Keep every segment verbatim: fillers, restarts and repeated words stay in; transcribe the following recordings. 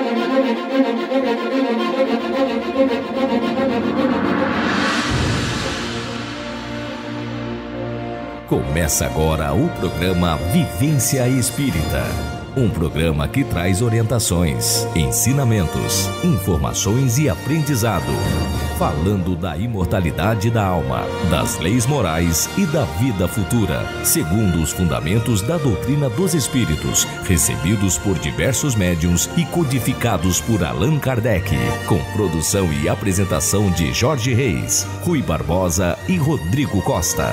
Começa agora o programa Vivência Espírita, um programa que traz orientações, ensinamentos, informações e aprendizado, falando da imortalidade da alma, das leis morais e da vida futura, segundo os fundamentos da doutrina dos espíritos, recebidos por diversos médiuns e codificados por Allan Kardec, com produção e apresentação de Jorge Reis, Rui Barbosa e Rodrigo Costa.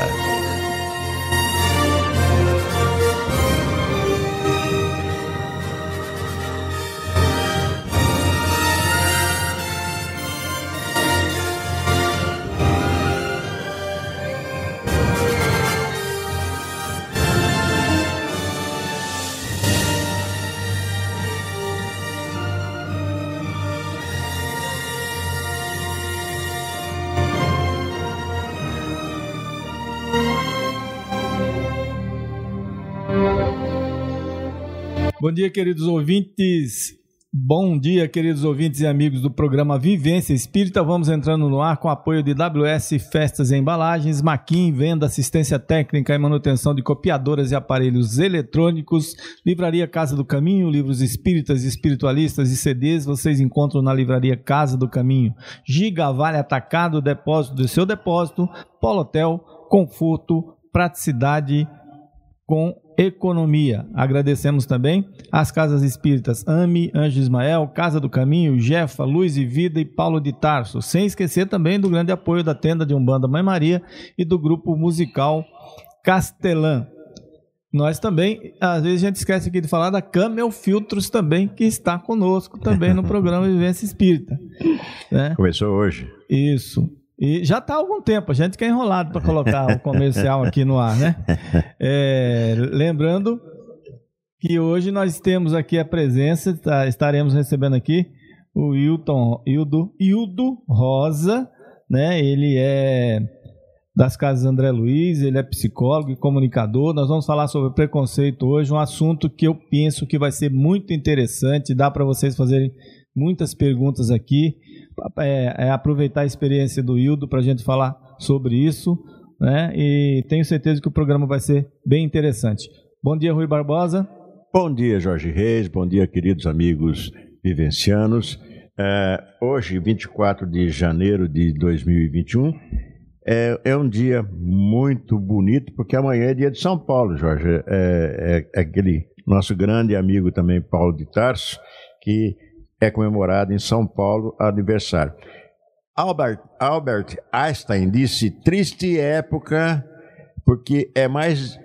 Bom dia, queridos ouvintes. Bom dia, queridos ouvintes e amigos do programa Vivência Espírita. Vamos entrando no ar com apoio de W S Festas e Embalagens, Maquin, venda, assistência técnica e manutenção de copiadoras e aparelhos eletrônicos, Livraria Casa do Caminho, livros espíritas, espiritualistas e C Ds, vocês encontram na Livraria Casa do Caminho. Giga Vale Atacado, depósito do seu depósito, Polotel, conforto, praticidade com economia. Agradecemos também às Casas Espíritas AME, Anjo Ismael, Casa do Caminho, Jefa, Luz e Vida e Paulo de Tarso, sem esquecer também do grande apoio da Tenda de Umbanda Mãe Maria e do grupo musical Castelã. Nós também, às vezes a gente esquece aqui de falar da Camel Filtros também, que está conosco também no programa Vivência Espírita, né? Começou hoje. Isso. E já está há algum tempo, a gente quer enrolado para colocar o comercial aqui no ar, né? É, lembrando que hoje nós temos aqui a presença, tá, estaremos recebendo aqui o Hilton, Hildo, Hildo Rosa, né? Ele é das Casas André Luiz, ele é psicólogo e comunicador. Nós vamos falar sobre preconceito hoje, um assunto que eu penso que vai ser muito interessante, dá para vocês fazerem muitas perguntas aqui. É, é aproveitar a experiência do Hildo para a gente falar sobre isso, né? E tenho certeza que o programa vai ser bem interessante. Bom dia, Rui Barbosa. Bom dia, Jorge Reis. Bom dia, queridos amigos vivencianos. É, hoje, vinte e quatro de janeiro de dois mil e vinte e um, é, é um dia muito bonito, porque amanhã é dia de São Paulo, Jorge. É, é, é aquele nosso grande amigo também, Paulo de Tarso, que é comemorado em São Paulo aniversário. Albert, Albert Einstein disse: triste época, porque é mais,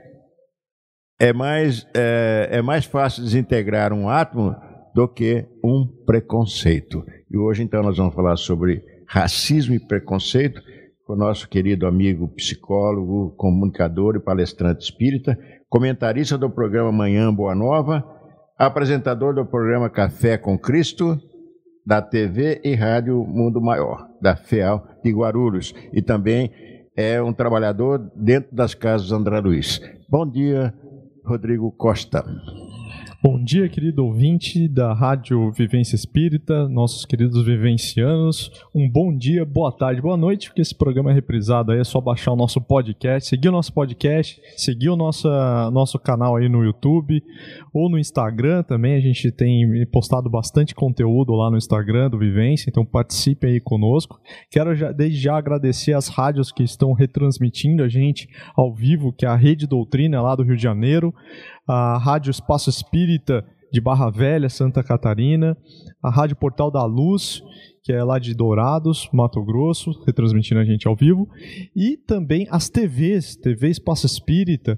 é, mais, é, é mais fácil desintegrar um átomo do que um preconceito. E hoje, então, nós vamos falar sobre racismo e preconceito com o nosso querido amigo psicólogo, comunicador e palestrante espírita, comentarista do programa Manhã Boa Nova, apresentador do programa Café com Cristo, da T V e Rádio Mundo Maior, da FEAL de Guarulhos, e também é um trabalhador dentro das Casas André Luiz. Bom dia, Rodrigo Costa. Bom dia, querido ouvinte da Rádio Vivência Espírita, nossos queridos vivencianos. Um bom dia, boa tarde, boa noite, porque esse programa é reprisado aí, é só baixar o nosso podcast, seguir o nosso podcast, seguir o nosso, nosso canal aí no YouTube ou no Instagram também. A gente tem postado bastante conteúdo lá no Instagram do Vivência, então participe aí conosco. Quero já, desde já agradecer as rádios que estão retransmitindo a gente ao vivo, que é a Rede Doutrina lá do Rio de Janeiro, a Rádio Espaço Espírita de Barra Velha, Santa Catarina, a Rádio Portal da Luz, que é lá de Dourados, Mato Grosso, retransmitindo a gente ao vivo, e também as T Vs, T V Espaço Espírita,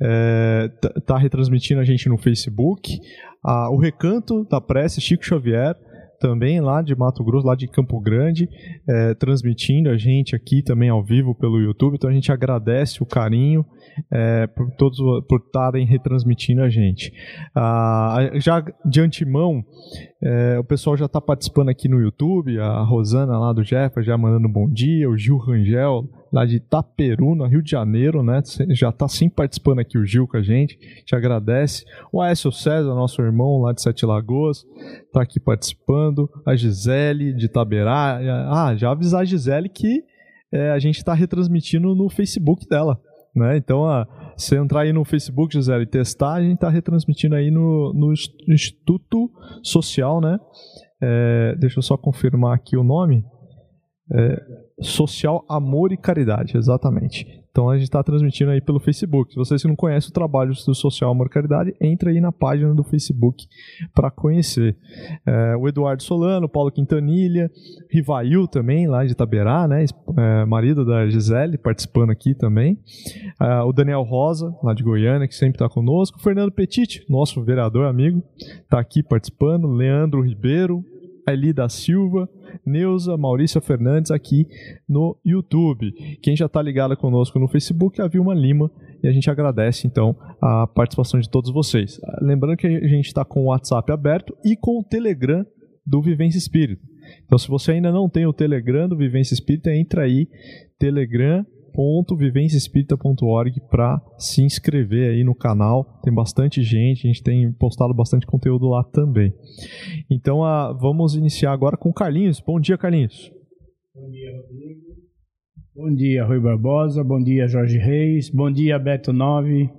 é, tá retransmitindo a gente no Facebook, a, o Recanto da Prece, Chico Xavier, também lá de Mato Grosso, lá de Campo Grande, é, transmitindo a gente aqui também ao vivo pelo YouTube. Então a gente agradece o carinho é, por todos por estarem retransmitindo a gente. Ah, já de antemão, é, o pessoal já está participando aqui no YouTube, a Rosana lá do Jefa já mandando bom dia, o Gil Rangel lá de Itaperuna, Rio de Janeiro, né? Já está sempre participando aqui o Gil com a gente, te agradece. O Aécio César, nosso irmão lá de Sete Lagoas, está aqui participando. A Gisele de Itaberá. Ah, já avisar a Gisele que é, a gente está retransmitindo no Facebook dela, né? Então, a, se entrar aí no Facebook, Gisele, e testar, a gente está retransmitindo aí no, no Instituto Social, né? É, deixa eu só confirmar aqui o nome. É, Social Amor e Caridade, exatamente. Então a gente está transmitindo aí pelo Facebook. Se vocês não conhecem o trabalho do Social Amor e Caridade, entra aí na página do Facebook para conhecer. É, o Eduardo Solano, Paulo Quintanilha, Rivail também, lá de Itaberá, né? É, marido da Gisele, participando aqui também. É, o Daniel Rosa, lá de Goiânia, que sempre está conosco. O Fernando Petit, nosso vereador amigo, está aqui participando. Leandro Ribeiro, Eli da Silva, Neuza, Maurícia Fernandes aqui no YouTube. Quem já está ligado conosco no Facebook é a Vilma Lima, e a gente agradece então a participação de todos vocês. Lembrando que a gente está com o WhatsApp aberto e com o Telegram do Vivência Espírita. Então, se você ainda não tem o Telegram do Vivência Espírita, entra aí, telegram ponto vivência espírita ponto org, para se inscrever aí no canal. Tem bastante gente, a gente tem postado bastante conteúdo lá também. Então, a, vamos iniciar agora com o Carlinhos. Bom dia, Carlinhos. Bom dia, Rodrigo. Bom dia, Rui Barbosa. Bom dia, Jorge Reis. Bom dia, Beto Nove.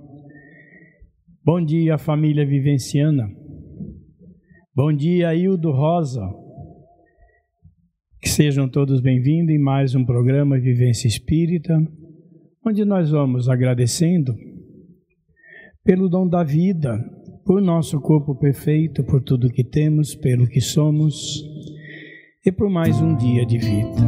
Bom dia, família vivenciana. Bom dia, Hildo Rosa. Que sejam todos bem-vindos em mais um programa Vivência Espírita, onde nós vamos agradecendo pelo dom da vida, por nosso corpo perfeito, por tudo que temos, pelo que somos, e por mais um dia de vida.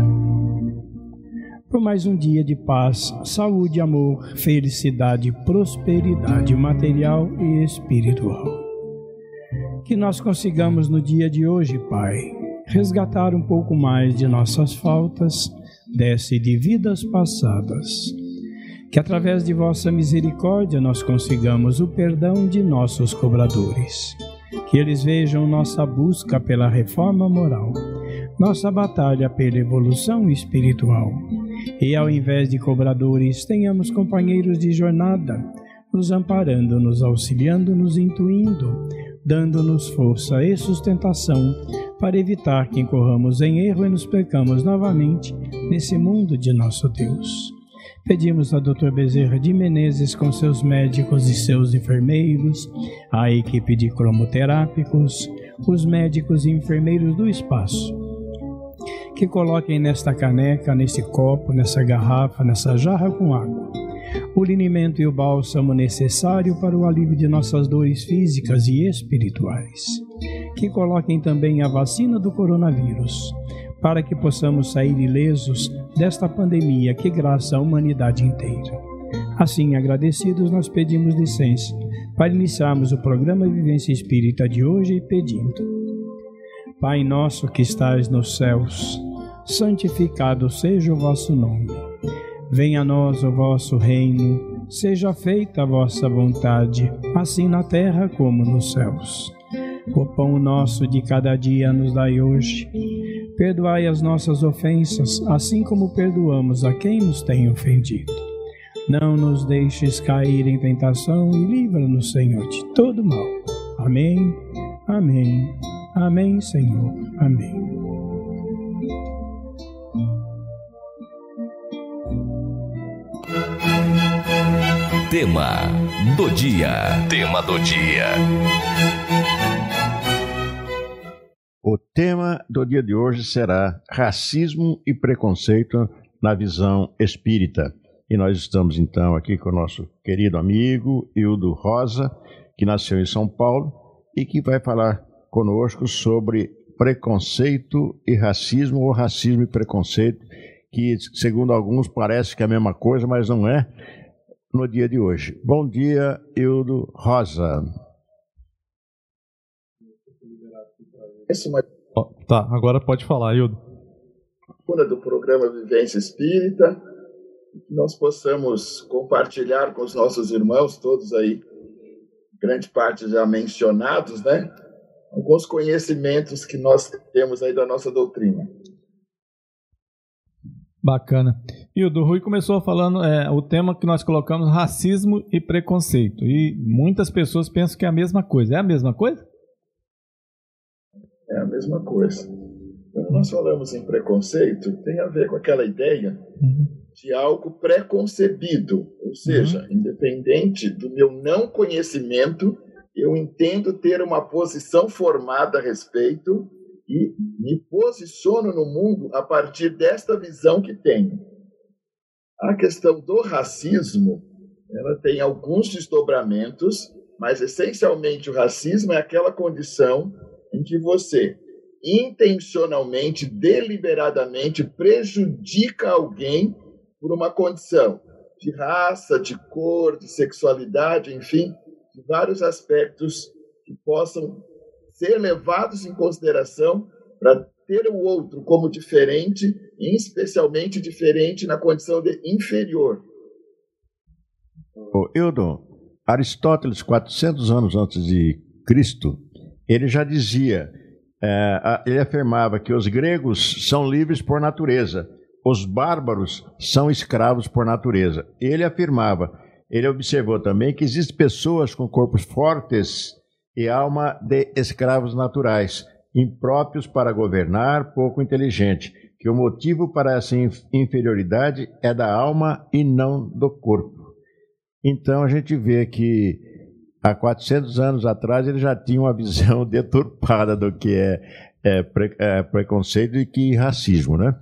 Por mais um dia de paz, saúde, amor, felicidade, prosperidade material e espiritual. Que nós consigamos no dia de hoje, Pai, resgatar um pouco mais de nossas faltas, desse de vidas passadas. Que através de vossa misericórdia nós consigamos o perdão de nossos cobradores. Que eles vejam nossa busca pela reforma moral, nossa batalha pela evolução espiritual. E ao invés de cobradores, tenhamos companheiros de jornada, nos amparando, nos auxiliando, nos intuindo, dando-nos força e sustentação para evitar que incorramos em erro e nos percamos novamente nesse mundo de nosso Deus. Pedimos a doutor Bezerra de Menezes com seus médicos e seus enfermeiros, a equipe de cromoterápicos, os médicos e enfermeiros do espaço, que coloquem nesta caneca, nesse copo, nessa garrafa, nessa jarra com água, o linimento e o bálsamo necessário para o alívio de nossas dores físicas e espirituais. Que coloquem também a vacina do coronavírus, para que possamos sair ilesos desta pandemia que graça a humanidade inteira. Assim, agradecidos, nós pedimos licença para iniciarmos o programa Vivência Espírita de hoje, pedindo: Pai nosso que estais nos céus, santificado seja o vosso nome. Venha a nós o vosso reino, seja feita a vossa vontade, assim na terra como nos céus. O pão nosso de cada dia nos dai hoje. Perdoai as nossas ofensas, assim como perdoamos a quem nos tem ofendido. Não nos deixes cair em tentação e livra-nos, Senhor, de todo mal. Amém, amém, amém, Senhor, amém. Tema do dia. Tema do dia. O tema do dia de hoje será racismo e preconceito na visão espírita. E nós estamos então aqui com o nosso querido amigo Hildo Rosa, que nasceu em São Paulo e que vai falar conosco sobre preconceito e racismo, ou racismo e preconceito, que segundo alguns parece que é a mesma coisa, mas não é, no dia de hoje. Bom dia, Hildo Rosa. Essa é uma Oh, tá, agora pode falar, Hildo. do programa Vivência Espírita, que nós possamos compartilhar com os nossos irmãos, todos aí, grande parte já mencionados, né? Alguns conhecimentos que nós temos aí da nossa doutrina. Bacana. E o do Rui começou falando é, o tema que nós colocamos, racismo e preconceito. E muitas pessoas pensam que é a mesma coisa. É a mesma coisa? É a mesma coisa. Quando nós falamos em preconceito, tem a ver com aquela ideia uhum. de algo pré-concebido. Ou seja, uhum. independente do meu não conhecimento, eu entendo ter uma posição formada a respeito e me posiciono no mundo a partir desta visão que tenho. A questão do racismo, ela tem alguns desdobramentos, mas essencialmente o racismo é aquela condição em que você intencionalmente, deliberadamente prejudica alguém por uma condição de raça, de cor, de sexualidade, enfim, de vários aspectos que possam ser levados em consideração para ter o outro como diferente, e especialmente diferente na condição de inferior. Oh, Eudon, Aristóteles, quatrocentos anos antes de Cristo, ele já dizia, é, ele afirmava que os gregos são livres por natureza, os bárbaros são escravos por natureza. Ele afirmava, ele observou também que existem pessoas com corpos fortes e alma de escravos naturais, impróprios para governar, pouco inteligente, que o motivo para essa inferioridade é da alma e não do corpo. Então a gente vê que há quatrocentos anos atrás ele já tinha uma visão deturpada do que é, é, pre, é preconceito e que racismo, né?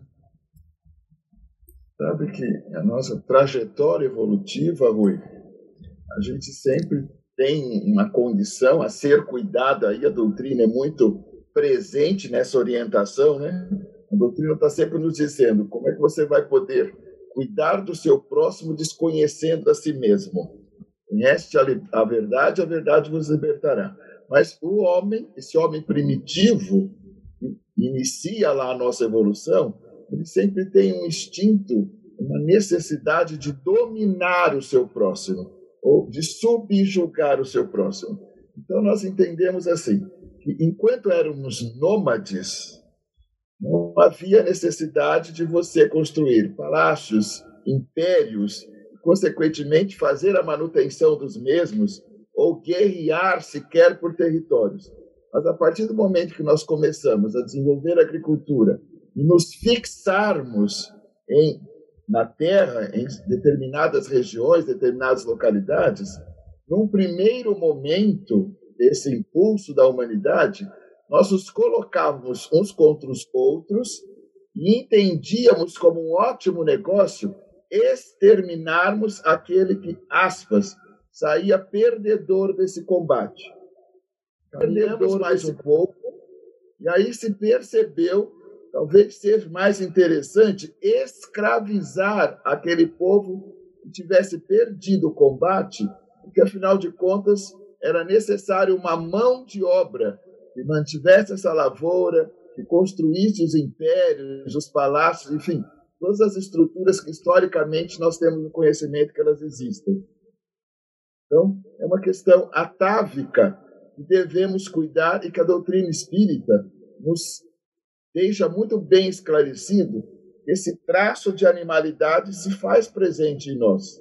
Sabe que a nossa trajetória evolutiva, Rui, a gente sempre tem uma condição a ser cuidada, aí a doutrina é muito presente nessa orientação, né? A doutrina está sempre nos dizendo como é que você vai poder cuidar do seu próximo desconhecendo a si mesmo. Conhece a verdade, a verdade vos libertará. Mas o homem, esse homem primitivo, que inicia lá a nossa evolução, ele sempre tem um instinto, uma necessidade de dominar o seu próximo, ou de subjugar o seu próximo. Então nós entendemos assim, que enquanto éramos nômades, não havia necessidade de você construir palácios, impérios, e, consequentemente, fazer a manutenção dos mesmos ou guerrear sequer por territórios. Mas, a partir do momento que nós começamos a desenvolver a agricultura e nos fixarmos em, na terra, em determinadas regiões, determinadas localidades, num primeiro momento desse impulso da humanidade, nós nos colocávamos uns contra os outros e entendíamos como um ótimo negócio exterminarmos aquele que, aspas, saía perdedor desse combate. Perdemos mais um pouco, e aí se percebeu, talvez seja mais interessante, escravizar aquele povo que tivesse perdido o combate, porque, afinal de contas, era necessário uma mão de obra que mantivesse essa lavoura, que construísse os impérios, os palácios, enfim, todas as estruturas que historicamente nós temos no conhecimento que elas existem. Então, é uma questão atávica que devemos cuidar e que a doutrina espírita nos deixa muito bem esclarecido. Esse traço de animalidade se faz presente em nós.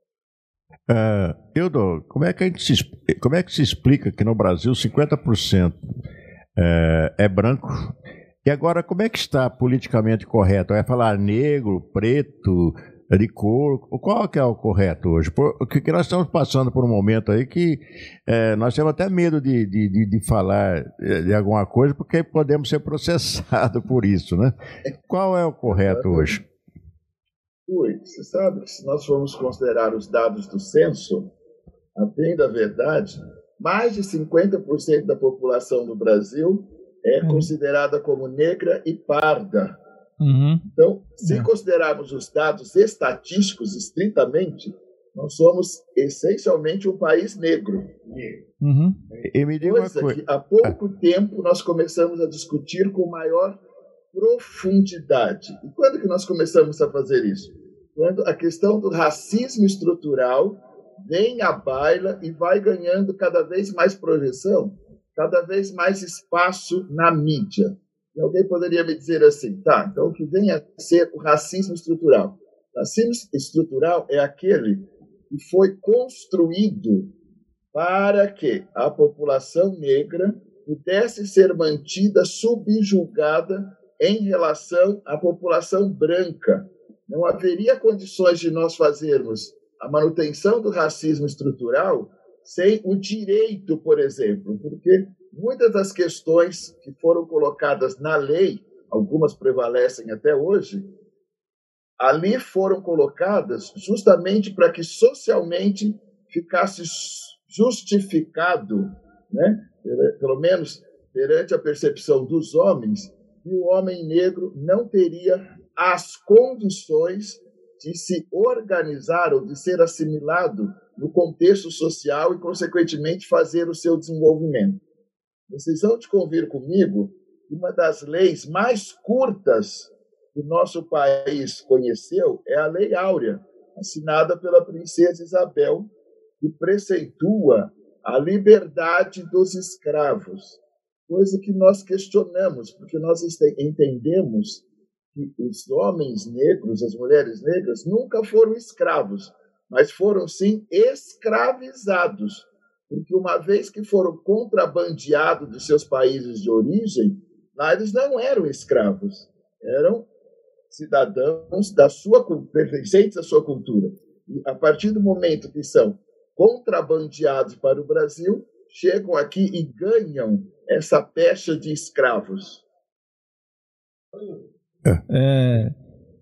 Uh, Eudon, como é que a gente se, como é que se explica que no Brasil cinquenta por cento é, é branco? E agora, como é que está politicamente correto? Vai falar negro, preto, de cor? Qual que é o correto hoje? Porque nós estamos passando por um momento aí que é, nós temos até medo de, de, de falar de alguma coisa, porque podemos ser processados por isso, né? Qual é o correto hoje? Ui, você sabe que se nós formos considerar os dados do censo, a bem da verdade, mais de cinquenta por cento da população do Brasil é uhum. considerada como negra e parda. Uhum. Então, se uhum. considerarmos os dados estatísticos estritamente, nós somos essencialmente um país negro. Uhum. E me diga coisa uma coisa. que há pouco ah. tempo nós começamos a discutir com maior profundidade. E quando que nós começamos a fazer isso? Quando a questão do racismo estrutural vem à baila e vai ganhando cada vez mais projeção, cada vez mais espaço na mídia. E alguém poderia me dizer assim, tá, então o que vem a ser o racismo estrutural? O racismo estrutural é aquele que foi construído para que a população negra pudesse ser mantida subjugada em relação à população branca. Não haveria condições de nós fazermos a manutenção do racismo estrutural sem o direito, por exemplo, porque muitas das questões que foram colocadas na lei, algumas prevalecem até hoje, ali foram colocadas justamente para que socialmente ficasse justificado, né, pelo menos perante a percepção dos homens, que o homem negro não teria as condições de se organizar ou de ser assimilado no contexto social e, consequentemente, fazer o seu desenvolvimento. Vocês vão te convir comigo que uma das leis mais curtas que o nosso país conheceu é a Lei Áurea, assinada pela princesa Isabel, que preceitua a liberdade dos escravos, coisa que nós questionamos, porque nós entendemos que os homens negros, as mulheres negras, nunca foram escravos, mas foram, sim, escravizados, porque uma vez que foram contrabandeados de seus países de origem, lá eles não eram escravos, eram cidadãos da sua, pertencentes à sua cultura. E a partir do momento que são contrabandeados para o Brasil, chegam aqui e ganham essa pecha de escravos. É,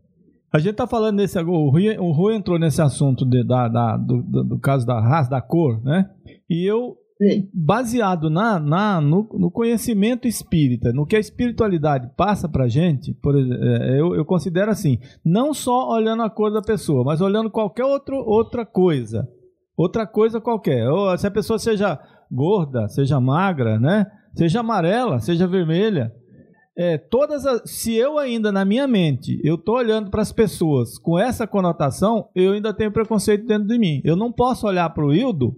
a gente está falando nesse agora, o Rui, o Rui entrou nesse assunto de, da, da, do, do, do caso da raça, da cor, né? E eu, Sim. baseado na, na, no, no conhecimento espírita, no que a espiritualidade passa para a gente, por, eu, eu considero assim, não só olhando a cor da pessoa, mas olhando qualquer outro, outra coisa, outra coisa qualquer, ou se a pessoa seja gorda, seja magra, né? Seja amarela, seja vermelha, é, todas as, se eu ainda na minha mente, eu estou olhando para as pessoas com essa conotação, eu ainda tenho preconceito dentro de mim. Eu não posso olhar para o Hildo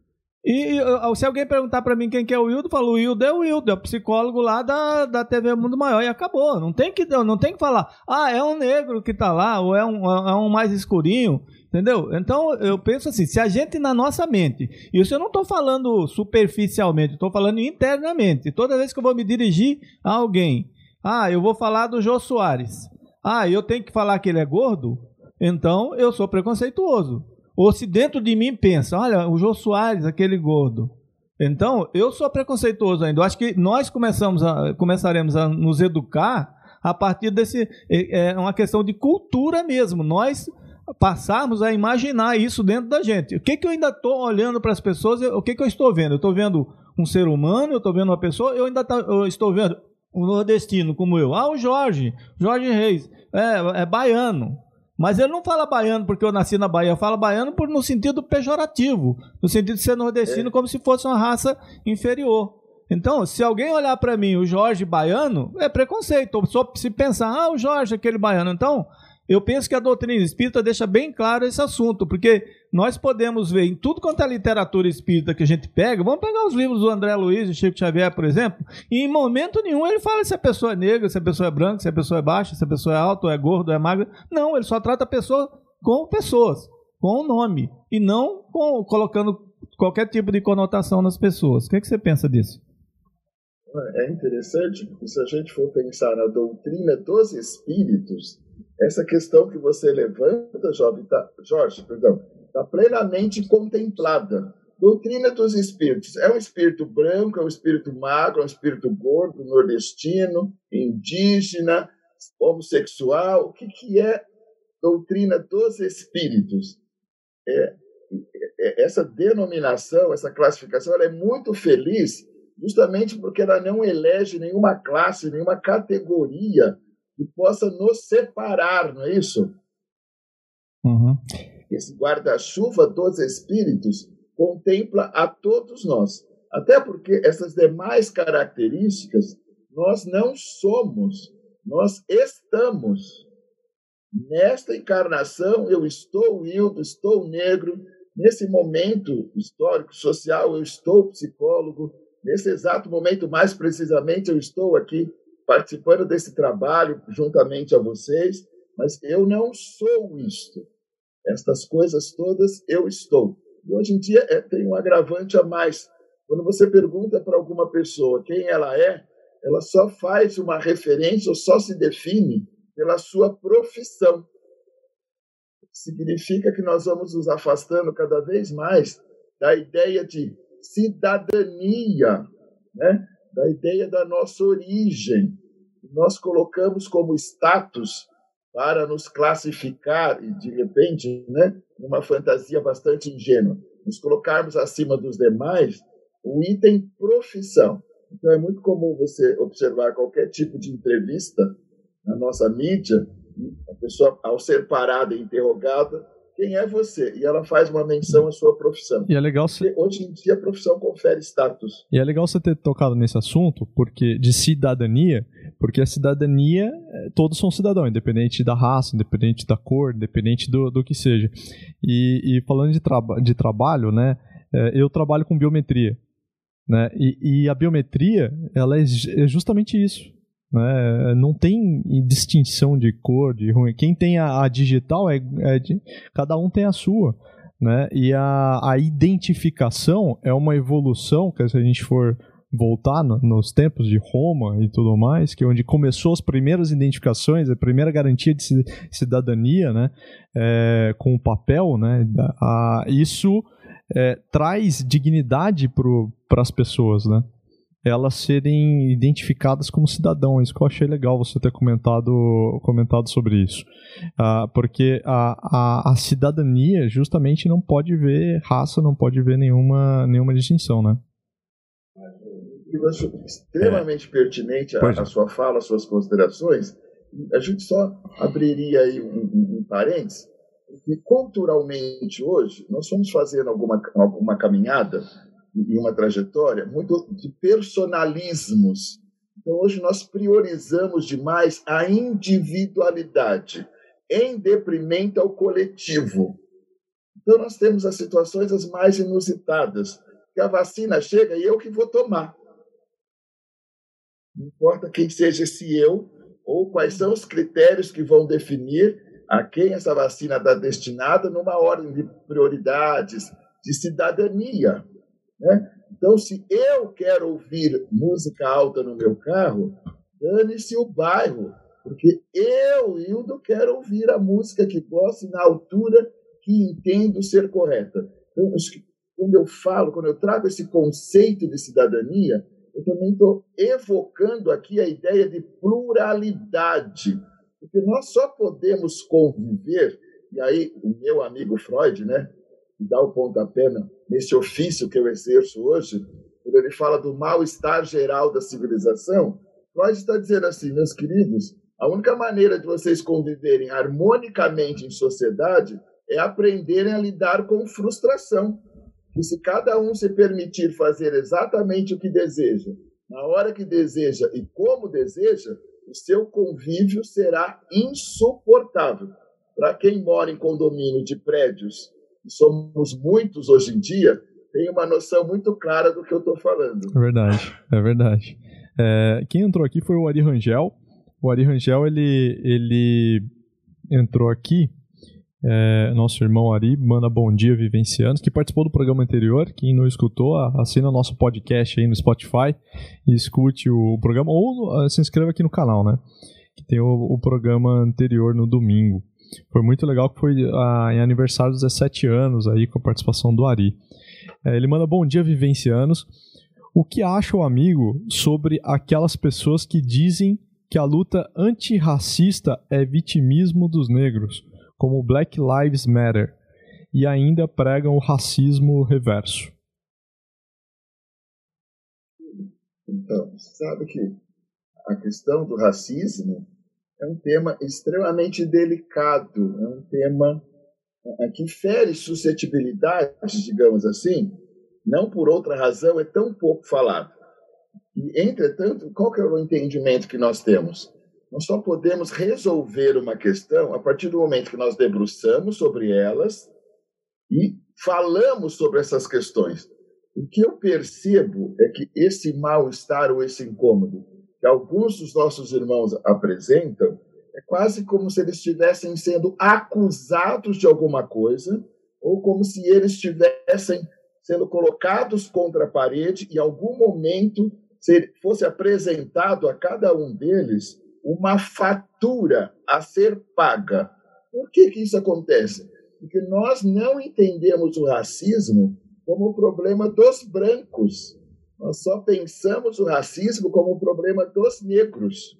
e eu, se alguém perguntar para mim quem que é o Hildo, eu falo, o Hildo é o Hildo, é o psicólogo lá da, da T V Mundo Maior, e acabou. Não tem que, não tem que falar, ah, é um negro que está lá, ou é um, é um mais escurinho, entendeu? Então eu penso assim, se a gente na nossa mente, e isso eu não estou falando superficialmente, estou falando internamente, toda vez que eu vou me dirigir a alguém, ah, eu vou falar do Jô Soares, ah, eu tenho que falar que ele é gordo, então eu sou preconceituoso. Ou se dentro de mim pensa, olha, o Jô Soares, aquele gordo. Então, eu sou preconceituoso ainda. Eu acho que nós começamos a, começaremos a nos educar a partir desse... É, é uma questão de cultura mesmo. Nós passarmos a imaginar isso dentro da gente. O que, que eu ainda estou olhando para as pessoas? O que, que eu estou vendo? Eu estou vendo um ser humano, eu estou vendo uma pessoa, eu ainda tá, eu estou vendo um nordestino como eu. Ah, o Jorge, Jorge Reis, é, é baiano. Mas ele não fala baiano porque eu nasci na Bahia, fala baiano por, no sentido pejorativo, no sentido de ser nordestino, é. como se fosse uma raça inferior. Então, se alguém olhar para mim, o Jorge baiano, é preconceito. Só se pensar, ah, o Jorge, aquele baiano. Então, eu penso que a doutrina espírita deixa bem claro esse assunto, porque nós podemos ver em tudo quanto é literatura espírita que a gente pega, vamos pegar os livros do André Luiz e Chico Xavier, por exemplo, e em momento nenhum ele fala se a pessoa é negra, se a pessoa é branca, se a pessoa é baixa, se a pessoa é alta, ou é gorda, ou é magra. Não, ele só trata a pessoa com pessoas, com o nome, e não com, colocando qualquer tipo de conotação nas pessoas. O que, é que você pensa disso? É interessante, porque se a gente for pensar na doutrina dos espíritos, essa questão que você levanta, Jorge, tá, Jorge, perdão, está plenamente contemplada. Doutrina dos espíritos. É um espírito branco, é um espírito magro, é um espírito gordo, nordestino, indígena, homossexual. O que, que é doutrina dos espíritos? É, é, essa denominação, essa classificação, ela é muito feliz justamente porque ela não elege nenhuma classe, nenhuma categoria que possa nos separar, não é isso? Uhum. Esse guarda-chuva dos espíritos contempla a todos nós. Até porque essas demais características nós não somos, nós estamos. Nesta encarnação eu estou Hildo, estou negro, nesse momento histórico, social, eu estou psicólogo, nesse exato momento, mais precisamente, eu estou aqui participando desse trabalho juntamente a vocês, mas eu não sou isto. Estas coisas todas eu estou. E hoje em dia é, tem um agravante a mais. Quando você pergunta para alguma pessoa quem ela é, ela só faz uma referência ou só se define pela sua profissão. Significa que nós vamos nos afastando cada vez mais da ideia de cidadania, né? Da ideia da nossa origem. Nós colocamos como status para nos classificar e, de repente, né, numa fantasia bastante ingênua, nos colocarmos acima dos demais, o item profissão. Então, é muito comum você observar qualquer tipo de entrevista na nossa mídia, a pessoa, ao ser parada e interrogada, quem é você? E ela faz uma menção à sua profissão. E é legal se... Hoje em dia a profissão confere status. E é legal você ter tocado nesse assunto, porque de cidadania, porque a cidadania, todos são cidadãos, independente da raça, independente da cor, independente do, do que seja. E, e falando de, traba- de trabalho, né, eu trabalho com biometria. Né, e, e a biometria, ela é, é justamente isso. Né? Não tem distinção de cor, de ruim. Quem tem a, a digital, é, é de, cada um tem a sua. Né? E a, a identificação é uma evolução, que se a gente for voltar no, nos tempos de Roma e tudo mais, que é onde começou as primeiras identificações, a primeira garantia de cidadania, né? É, com o papel, né? A, isso é, traz dignidade para as pessoas, né? Elas serem identificadas como cidadãos. Isso que eu achei legal você ter comentado, comentado sobre isso. Uh, porque a, a, a cidadania justamente não pode ver raça, não pode ver nenhuma, nenhuma distinção, né? Eu acho extremamente é. pertinente a, a sua fala, as suas considerações. A gente só abriria aí um, um, um parênteses, porque culturalmente hoje nós fomos fazendo alguma, alguma caminhada e uma trajetória muito de personalismos. Então, hoje nós priorizamos demais a individualidade, em detrimento ao coletivo. Então, nós temos as situações as mais inusitadas, que a vacina chega e eu que vou tomar. Não importa quem seja esse eu, ou quais são os critérios que vão definir a quem essa vacina está destinada numa ordem de prioridades, de cidadania. Né? Então, se eu quero ouvir música alta no meu carro, dane-se o bairro, porque eu, Hildo, quero ouvir a música que gosto na altura que entendo ser correta. Então, quando eu falo, quando eu trago esse conceito de cidadania, eu também estou evocando aqui a ideia de pluralidade, porque nós só podemos conviver, e aí o meu amigo Freud, né, dá o pontapé nesse ofício que eu exerço hoje, quando ele fala do mal-estar geral da civilização, Freud está dizendo assim, meus queridos, a única maneira de vocês conviverem harmonicamente em sociedade é aprenderem a lidar com frustração. E se cada um se permitir fazer exatamente o que deseja, na hora que deseja e como deseja, o seu convívio será insuportável. Para quem mora em condomínio de prédios, somos muitos hoje em dia, tem uma noção muito clara do que eu estou falando. É verdade, é verdade. É, quem entrou aqui foi o Ari Rangel. O Ari Rangel, ele, ele entrou aqui, é, nosso irmão Ari, manda bom dia, Vivencianos, que participou do programa anterior. Quem não escutou, assina nosso podcast aí no Spotify e escute o programa, ou uh, se inscreva aqui no canal, né? Que tem o, o programa anterior no domingo. Foi muito legal, que foi ah, em aniversário dos dezessete anos, aí, com a participação do Ari. É, ele manda bom dia, Vivencianos. O que acha o amigo sobre aquelas pessoas que dizem que a luta antirracista é vitimismo dos negros, como Black Lives Matter, e ainda pregam o racismo reverso? Então, sabe que a questão do racismo é um tema extremamente delicado, é um tema que fere suscetibilidades, digamos assim, não por outra razão, é tão pouco falado. E, entretanto, qual que é o entendimento que nós temos? Nós só podemos resolver uma questão a partir do momento que nós debruçamos sobre elas e falamos sobre essas questões. O que eu percebo é que esse mal-estar ou esse incômodo, que alguns dos nossos irmãos apresentam, é quase como se eles estivessem sendo acusados de alguma coisa, ou como se eles estivessem sendo colocados contra a parede e em algum momento fosse apresentado a cada um deles uma fatura a ser paga. Por que que isso acontece? Porque nós não entendemos o racismo como o problema dos brancos. Nós só pensamos o racismo como o problema dos negros.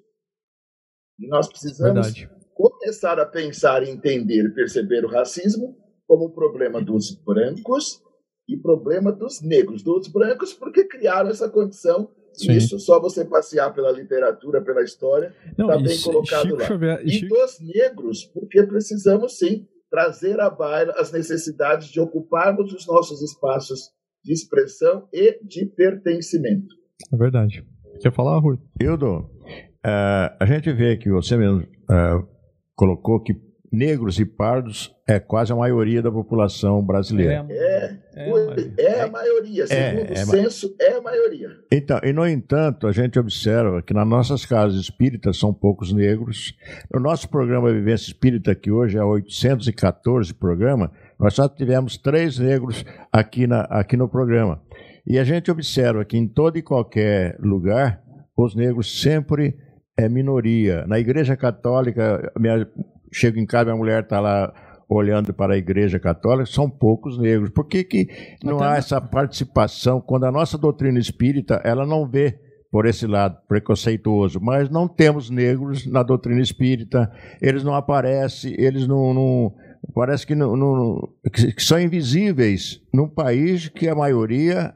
E nós precisamos Verdade. começar a pensar, entender e perceber o racismo como o problema dos brancos e problema dos negros. Dos brancos porque criaram essa condição. Sim. Isso só você passear pela literatura, pela história, está bem isso, colocado Chico, lá. Xavier, e Chico... dos negros, porque precisamos sim trazer à baila as necessidades de ocuparmos os nossos espaços de expressão e de pertencimento. É verdade. Quer falar, Rui? Hildo, uh, a gente vê que você mesmo uh, colocou que negros e pardos é quase a maioria da população brasileira. É, é, é, é a maioria, segundo é, é, o censo, é a maioria. Então, e no entanto, a gente observa que nas nossas casas espíritas são poucos negros. No nosso programa Vivência Espírita, que hoje é oitocentos e quatorze programa, nós só tivemos três negros aqui, na, aqui no programa. E a gente observa que em todo e qualquer lugar, os negros sempre é minoria. Na Igreja Católica, minha chego em casa, minha mulher está lá olhando para a Igreja Católica, são poucos negros. Por que que não há essa participação, quando a nossa doutrina espírita, ela não vê por esse lado preconceituoso, mas não temos negros na doutrina espírita, eles não aparecem, eles não... não parece que, não, não, que são invisíveis num país que a maioria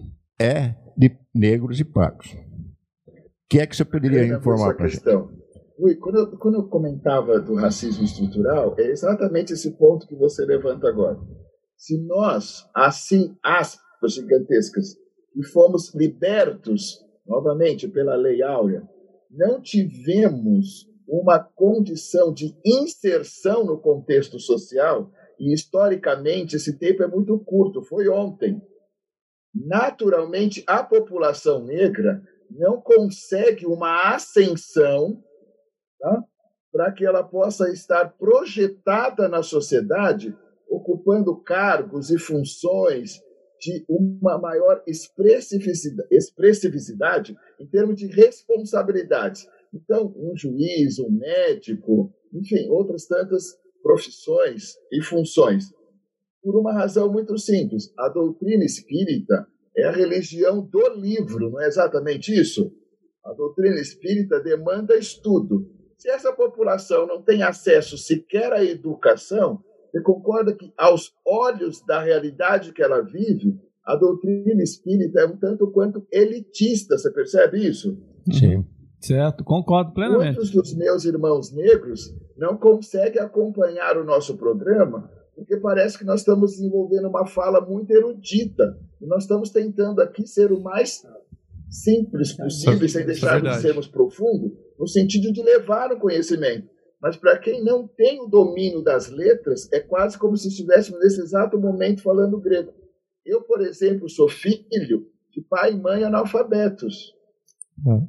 é de negros e pardos. O que é que você poderia é, informar para a gente? Ui, quando, eu, quando eu comentava do racismo estrutural, é exatamente esse ponto que você levanta agora. Se nós, assim, aspas gigantescas, e fomos libertos, novamente, pela Lei Áurea, não tivemos uma condição de inserção no contexto social, e historicamente esse tempo é muito curto, foi ontem. Naturalmente, a população negra não consegue uma ascensão, tá? Para que ela possa estar projetada na sociedade, ocupando cargos e funções de uma maior expressividade, expressividade em termos de responsabilidades. Então, um juiz, um médico, enfim, outras tantas profissões e funções. Por uma razão muito simples, a doutrina espírita é a religião do livro, não é exatamente isso? A doutrina espírita demanda estudo. Se essa população não tem acesso sequer à educação, você concorda que, aos olhos da realidade que ela vive, a doutrina espírita é um tanto quanto elitista, você percebe isso? Sim. Certo, concordo plenamente. Muitos dos meus irmãos negros não conseguem acompanhar o nosso programa porque parece que nós estamos desenvolvendo uma fala muito erudita. E nós estamos tentando aqui ser o mais simples possível, sem deixar de sermos profundos, no sentido de levar o conhecimento. Mas para quem não tem o domínio das letras, é quase como se estivéssemos nesse exato momento falando grego. Eu, por exemplo, sou filho de pai e mãe analfabetos. Hum.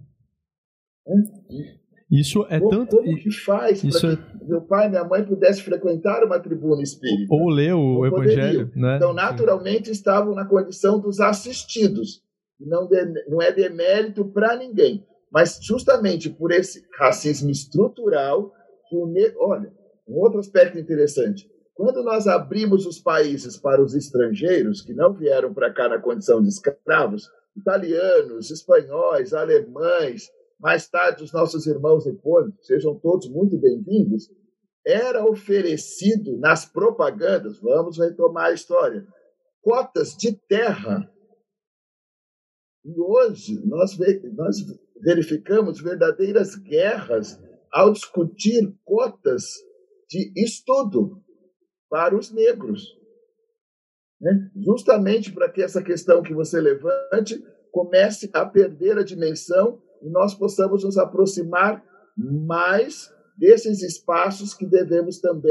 Isso é como, tanto... Como que faz para que é... meu pai e minha mãe pudessem frequentar uma tribuna espírita? Ou ler o não Evangelho, né? Então, naturalmente, estavam na condição dos assistidos. Não, de, não é demérito para ninguém. Mas, justamente por esse racismo estrutural, que o ne... olha, um outro aspecto interessante. Quando nós abrimos os países para os estrangeiros, que não vieram para cá na condição de escravos, italianos, espanhóis, alemães, mais tarde os nossos irmãos nipônicos, sejam todos muito bem-vindos, era oferecido nas propagandas, vamos retomar a história, cotas de terra. E hoje nós, nós verificamos verdadeiras guerras ao discutir cotas de estudo para os negros. Né? Justamente para que essa questão que você levante comece a perder a dimensão e nós possamos nos aproximar mais desses espaços que devemos também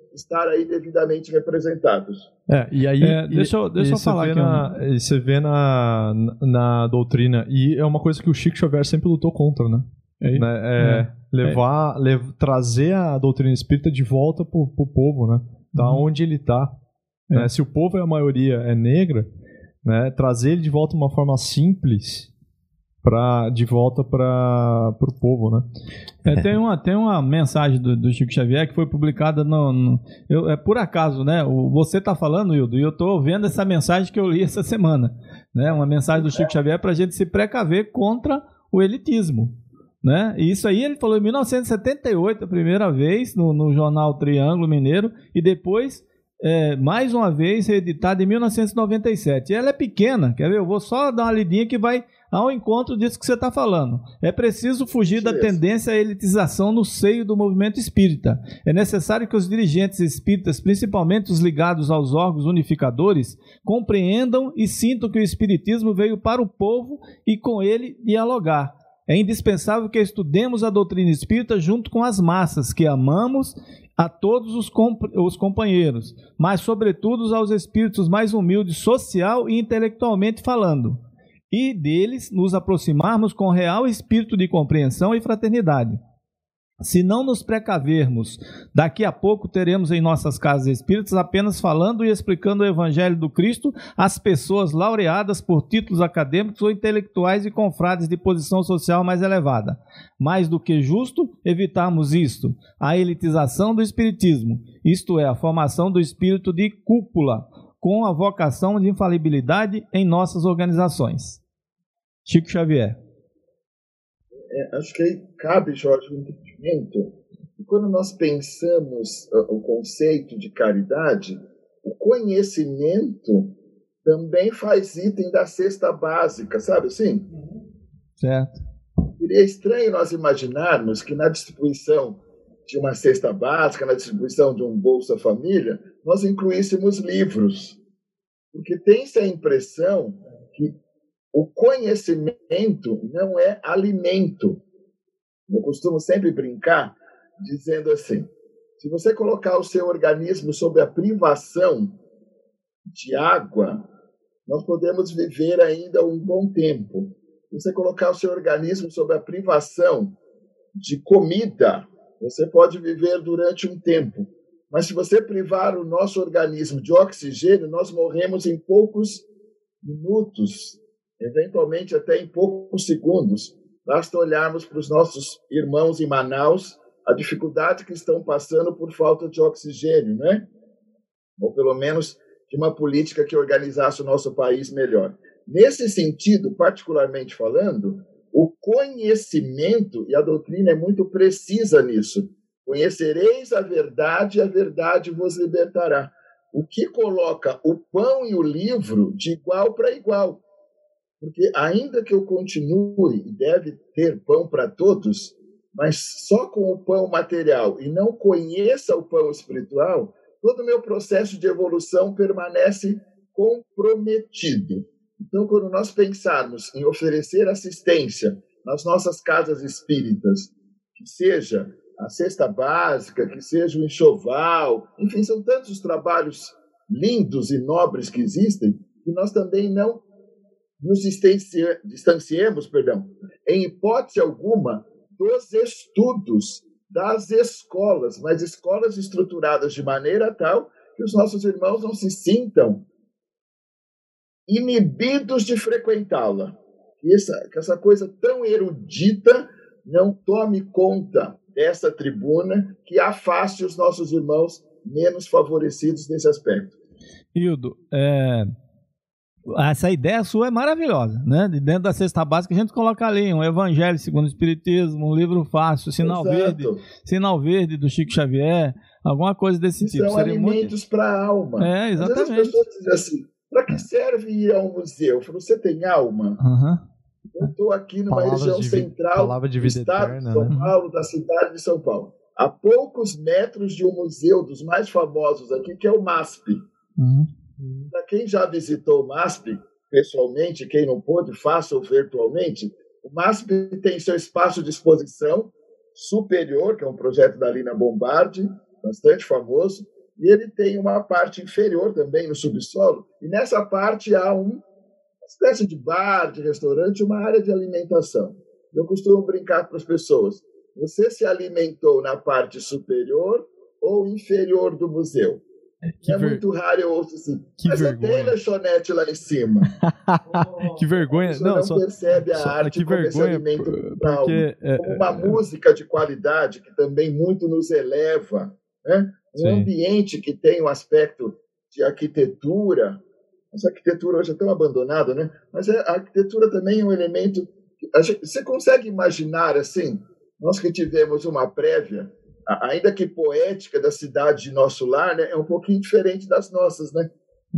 estar aí devidamente representados. É, e aí, é, deixa eu, deixa eu falar aqui. Na, um... Você vê na, na doutrina, e é uma coisa que o Chico Xavier sempre lutou contra, né? É, né? é, é. Levar, é. Lev, trazer a doutrina espírita de volta pro, pro povo, né? Da uhum. onde ele tá. É. Né? Se o povo é a maioria é negra, né? Trazer ele de volta de uma forma simples, pra, de volta para o povo, né? É, tem, uma, tem uma mensagem do, do Chico Xavier que foi publicada no, no eu, é por acaso, né? O, você está falando, Hildo, e eu estou vendo essa mensagem que eu li essa semana, né? Uma mensagem do Chico Xavier para a gente se precaver contra o elitismo, né? E isso aí ele falou em mil novecentos e setenta e oito, a primeira vez no, no jornal Triângulo Mineiro, e depois é, mais uma vez reeditado em mil novecentos e noventa e sete. E ela é pequena, quer ver? Eu vou só dar uma lidinha que vai ao encontro disso que você está falando. É preciso fugir da tendência à elitização no seio do movimento espírita. É necessário que os dirigentes espíritas, principalmente os ligados aos órgãos unificadores, compreendam e sintam que o espiritismo veio para o povo e com ele dialogar. É indispensável que estudemos a doutrina espírita junto com as massas que amamos a todos os, comp- os companheiros, mas sobretudo aos espíritos mais humildes, social e intelectualmente falando, e deles nos aproximarmos com real espírito de compreensão e fraternidade. Se não nos precavermos, daqui a pouco teremos em nossas casas espíritas apenas falando e explicando o Evangelho do Cristo às pessoas laureadas por títulos acadêmicos ou intelectuais e confrades de posição social mais elevada. Mais do que justo evitarmos isto, a elitização do espiritismo, isto é, a formação do espírito de cúpula, com a vocação de infalibilidade em nossas organizações. Chico Xavier. É, acho que aí cabe, Jorge, um entendimento. E quando nós pensamos uh, o conceito de caridade, o conhecimento também faz item da cesta básica, sabe assim? Certo. Seria estranho nós imaginarmos que na distribuição de uma cesta básica, na distribuição de um Bolsa Família, nós incluíssemos livros. Porque tem-se a impressão que o conhecimento não é alimento. Eu costumo sempre brincar dizendo assim, se você colocar o seu organismo sob a privação de água, nós podemos viver ainda um bom tempo. Se você colocar o seu organismo sob a privação de comida, você pode viver durante um tempo. Mas se você privar o nosso organismo de oxigênio, nós morremos em poucos minutos, eventualmente até em poucos segundos. Basta olharmos para os nossos irmãos em Manaus, a dificuldade que estão passando por falta de oxigênio, né? Ou pelo menos de uma política que organizasse o nosso país melhor. Nesse sentido, particularmente falando, o conhecimento, e a doutrina é muito precisa nisso, conhecereis a verdade e a verdade vos libertará. O que coloca o pão e o livro de igual para igual. Porque ainda que eu continue e deve ter pão para todos, mas só com o pão material e não conheça o pão espiritual, todo o meu processo de evolução permanece comprometido. Então, quando nós pensarmos em oferecer assistência nas nossas casas espíritas, que seja a cesta básica, que seja o enxoval, enfim, são tantos os trabalhos lindos e nobres que existem, que nós também não nos distanciemos, perdão, em hipótese alguma, dos estudos das escolas, mas escolas estruturadas de maneira tal que os nossos irmãos não se sintam inibidos de frequentá-la. Que essa, que essa coisa tão erudita não tome conta dessa tribuna que afaste os nossos irmãos menos favorecidos nesse aspecto. Hildo, é... essa ideia sua é maravilhosa, né? De dentro da cesta básica a gente coloca ali um Evangelho segundo o Espiritismo, um livro fácil, Sinal Exato. Verde, Sinal Verde do Chico Xavier, alguma coisa desse Isso tipo. São Seria alimentos muito... para a alma. É, exatamente. Às vezes as pessoas dizem assim, para que serve ir a um museu? Eu falo, você tem alma? Uhum. Eu estou aqui numa Palavras região de, central de do estado eterna, de São né? Paulo, da cidade de São Paulo. A poucos metros de um museu dos mais famosos aqui, que é o M A S P. Uhum. Para quem já visitou o M A S P, pessoalmente, quem não pôde, faça-o virtualmente, o M A S P tem seu espaço de exposição superior, que é um projeto da Lina Bombardi, bastante famoso, e ele tem uma parte inferior também no subsolo, e nessa parte há um, uma espécie de bar, de restaurante, uma área de alimentação. Eu costumo brincar para as pessoas, você se alimentou na parte superior ou inferior do museu? Que é ver... muito raro eu ouço assim, que mas vergonha. Tem lanchonete lá em cima. Que vergonha. Você não, não só, percebe a só, arte que como vergonha, esse alimento cultural, porque, é, como uma é, música de qualidade que também muito nos eleva, né? Um sim. ambiente que tem um aspecto de arquitetura. Essa arquitetura hoje é tão abandonada, né? Mas a arquitetura também é um elemento... Gente, você consegue imaginar, assim, nós que tivemos uma prévia, ainda que poética, da cidade de nosso lar, né, é um pouquinho diferente das nossas, né?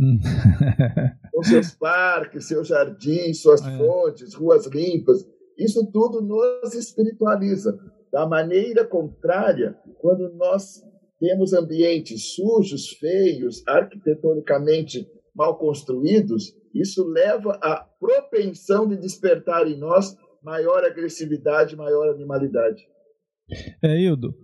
Com seus parques, seus jardins, suas é. fontes, ruas limpas. Isso tudo nos espiritualiza. Da maneira contrária, quando nós temos ambientes sujos, feios, arquitetonicamente mal construídos, isso leva à propensão de despertar em nós maior agressividade, maior animalidade. É, Hildo,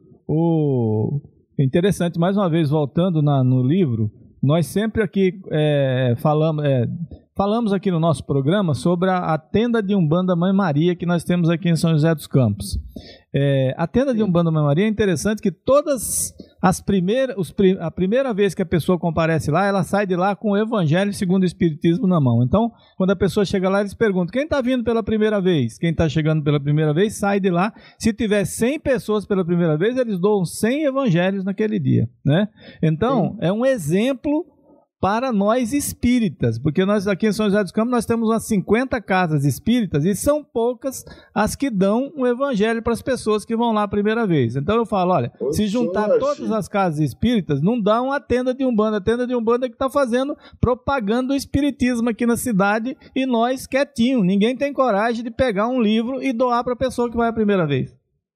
o interessante, mais uma vez, voltando na, no livro, nós sempre aqui é, falamos, é, falamos aqui no nosso programa sobre a, a tenda de Umbanda Mãe Maria que nós temos aqui em São José dos Campos. É, a tenda de Umbanda Mãe Maria é interessante que todas as primeiras, os, a primeira vez que a pessoa comparece lá, ela sai de lá com o Evangelho segundo o Espiritismo na mão. Então, quando a pessoa chega lá, eles perguntam, quem está vindo pela primeira vez? Quem está chegando pela primeira vez, sai de lá. Se tiver cem pessoas pela primeira vez, eles doam cem evangelhos naquele dia, né? Então, sim, é um exemplo para nós espíritas, porque nós aqui em São José dos Campos nós temos umas cinquenta casas espíritas e são poucas as que dão um evangelho para as pessoas que vão lá a primeira vez. Então eu falo, olha, Ô, se juntar Jorge. todas as casas espíritas, não dá uma tenda de Umbanda, a tenda de Umbanda que está fazendo propaganda do espiritismo aqui na cidade e nós quietinho, ninguém tem coragem de pegar um livro e doar para a pessoa que vai a primeira vez.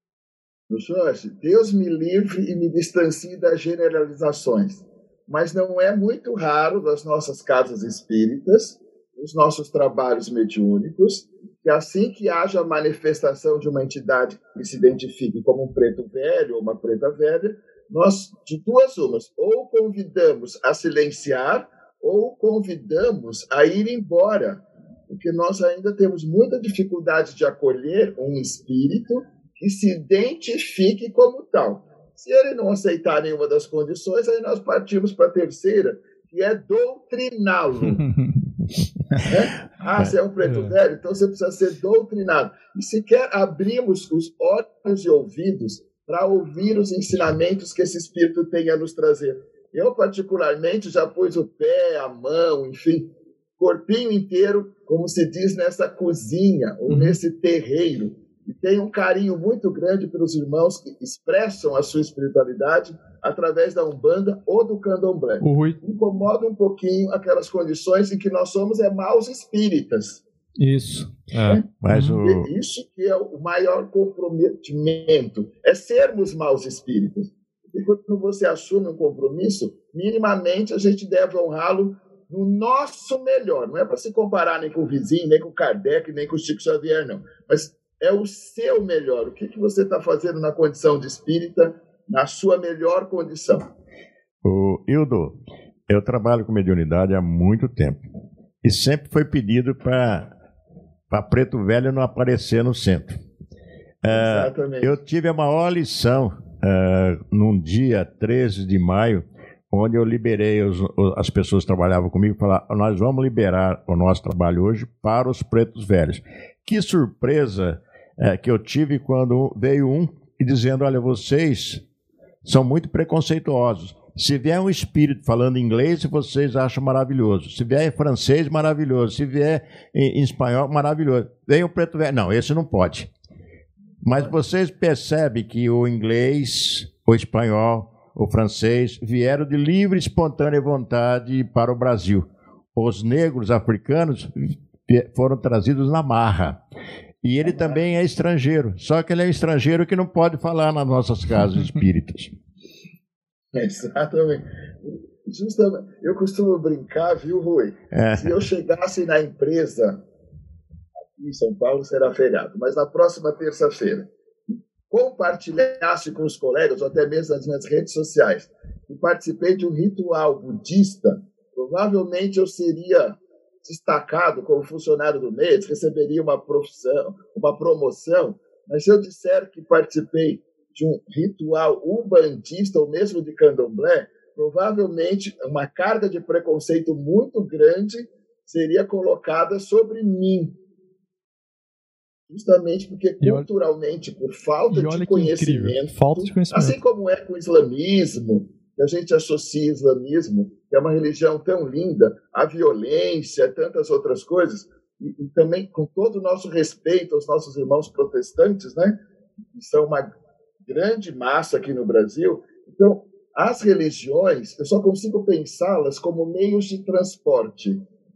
Jorge, Deus me livre e me distancie das generalizações. Mas não é muito raro nas nossas casas espíritas, nos nossos trabalhos mediúnicos, que assim que haja a manifestação de uma entidade que se identifique como um preto velho ou uma preta velha, nós, de duas umas, ou convidamos a silenciar ou convidamos a ir embora, porque nós ainda temos muita dificuldade de acolher um espírito que se identifique como tal. Se ele não aceitar nenhuma das condições, aí nós partimos para a terceira, que é doutriná-lo. É? Ah, você é um preto é. velho, então você precisa ser doutrinado. E sequer abrimos os olhos e ouvidos para ouvir os ensinamentos que esse Espírito tem a nos trazer. Eu, particularmente, já pus o pé, a mão, enfim, corpinho inteiro, como se diz, nessa cozinha ou uhum. nesse terreiro. E tem um carinho muito grande pelos irmãos que expressam a sua espiritualidade através da Umbanda ou do Candomblé. Ui. Incomoda um pouquinho aquelas condições em que nós somos é maus espíritas. Isso. É. É, mas o... Isso que é o maior comprometimento, é sermos maus espíritas. E quando você assume um compromisso, minimamente a gente deve honrá-lo no nosso melhor. Não é para se comparar nem com o vizinho, nem com o Kardec, nem com o Chico Xavier, não. Mas é o seu melhor. O que, que você está fazendo na condição de espírita, na sua melhor condição? O Hildo, eu trabalho com mediunidade há muito tempo. E sempre foi pedido para preto velho não aparecer no centro. Exatamente. Uh, eu tive a maior lição uh, num dia treze de maio, onde eu liberei os, as pessoas que trabalhavam comigo e falaram, nós vamos liberar o nosso trabalho hoje para os pretos velhos. Que surpresa é, que eu tive quando veio um e dizendo, olha, vocês são muito preconceituosos. Se vier um espírito falando inglês, vocês acham maravilhoso. Se vier em francês, maravilhoso. Se vier em, em espanhol, maravilhoso. Vem o preto velho. Não, esse não pode. Mas vocês percebem que o inglês, o espanhol, o francês vieram de livre e espontânea vontade para o Brasil. Os negros africanos foram trazidos na marra. E ele também é estrangeiro, só que ele é estrangeiro que não pode falar nas nossas casas espíritas. Exatamente. Justamente. Eu costumo brincar, viu, Rui? É. Se eu chegasse na empresa, aqui em São Paulo será feriado, mas na próxima terça-feira, compartilhasse com os colegas, ou até mesmo nas minhas redes sociais, que participei de um ritual budista, provavelmente eu seria destacado como funcionário do mês, receberia uma profissão, uma promoção, mas se eu disser que participei de um ritual umbandista ou mesmo de candomblé, provavelmente uma carga de preconceito muito grande seria colocada sobre mim. Justamente porque culturalmente, por falta de conhecimento, falta de conhecimento, assim como é com o islamismo, que a gente associa islamismo, que é uma religião tão linda, à violência, tantas outras coisas, e, e também com todo o nosso respeito aos nossos irmãos protestantes, né, que são uma grande massa aqui no Brasil. Então, as religiões, eu só consigo pensá-las como meios de transporte.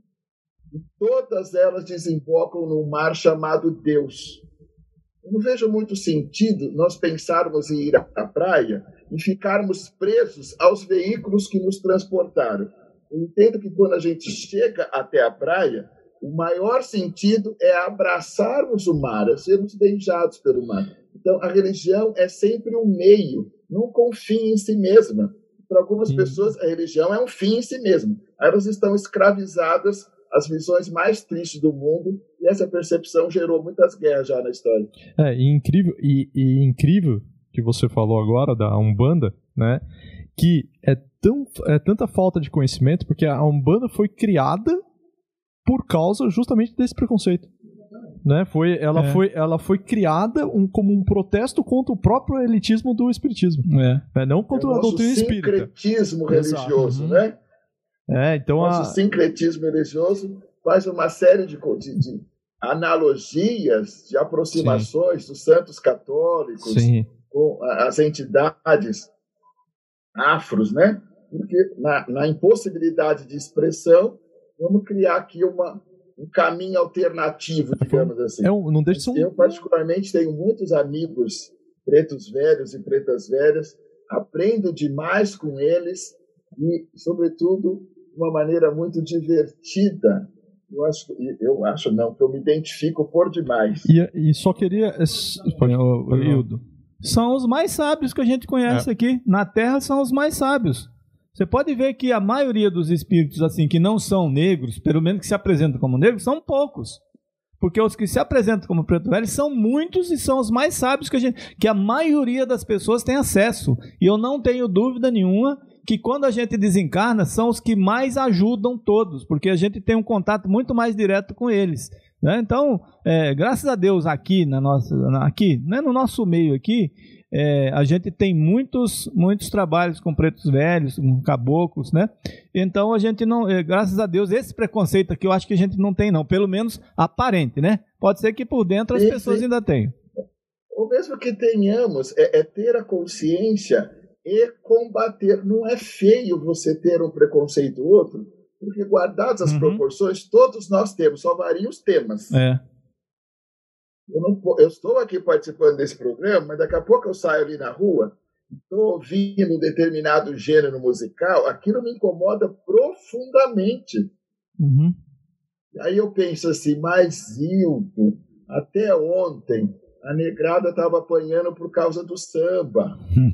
E todas elas desembocam num mar chamado Deus. Eu não vejo muito sentido nós pensarmos em ir à praia e ficarmos presos aos veículos que nos transportaram. Eu entendo que quando a gente chega até a praia, o maior sentido é abraçarmos o mar, é sermos beijados pelo mar. Então, a religião é sempre um meio, nunca um fim em si mesma. Para algumas Sim. pessoas, a religião é um fim em si mesma. Elas estão escravizadas às visões mais tristes do mundo, e essa percepção gerou muitas guerras já na história. É, e incrível, e, e incrível que você falou agora da Umbanda, né, que é, tão, é tanta falta de conhecimento, porque a Umbanda foi criada por causa justamente desse preconceito. Né? Foi, ela, é. foi, ela foi criada um, como um protesto contra o próprio elitismo do espiritismo. É. É, não contra é a doutrina espírita. O sincretismo religioso, uhum. né? É, então Nosso a... sincretismo religioso faz uma série de, de, de analogias, de aproximações Sim. dos santos católicos Sim. com as entidades afros, né? Porque na, na impossibilidade de expressão, vamos criar aqui uma, um caminho alternativo, digamos assim. É um, não deixa de ser um... Eu, particularmente, tenho muitos amigos pretos velhos e pretas velhas, aprendo demais com eles e, sobretudo, de uma maneira muito divertida. Eu acho, eu acho não, que eu me identifico por demais. E, e só queria... Hildo, são os mais sábios que a gente conhece é. aqui. Na Terra são os mais sábios. Você pode ver que a maioria dos espíritos assim que não são negros, pelo menos que se apresentam como negros, são poucos. Porque os que se apresentam como preto velho são muitos e são os mais sábios que a gente, que a maioria das pessoas tem acesso. E eu não tenho dúvida nenhuma que quando a gente desencarna são os que mais ajudam todos, porque a gente tem um contato muito mais direto com eles. Né? Então, é, graças a Deus aqui, na nossa, aqui né, no nosso meio aqui, É, a gente tem muitos, muitos trabalhos com pretos velhos, com caboclos, né? Então a gente não, é, graças a Deus, esse preconceito aqui eu acho que a gente não tem não, pelo menos aparente, né? Pode ser que por dentro as sim, pessoas sim. ainda tenham. Ou mesmo que tenhamos, é, é ter a consciência e combater. Não é feio você ter um preconceito ou outro, porque guardadas as uhum. proporções, todos nós temos, só variam os temas. É. Eu, não, eu estou aqui participando desse programa, mas daqui a pouco eu saio ali na rua, estou ouvindo um determinado gênero musical, aquilo me incomoda profundamente. Uhum. E aí eu penso assim, mas Hildo, até ontem a negrada estava apanhando por causa do samba.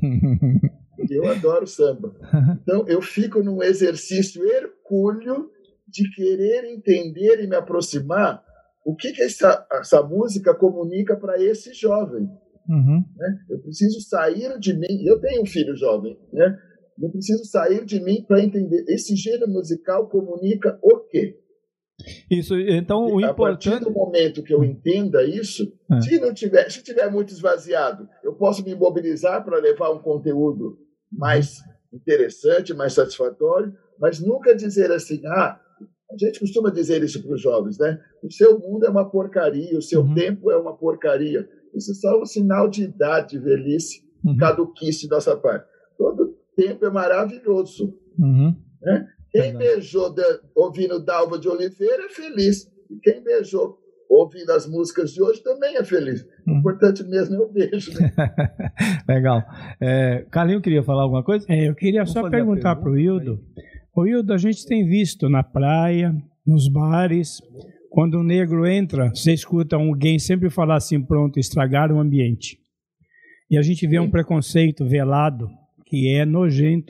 Eu adoro samba. Então eu fico num exercício hercúleo de querer entender e me aproximar o que, que essa, essa música comunica para esse jovem. Uhum. Né? Eu preciso sair de mim, eu tenho um filho jovem, né? Eu preciso sair de mim para entender, esse gênero musical comunica o quê? Isso, então o a importante... partir do momento que eu entenda isso, é. se não tiver, se tiver muito esvaziado, eu posso me mobilizar para levar um conteúdo mais interessante, mais satisfatório, mas nunca dizer assim, ah, a gente costuma dizer isso para os jovens, né? O seu mundo é uma porcaria, o seu uhum. tempo é uma porcaria. Isso é só um sinal de idade, de velhice, uhum. caduquice da nossa parte. Todo tempo é maravilhoso. Uhum. Né? Quem é beijou de, ouvindo Dalva de Oliveira é feliz. E quem beijou ouvindo as músicas de hoje também é feliz. Uhum. O importante mesmo é o beijo. Né? Legal. É, Carlinhos queria falar alguma coisa? É, eu queria Vamos só perguntar para o Hildo. O Hildo, a gente tem visto na praia, nos bares, quando um negro entra, você escuta alguém sempre falar assim, pronto, estragaram o ambiente. E a gente vê um preconceito velado que é nojento,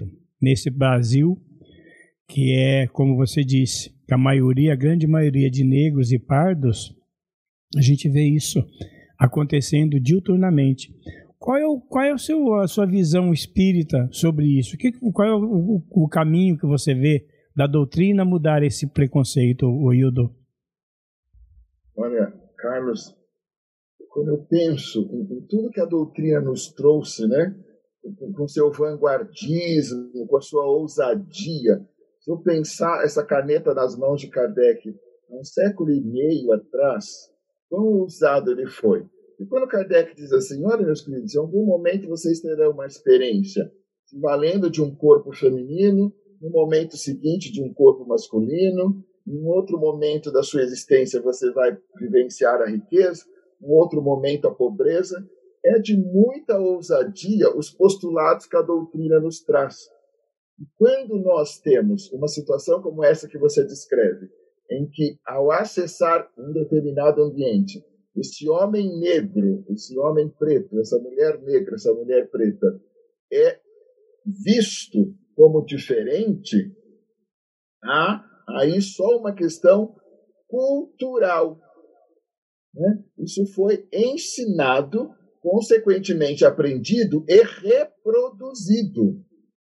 nesse Brasil, que é, como você disse, a maioria, a grande maioria de negros e pardos, a gente vê isso acontecendo diuturnamente. Qual é, o, qual é o seu, a sua visão espírita sobre isso? Que, qual é o, o, o caminho que você vê da doutrina mudar esse preconceito, Oildo? Olha, Carlos, quando eu penso em, em tudo que a doutrina nos trouxe, né, com, com seu vanguardismo, com a sua ousadia, se eu pensar essa caneta nas mãos de Kardec há um século e meio atrás, quão ousado ele foi. E quando Kardec diz assim, olha, meus queridos, em algum momento vocês terão uma experiência se valendo de um corpo feminino, no momento seguinte de um corpo masculino, em outro momento da sua existência você vai vivenciar a riqueza, em outro momento a pobreza. É de muita ousadia os postulados que a doutrina nos traz. E quando nós temos uma situação como essa que você descreve, em que ao acessar um determinado ambiente, esse homem negro, esse homem preto, essa mulher negra, essa mulher preta, é visto como diferente, há aí só uma questão cultural. Né? Isso foi ensinado, consequentemente aprendido e reproduzido.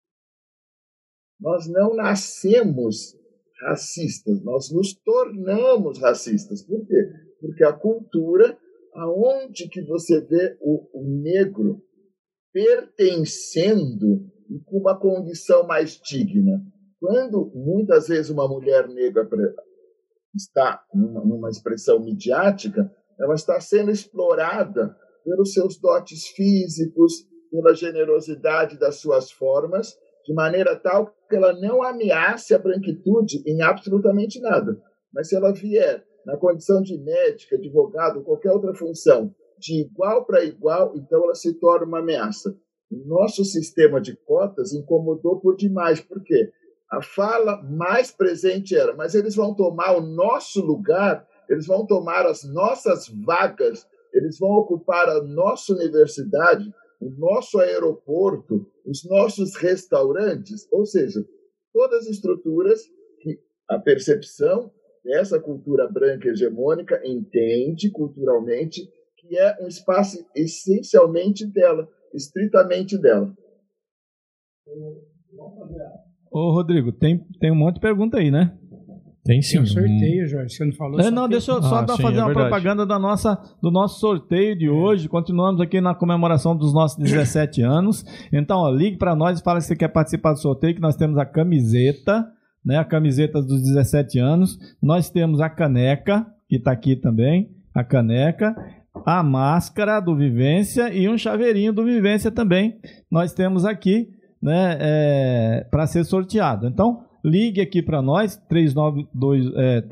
Nós não nascemos racistas, nós nos tornamos racistas. Por quê? Porque a cultura, aonde que você vê o, o negro pertencendo e com uma condição mais digna. Quando muitas vezes uma mulher negra está numa, numa expressão midiática, ela está sendo explorada pelos seus dotes físicos, pela generosidade das suas formas, de maneira tal que ela não ameace a branquitude em absolutamente nada. Mas se ela vier na condição de médica, advogado, qualquer outra função, de igual para igual, então ela se torna uma ameaça. O nosso sistema de cotas incomodou por demais. Por quê? A fala mais presente era, mas eles vão tomar o nosso lugar, eles vão tomar as nossas vagas, eles vão ocupar a nossa universidade, o nosso aeroporto, os nossos restaurantes, ou seja, todas as estruturas que a percepção dessa cultura branca hegemônica entende culturalmente que é um espaço essencialmente dela, estritamente dela. Ô, Rodrigo, tem, tem um monte de pergunta aí, né? Tem sim. Tem um sorteio, Jorge. Você não falou É, não, deixa eu só Ah, dar, sim, fazer é uma verdade. propaganda da nossa, do nosso sorteio de hoje. Continuamos aqui na comemoração dos nossos dezessete anos. Então, ó, ligue para nós e fala se você quer participar do sorteio, que nós temos a camiseta, né? A camiseta dos dezessete anos. Nós temos a caneca, que está aqui também, a caneca, a máscara do Vivência e um chaveirinho do Vivência também. Nós temos aqui, né, é, para ser sorteado. Então, ligue aqui para nós, três nove dois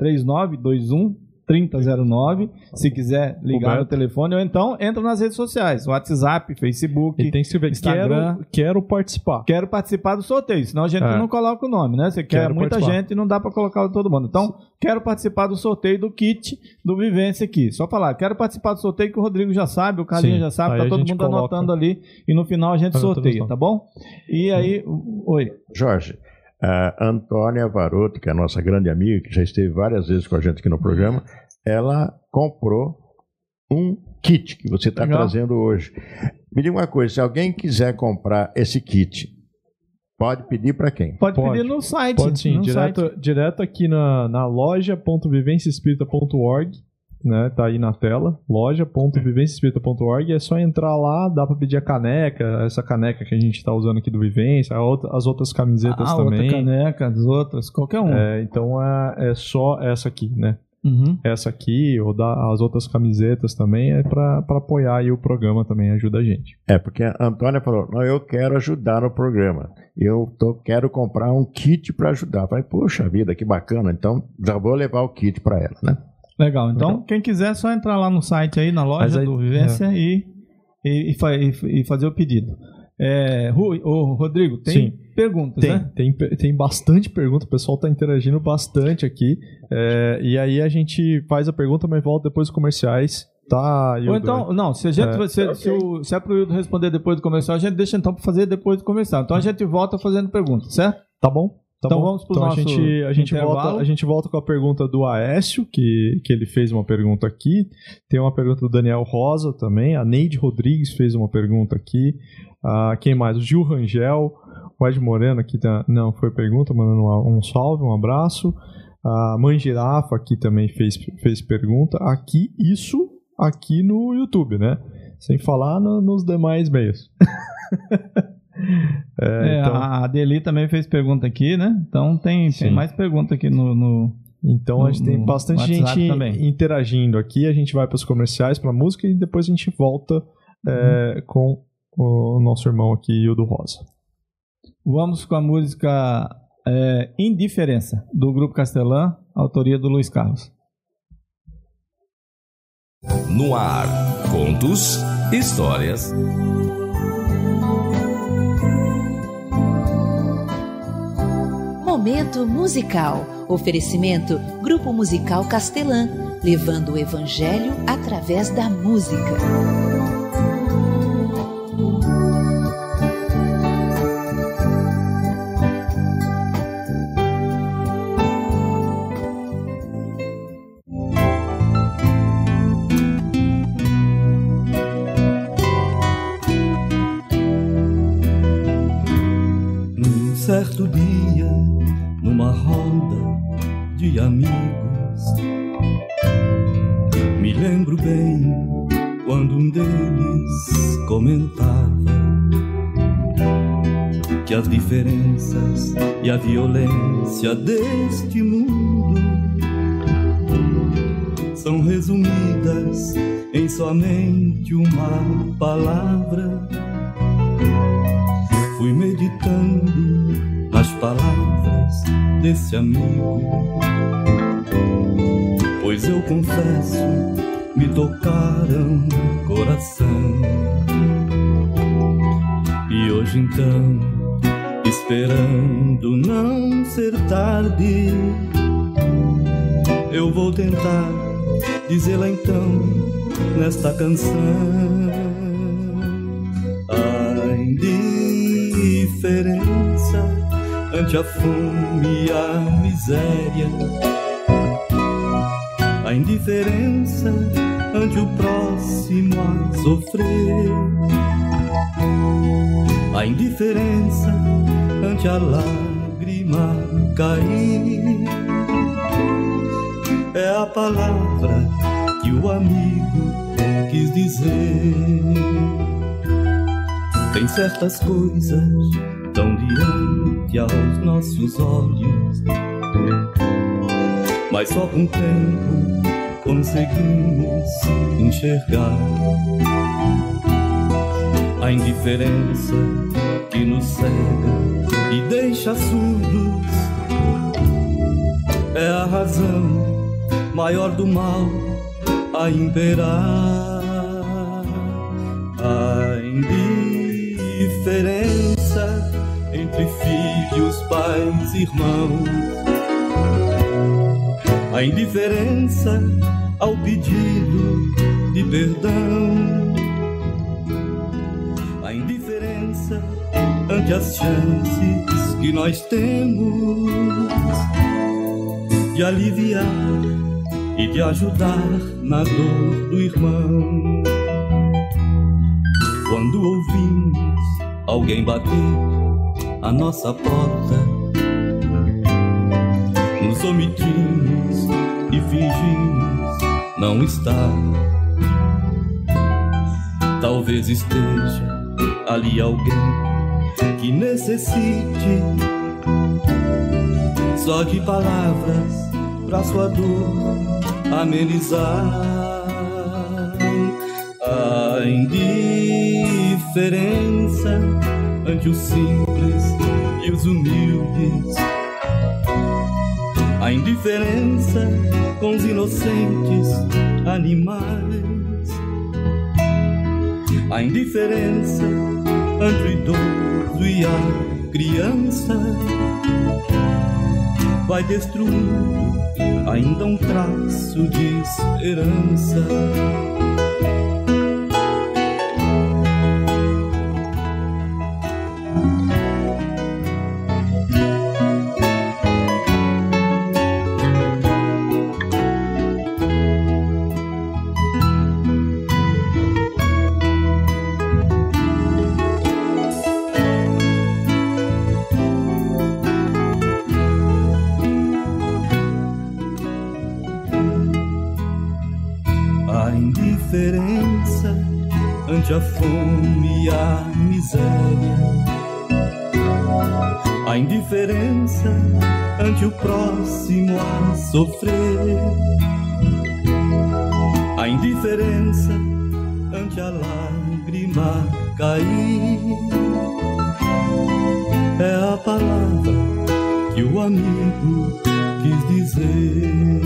um, três zero zero nove, se quiser ligar Roberto. no telefone, ou então entra nas redes sociais, WhatsApp, Facebook, E tem que escrever, Instagram. quero, quero participar. Quero participar do sorteio, senão a gente É. não coloca o nome, né? Você quer Quero muita participar. gente e não dá para colocar todo mundo. Então, quero participar do sorteio do kit do Vivência aqui. Só falar, quero participar do sorteio que o Rodrigo já sabe, o Carlinhos Sim, já sabe, aí tá a todo gente mundo coloca. anotando ali e no final a gente Anotando sorteia, só. tá bom? E aí, oi. Jorge, a Antônia Varoto, que é a nossa grande amiga, que já esteve várias vezes com a gente aqui no programa, ela comprou um kit que você está Legal. trazendo hoje. Me diga uma coisa, se alguém quiser comprar esse kit, pode pedir para quem? Pode, Pode. pedir no site. Pode sim, no site. direto, direto aqui na, na loja ponto vivência espírita ponto org, né? Tá aí na tela, loja ponto vivência espírita ponto org, é só entrar lá, dá pra pedir a caneca, essa caneca que a gente tá usando aqui do Vivência, a outra, as outras camisetas a também. outra caneca, as outras, qualquer um. É, então é, é só essa aqui, né? Uhum. Essa aqui, ou da, as outras camisetas também, é pra, pra apoiar aí o programa também, ajuda a gente. É, porque a Antônia falou, não, eu quero ajudar no programa, eu tô, quero comprar um kit para ajudar. Eu falei, puxa vida, que bacana, então já vou levar o kit para ela, né? Legal, então quem quiser é só entrar lá no site aí, na loja aí- do Vivência é. e, e, e, fa- e- e fazer o pedido. É, Rui, ô, Rodrigo, tem Sim. perguntas, Tem, né? tem, tem bastante pergunta, o pessoal está interagindo bastante aqui. É, e aí a gente faz a pergunta, mas volta depois dos comerciais. tá, Hildo? Ou então, não, se, a gente, É. se, Ok. se, o, se é pro Hildo responder depois do comercial, a gente deixa então para fazer depois do comercial. Então a gente volta fazendo pergunta, certo? Tá bom? Tá Então bom. vamos pro então nosso a gente, a gente intervalo. volta, a gente volta com a pergunta do Aécio, que, que ele fez uma pergunta aqui. Tem uma pergunta do Daniel Rosa também. A Neide Rodrigues fez uma pergunta aqui. Ah, quem mais? O Gil Rangel. O Ed Moreno aqui tá, não foi pergunta, mandando um, um salve, um abraço. A Mãe Girafa aqui também fez, fez pergunta. Aqui, isso aqui no YouTube, né? Sem falar no, nos demais meios. é, É, então, a Adeli também fez pergunta aqui, né? Então tem, tem Sim. mais pergunta aqui no... no... então a gente no- tem no bastante WhatsApp gente também. interagindo aqui. A gente vai para os comerciais, para a música e depois a gente volta é, Uhum. com o nosso irmão aqui, Hildo Rosa. Vamos com a música é, Indiferença, do Grupo Castelã, autoria do Luiz Carlos. No ar, contos, histórias. Momento musical. Oferecimento Grupo Musical Castelã, levando o evangelho através da música. Num certo dia, numa roda de amigos, me lembro bem quando um deles comentava que as diferenças e a violência deste mundo são resumidas em somente uma palavra. Fui meditando nas palavras desse amigo, pois eu confesso, me tocaram o coração. E hoje então, esperando não ser tarde, eu vou tentar dizê-la então nesta canção. A indiferença ante a fome e a miséria, a indiferença ante o próximo a sofrer, a indiferença ante a lágrima cair, é a palavra que o amigo quis dizer. Tem certas coisas tão diante aos nossos olhos, mas só com o tempo conseguimos enxergar. A indiferença que nos cega e deixa surdos é a razão maior do mal a imperar. A indiferença entre filhos, pais, irmãos, a indiferença ao pedido de perdão, a indiferença ante as chances que nós temos de aliviar e de ajudar na dor do irmão. Quando ouvimos alguém bater a nossa porta, nos omitimos e fingimos não estar. Talvez esteja ali alguém que necessite só de palavras pra sua dor amenizar. A indiferença ante os simples e os humildes, a indiferença com os inocentes animais, a indiferença ante o idoso e a criança vai destruindo ainda um traço de esperança. ante a fome e a miséria, a indiferença ante o próximo a sofrer, a indiferença ante a lágrima cair, é a palavra que o amigo quis dizer.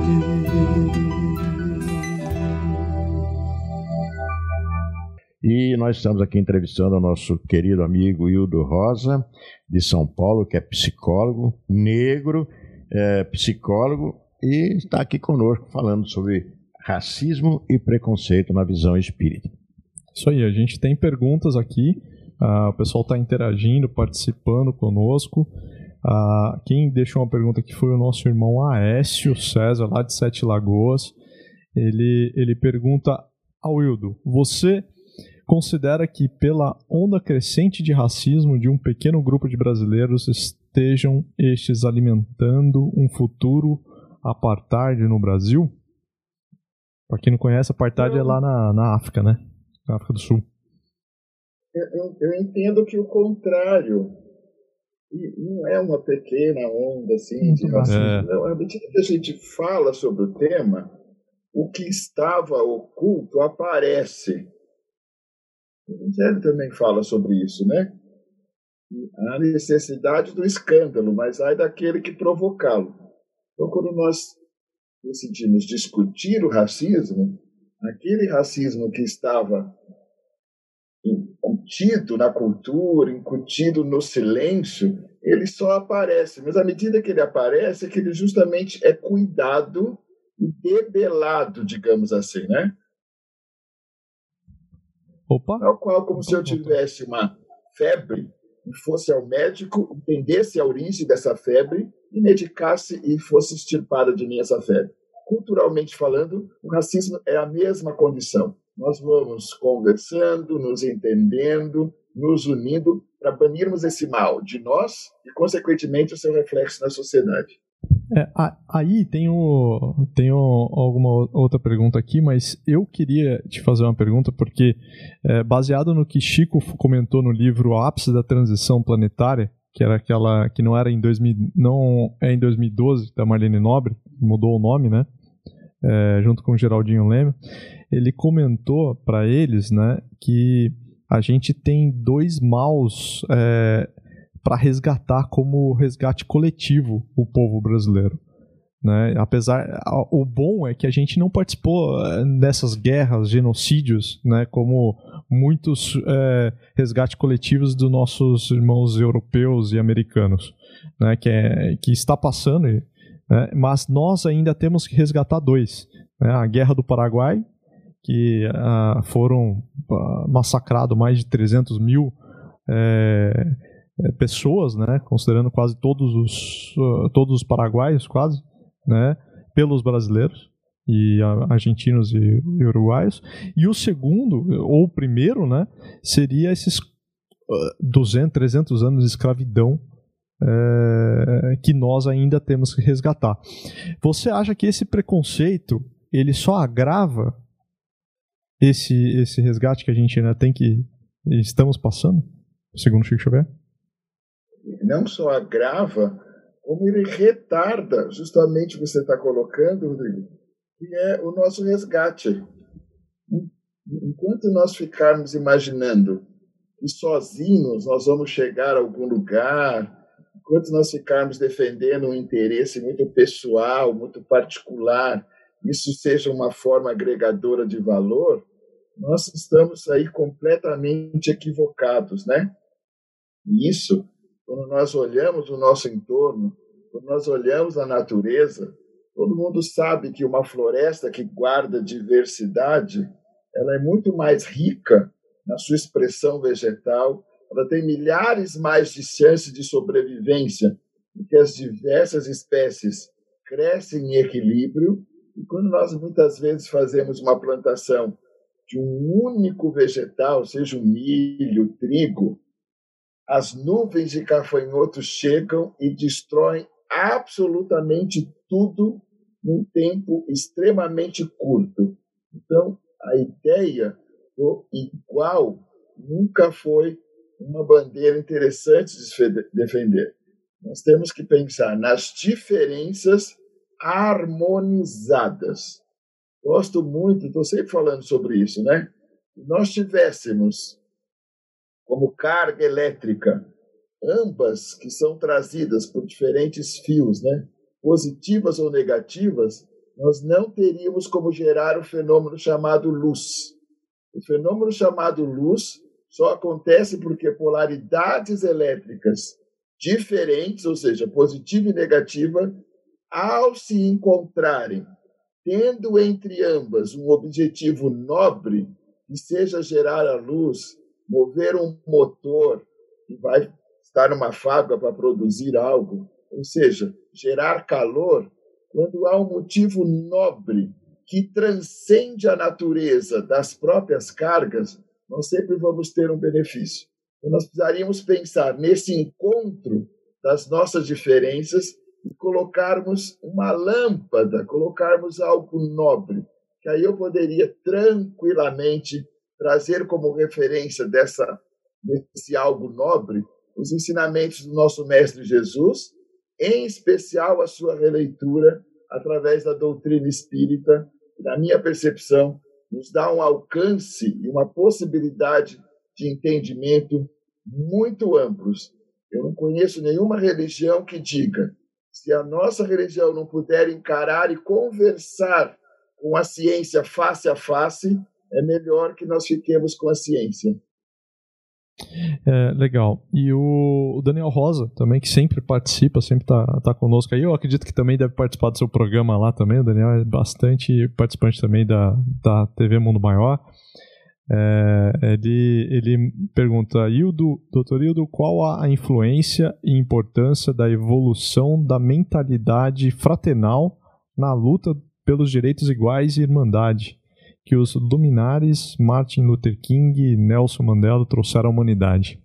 E nós estamos aqui entrevistando o nosso querido amigo Hildo Rosa, de São Paulo, que é psicólogo, negro, é, psicólogo, e está aqui conosco falando sobre racismo e preconceito na visão espírita. Isso aí, a gente tem perguntas aqui, uh, o pessoal está interagindo, participando conosco. Uh, quem deixou uma pergunta aqui foi o nosso irmão Aécio César, lá de Sete Lagoas. Ele, ele pergunta ao Hildo: você considera que pela onda crescente de racismo de um pequeno grupo de brasileiros estejam estes alimentando um futuro apartheid no Brasil? Para quem não conhece, apartheid é lá na, na África, né? Na África do Sul. Eu, eu entendo que o contrário. E não é uma pequena onda assim, de racismo. É. Não, à medida que a gente fala sobre o tema, o que estava oculto aparece. O Evangelho também fala sobre isso, né? A necessidade do escândalo, mas ai daquele que provocá-lo. Então, quando nós decidimos discutir o racismo, aquele racismo que estava incutido na cultura, incutido no silêncio, ele só aparece. Mas à medida que ele aparece, é que ele justamente é cuidado e debelado, digamos assim, né? Opa. Tal qual como opa, se eu tivesse uma febre e fosse ao médico, entendesse a origem dessa febre e medicasse e fosse extirpada de mim essa febre. Culturalmente falando, o racismo é a mesma condição. Nós vamos conversando, nos entendendo, nos unindo para banirmos esse mal de nós e, consequentemente, o seu reflexo na sociedade. É, aí tenho, tenho alguma outra pergunta aqui, mas eu queria te fazer uma pergunta porque, é, baseado no que Chico comentou no livro O Ápice da Transição Planetária, que era aquela que não era em dois mil, não é em dois mil e doze, da Marlene Nobre, mudou o nome, né? É, junto com o Geraldinho Leme, ele comentou para eles, né, que a gente tem dois maus é, para resgatar como resgate coletivo o povo brasileiro, né? Apesar, o bom é que a gente não participou dessas guerras, genocídios, né, como muitos é, resgates coletivos dos nossos irmãos europeus e americanos, né, que, é, que está passando, né, mas nós ainda temos que resgatar dois, né, a Guerra do Paraguai, que uh, foram uh, massacrados mais de trezentos mil é, pessoas, né, considerando quase todos os, uh, todos os paraguaios, quase, né, pelos brasileiros e uh, argentinos e, e uruguaios. E o segundo, ou o primeiro, né, seria esses uh, duzentos, trezentos anos de escravidão é, que nós ainda temos que resgatar. Você acha que esse preconceito ele só agrava esse, esse resgate que a gente ainda tem que estamos passando, segundo Chico Xavier? Não só agrava, como ele retarda justamente o que você está colocando, Rodrigo, que é o nosso resgate. Enquanto nós ficarmos imaginando que sozinhos nós vamos chegar a algum lugar, enquanto nós ficarmos defendendo um interesse muito pessoal, muito particular, isso seja uma forma agregadora de valor, nós estamos aí completamente equivocados, né? E isso, quando nós olhamos o nosso entorno, quando nós olhamos a natureza, todo mundo sabe que uma floresta que guarda diversidade, ela é muito mais rica na sua expressão vegetal, ela tem milhares mais de chances de sobrevivência, porque as diversas espécies crescem em equilíbrio. E quando nós muitas vezes fazemos uma plantação de um único vegetal, seja o milho, o trigo, as nuvens de gafanhotos chegam e destroem absolutamente tudo num tempo extremamente curto. Então, a ideia do igual nunca foi uma bandeira interessante de se defender. Nós temos que pensar nas diferenças harmonizadas. Gosto muito, estou sempre falando sobre isso, né? Se nós tivéssemos como carga elétrica ambas que são trazidas por diferentes fios, né? Positivas ou negativas, nós não teríamos como gerar o fenômeno chamado luz. O fenômeno chamado luz só acontece porque polaridades elétricas diferentes, ou seja, positiva e negativa, ao se encontrarem, tendo entre ambas um objetivo nobre, que seja gerar a luz, mover um motor que vai estar numa fábrica para produzir algo, ou seja, gerar calor, quando há um motivo nobre que transcende a natureza das próprias cargas, nós sempre vamos ter um benefício. Então, nós precisaríamos pensar nesse encontro das nossas diferenças e colocarmos uma lâmpada, colocarmos algo nobre, que aí eu poderia tranquilamente trazer como referência dessa, desse algo nobre os ensinamentos do nosso Mestre Jesus, em especial a sua releitura através da doutrina espírita, que, na minha percepção, nos dá um alcance e uma possibilidade de entendimento muito amplos. Eu não conheço nenhuma religião que diga, se a nossa religião não puder encarar e conversar com a ciência face a face, é melhor que nós fiquemos com a ciência. É, legal. E o Daniel Rosa também, que sempre participa, sempre está tá conosco aí. Eu acredito que também deve participar do seu programa lá também. O Daniel é bastante participante também da, da T V Mundo Maior. É, ele, ele pergunta, Hildo, doutor Hildo, qual a influência e importância da evolução da mentalidade fraternal na luta pelos direitos iguais e irmandade que os luminares Martin Luther King e Nelson Mandela trouxeram à humanidade?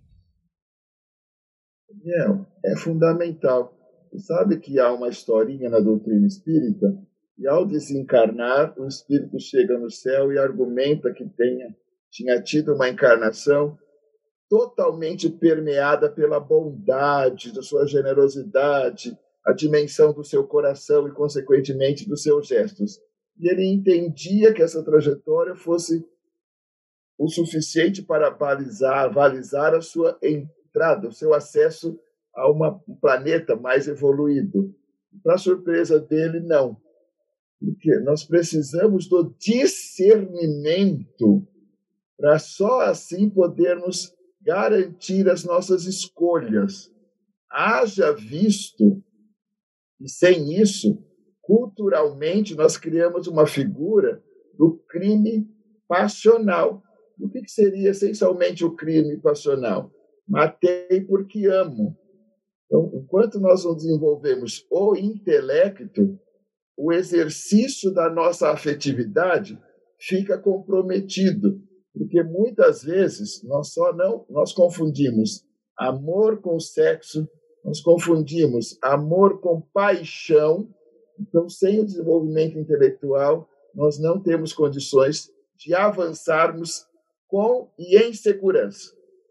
É, é fundamental. Você sabe que há uma historinha na doutrina espírita e, ao desencarnar, o espírito chega no céu e argumenta que tenha, tinha tido uma encarnação totalmente permeada pela bondade, da sua generosidade, a dimensão do seu coração e, consequentemente, dos seus gestos. E ele entendia que essa trajetória fosse o suficiente para balizar, balizar a sua entrada, o seu acesso a uma, um planeta mais evoluído. Para surpresa dele, não. Porque nós precisamos do discernimento para só assim podermos garantir as nossas escolhas. Haja visto que, sem isso, culturalmente, nós criamos uma figura do crime passional. O que seria essencialmente o crime passional? Matei porque amo. Então, enquanto nós não desenvolvemos o intelecto, o exercício da nossa afetividade fica comprometido, porque muitas vezes nós só não nós confundimos amor com sexo, nós confundimos amor com paixão. Então, sem o desenvolvimento intelectual, nós não temos condições de avançarmos com e em segurança.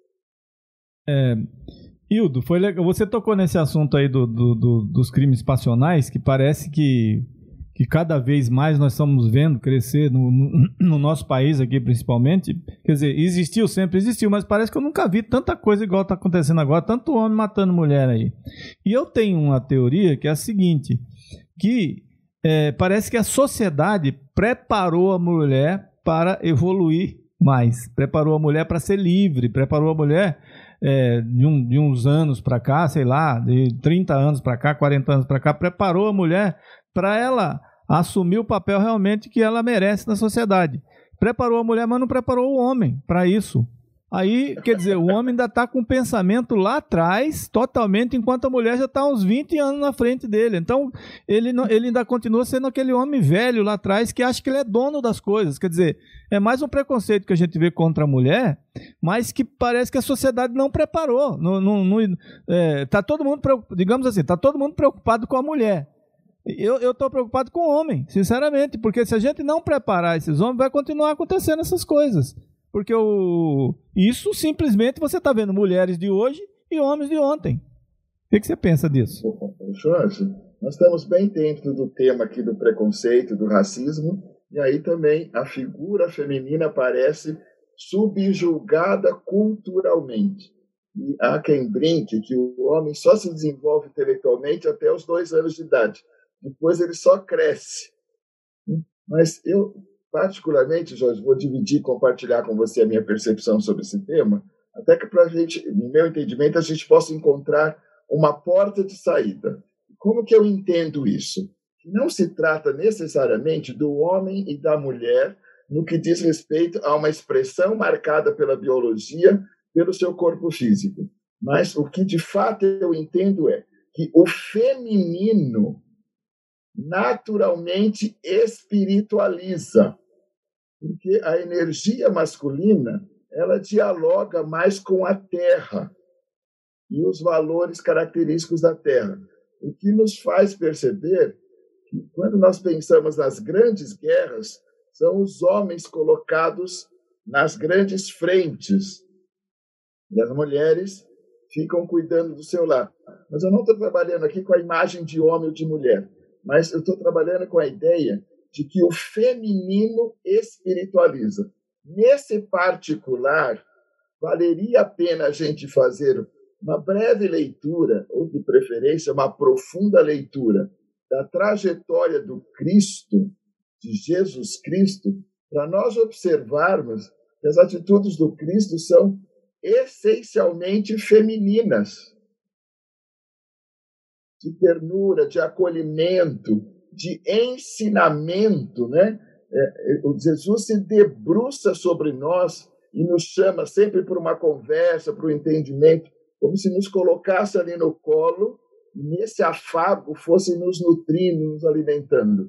É, Hildo, foi legal. Você tocou nesse assunto aí do, do, do, dos crimes passionais, que parece que, que cada vez mais nós estamos vendo crescer no, no, no nosso país aqui, principalmente. Quer dizer, existiu, sempre existiu, mas parece que eu nunca vi tanta coisa igual está acontecendo agora, tanto homem matando mulher aí. E eu tenho uma teoria que é a seguinte, que é, parece que a sociedade preparou a mulher para evoluir mais, preparou a mulher para ser livre, preparou a mulher é, de, um, de uns anos para cá, sei lá, de trinta anos para cá, quarenta anos para cá, preparou a mulher para ela assumir o papel realmente que ela merece na sociedade. Preparou a mulher, mas não preparou o homem para isso. Aí, quer dizer, o homem ainda está com o pensamento lá atrás, totalmente, enquanto a mulher já está uns vinte anos na frente dele. Então, ele, não, ele ainda continua sendo aquele homem velho lá atrás que acha que ele é dono das coisas. Quer dizer, é mais um preconceito que a gente vê contra a mulher, mas que parece que a sociedade não preparou. Não, não, não, é, tá todo mundo, digamos assim, está todo mundo preocupado com a mulher. Eu estou preocupado com o homem, sinceramente, porque se a gente não preparar esses homens, vai continuar acontecendo essas coisas. Porque o... isso simplesmente você está vendo mulheres de hoje e homens de ontem. O que, que você pensa disso? Jorge, nós estamos bem dentro do tema aqui do preconceito, do racismo, e aí também a figura feminina aparece subjugada culturalmente. E há quem brinque que o homem só se desenvolve intelectualmente até os dois anos de idade. Depois ele só cresce. Mas eu, particularmente, Jorge, vou dividir e compartilhar com você a minha percepção sobre esse tema, até que, para a gente, no meu entendimento, a gente possa encontrar uma porta de saída. Como que eu entendo isso? Não se trata necessariamente do homem e da mulher no que diz respeito a uma expressão marcada pela biologia, pelo seu corpo físico. Mas o que de fato eu entendo é que o feminino naturalmente espiritualiza, porque a energia masculina ela dialoga mais com a terra e os valores característicos da terra, o que nos faz perceber que quando nós pensamos nas grandes guerras, são os homens colocados nas grandes frentes e as mulheres ficam cuidando do seu lar. Mas eu não estou trabalhando aqui com a imagem de homem ou de mulher, mas eu estou trabalhando com a ideia de que o feminino espiritualiza. Nesse particular, valeria a pena a gente fazer uma breve leitura, ou de preferência, uma profunda leitura da trajetória do Cristo, de Jesus Cristo, para nós observarmos que as atitudes do Cristo são essencialmente femininas, de ternura, de acolhimento, de ensinamento, né? É, o Jesus se debruça sobre nós e nos chama sempre para uma conversa, para o entendimento, como se nos colocasse ali no colo e nesse afago fosse nos nutrindo, nos alimentando,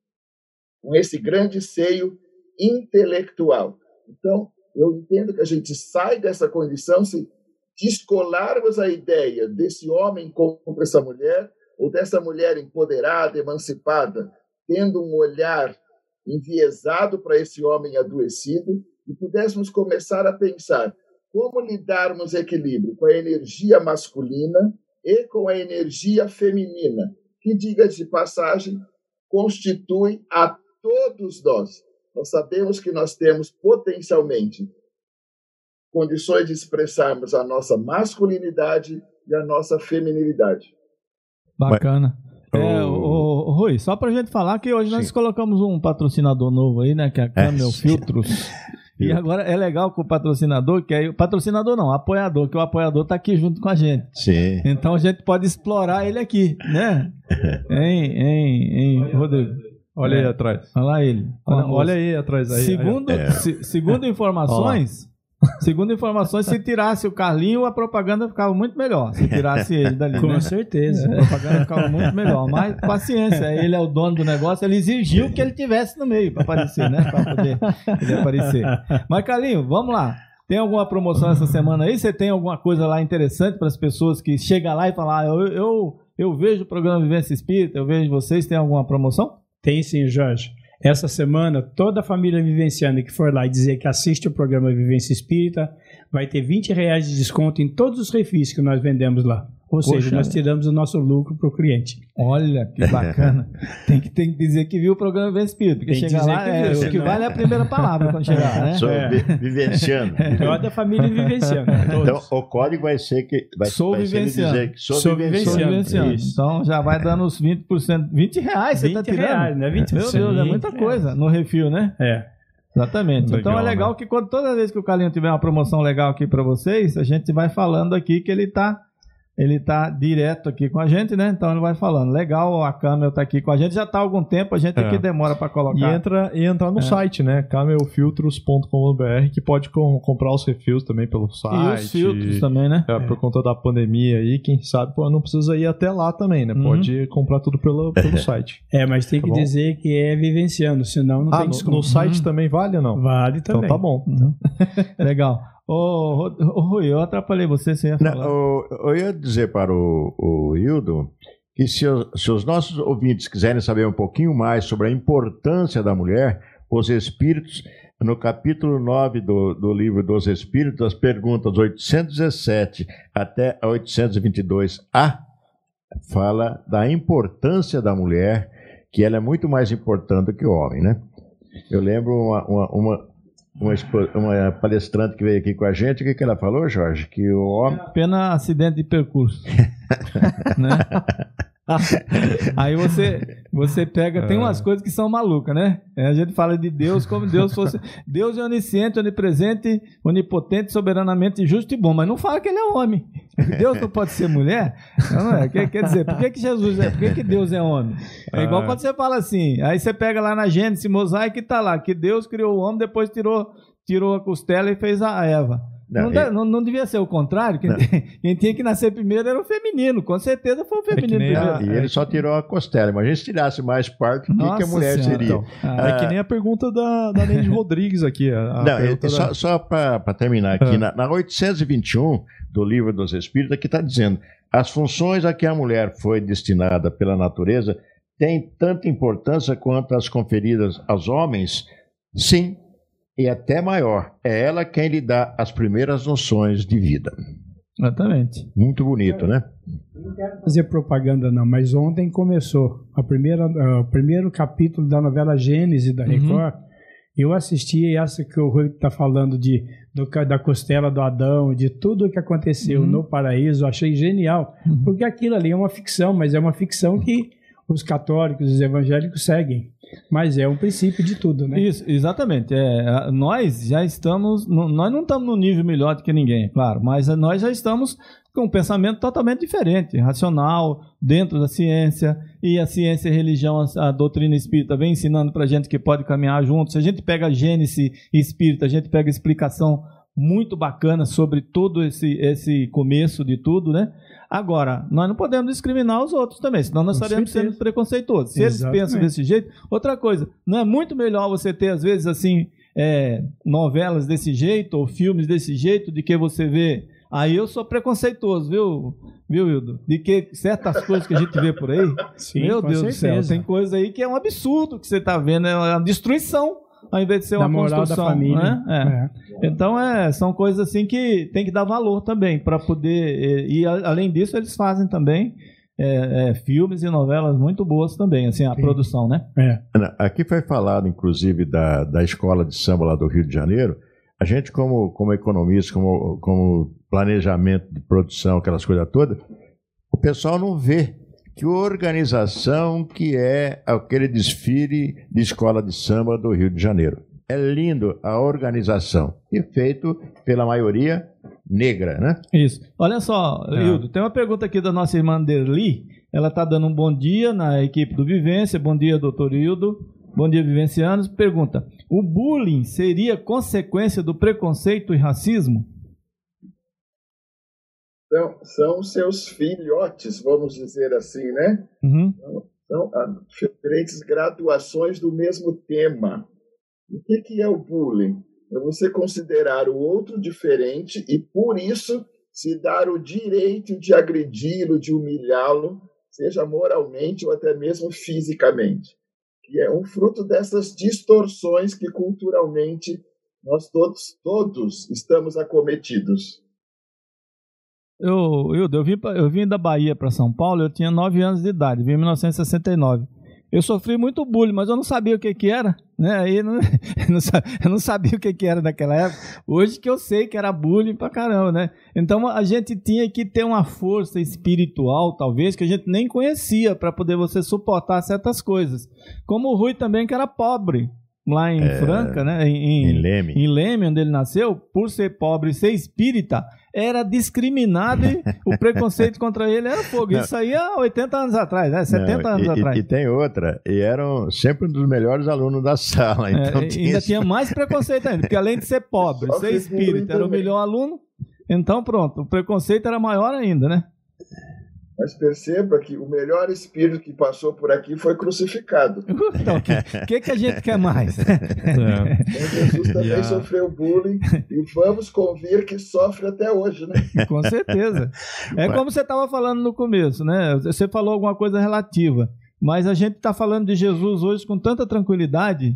com esse grande seio intelectual. Então, eu entendo que a gente sai dessa condição se descolarmos a ideia desse homem contra essa mulher, ou dessa mulher empoderada, emancipada, tendo um olhar enviesado para esse homem adoecido, e pudéssemos começar a pensar como lidarmos equilíbrio com a energia masculina e com a energia feminina, que, diga-se de passagem, constitui a todos nós. Nós sabemos que nós temos potencialmente condições de expressarmos a nossa masculinidade e a nossa feminilidade. Bacana. É, o, o, o Rui, só para a gente falar que hoje Sim. nós colocamos um patrocinador novo aí, né? Que é a Camel é, Filtros. E agora é legal com o patrocinador, que é o patrocinador não, apoiador, que o apoiador está aqui junto com a gente. Sim. Então a gente pode explorar ele aqui, né? Hein, hein, hein, Rodrigo? Olha é. aí atrás. Olha lá ele. Olha, olha aí atrás. Aí, segundo, aí, é. se, segundo informações, segundo informações, se tirasse o Carlinho, a propaganda ficava muito melhor. Se tirasse ele dali. Com né? certeza. A propaganda ficava muito melhor. Mas paciência, ele é o dono do negócio, ele exigiu que ele tivesse no meio para aparecer, né? Para poder ele aparecer. Mas, Carlinho, vamos lá. Tem alguma promoção essa semana aí? Você tem alguma coisa lá interessante para as pessoas que chegam lá e falam, ah, eu, eu, eu vejo o programa Vivência Espírita, eu vejo vocês, tem alguma promoção? Tem sim, Jorge. Essa semana, toda a família vivenciana que for lá e dizer que assiste o programa Vivência Espírita vai ter vinte reais de desconto em todos os refis que nós vendemos lá. Ou Poxa, seja, nós tiramos o nosso lucro para o cliente. Olha, que bacana. tem, que, tem que dizer que viu o programa Vivência Espírita, porque chegar lá, que é, viu, o que vale é a primeira palavra quando chegar, né? Sou é. vivenciano. Toda a família vivenciana. Então, o código vai ser que... Vai, sou vai vivenciano. Ser que sou, sou vivenciano. vivenciano. vivenciano. Então, já vai dando uns vinte por cento. vinte reais você está tirando? Reais, né? vinte por cento. Meu Deus, é muita coisa no refil, né? É. Exatamente. Legal, então é legal, né? Que quando, toda vez que o Carlinho tiver uma promoção legal aqui para vocês, a gente vai falando aqui que ele está ele tá direto aqui com a gente, né? Então ele vai falando. Legal, a Camel tá aqui com a gente. Já tá há algum tempo, a gente é. aqui demora para colocar. E entra, e entra no é. site, né? camel filtros ponto com ponto b r, que pode com, comprar os refis também pelo site. E os filtros também, né? É, é. Por conta da pandemia aí, quem sabe pô, não precisa ir até lá também, né? Pode uhum. comprar tudo pelo, pelo site. É, mas tem tá que bom? dizer que é vivenciando, senão não ah, tem no, desconto. no site uhum. também vale ou não? Vale também. Então tá bom. Uhum. Legal. Ô, ô, Rui, eu atrapalhei você, você ia falar. Não, eu, eu ia dizer para o, o Hildo que se, se os nossos ouvintes quiserem saber um pouquinho mais sobre a importância da mulher, os espíritos no capítulo nove do, do livro dos Espíritos, as perguntas oitocentos e dezessete até a oitocentos e vinte e dois A, fala da importância da mulher, que ela é muito mais importante do que o homem, né? Eu lembro uma, uma, uma, uma, uma palestrante que veio aqui com a gente, o que, que ela falou, Jorge? Que o homem... Pena acidente de percurso. Né? Aí você, você pega, tem umas coisas que são malucas, né? A gente fala de Deus como Deus fosse. Deus é onisciente, onipresente, onipotente, soberanamente justo e bom, mas não fala que ele é homem. Deus não pode ser mulher? Não é? Quer, quer dizer, por que, que Jesus é? Por que, que Deus é homem? É igual quando você fala assim, aí você pega lá na Gênesis mosaico e tá lá, que Deus criou o homem, depois tirou, tirou a costela e fez a Eva. Não, não, ele... não, não devia ser o contrário? Quem, quem tinha que nascer primeiro era o feminino. Com certeza foi o feminino é primeiro. A, e ele só tirou a costela. Imagina se tirasse mais parte, o que, que a mulher senhora, seria? Então. Ah, é que nem a pergunta da, da Neide Rodrigues aqui. A, a não, é, da... Só, só para terminar aqui, ah. na, na oitocentos e vinte e um do Livro dos Espíritos, aqui está dizendo: as funções a que a mulher foi destinada pela natureza têm tanta importância quanto as conferidas aos homens? Sim. E até maior, é ela quem lhe dá as primeiras noções de vida. Exatamente. Muito bonito, né? Não quero fazer propaganda não, mas ontem começou a primeira, uh, o primeiro capítulo da novela Gênesis da Record. Uhum. Eu assisti essa que o Rui está falando de, do, da costela do Adão, de tudo o que aconteceu uhum. no paraíso. Eu achei genial, uhum. porque aquilo ali é uma ficção, mas é uma ficção que os católicos, os evangélicos seguem. Mas é um princípio de tudo, né? Isso, exatamente. É, nós já estamos, nós não estamos num nível melhor do que ninguém, claro, mas nós já estamos com um pensamento totalmente diferente, racional, dentro da ciência, e a ciência e a religião, a, a doutrina espírita vem ensinando para a gente que pode caminhar juntos. Se a gente pega a Gênesis espírita, a gente pega a explicação muito bacana sobre todo esse, esse começo de tudo, né? Agora, nós não podemos discriminar os outros também, senão nós estaremos sendo preconceituosos. Se Exatamente. Eles pensam desse jeito, outra coisa, não é muito melhor você ter, às vezes, assim, é, novelas desse jeito, ou filmes desse jeito, de que você vê... Aí eu sou preconceituoso, viu, viu, Hildo? De que certas coisas que a gente vê por aí, Sim, meu Deus certeza. do céu, tem coisa aí que é um absurdo que você está vendo, é uma destruição, ao invés de ser uma construção, da família. Né? É. É. Então, é, são coisas assim que tem que dar valor também, para poder... E, além disso, eles fazem também é, é, filmes e novelas muito boas também, assim, a Sim. produção, né? É. Aqui foi falado, inclusive, da, da escola de samba lá do Rio de Janeiro. A gente, como, como economista, como, como planejamento de produção, aquelas coisas todas, o pessoal não vê que organização que é aquele desfile de escola de samba do Rio de Janeiro. É lindo a organização, e feito pela maioria negra, né? Isso. Olha só, é. Hildo, tem uma pergunta aqui da nossa irmã Derli. Ela está dando um bom dia na equipe do Vivência. Bom dia, doutor Hildo. Bom dia, vivencianos. Pergunta: o bullying seria consequência do preconceito e racismo? São, são seus filhotes, vamos dizer assim, né? Uhum. São, são diferentes graduações do mesmo tema. O que, que é o bullying? É você considerar o outro diferente e, por isso, se dar o direito de agredi-lo, de humilhá-lo, seja moralmente ou até mesmo fisicamente. Que é um fruto dessas distorções que culturalmente nós todos, todos estamos acometidos. Eu, eu, eu, vim, eu vim da Bahia para São Paulo, eu tinha nove anos de idade, vim em mil novecentos e sessenta e nove. Eu sofri muito bullying, mas eu não sabia o que, que era, né? Aí não, eu, não, eu não sabia o que, que era naquela época. Hoje que eu sei que era bullying pra caramba, né? Então a gente tinha que ter uma força espiritual, talvez, que a gente nem conhecia, para poder você suportar certas coisas. Como o Rui também, que era pobre, lá em é, Franca, né? Em, em, em Leme. Em Leme, onde ele nasceu, por ser pobre e ser espírita, era discriminado e o preconceito contra ele era fogo. Não. Isso aí há oitenta anos atrás, né? setenta Não, anos e, atrás. E, e tem outra, e eram sempre um dos melhores alunos da sala. Então é, tinha ainda esse... tinha mais preconceito ainda, porque além de ser pobre, Só ser espírita, era o melhor aluno, então pronto, o preconceito era maior ainda, né? Mas perceba que o melhor espírito que passou por aqui foi crucificado. Então, o que, que, que a gente quer mais? É. Então, Jesus também yeah. sofreu bullying e vamos convir que sofre até hoje, né? Com certeza. É como você estava falando no começo, né? Você falou alguma coisa relativa, mas a gente está falando de Jesus hoje com tanta tranquilidade,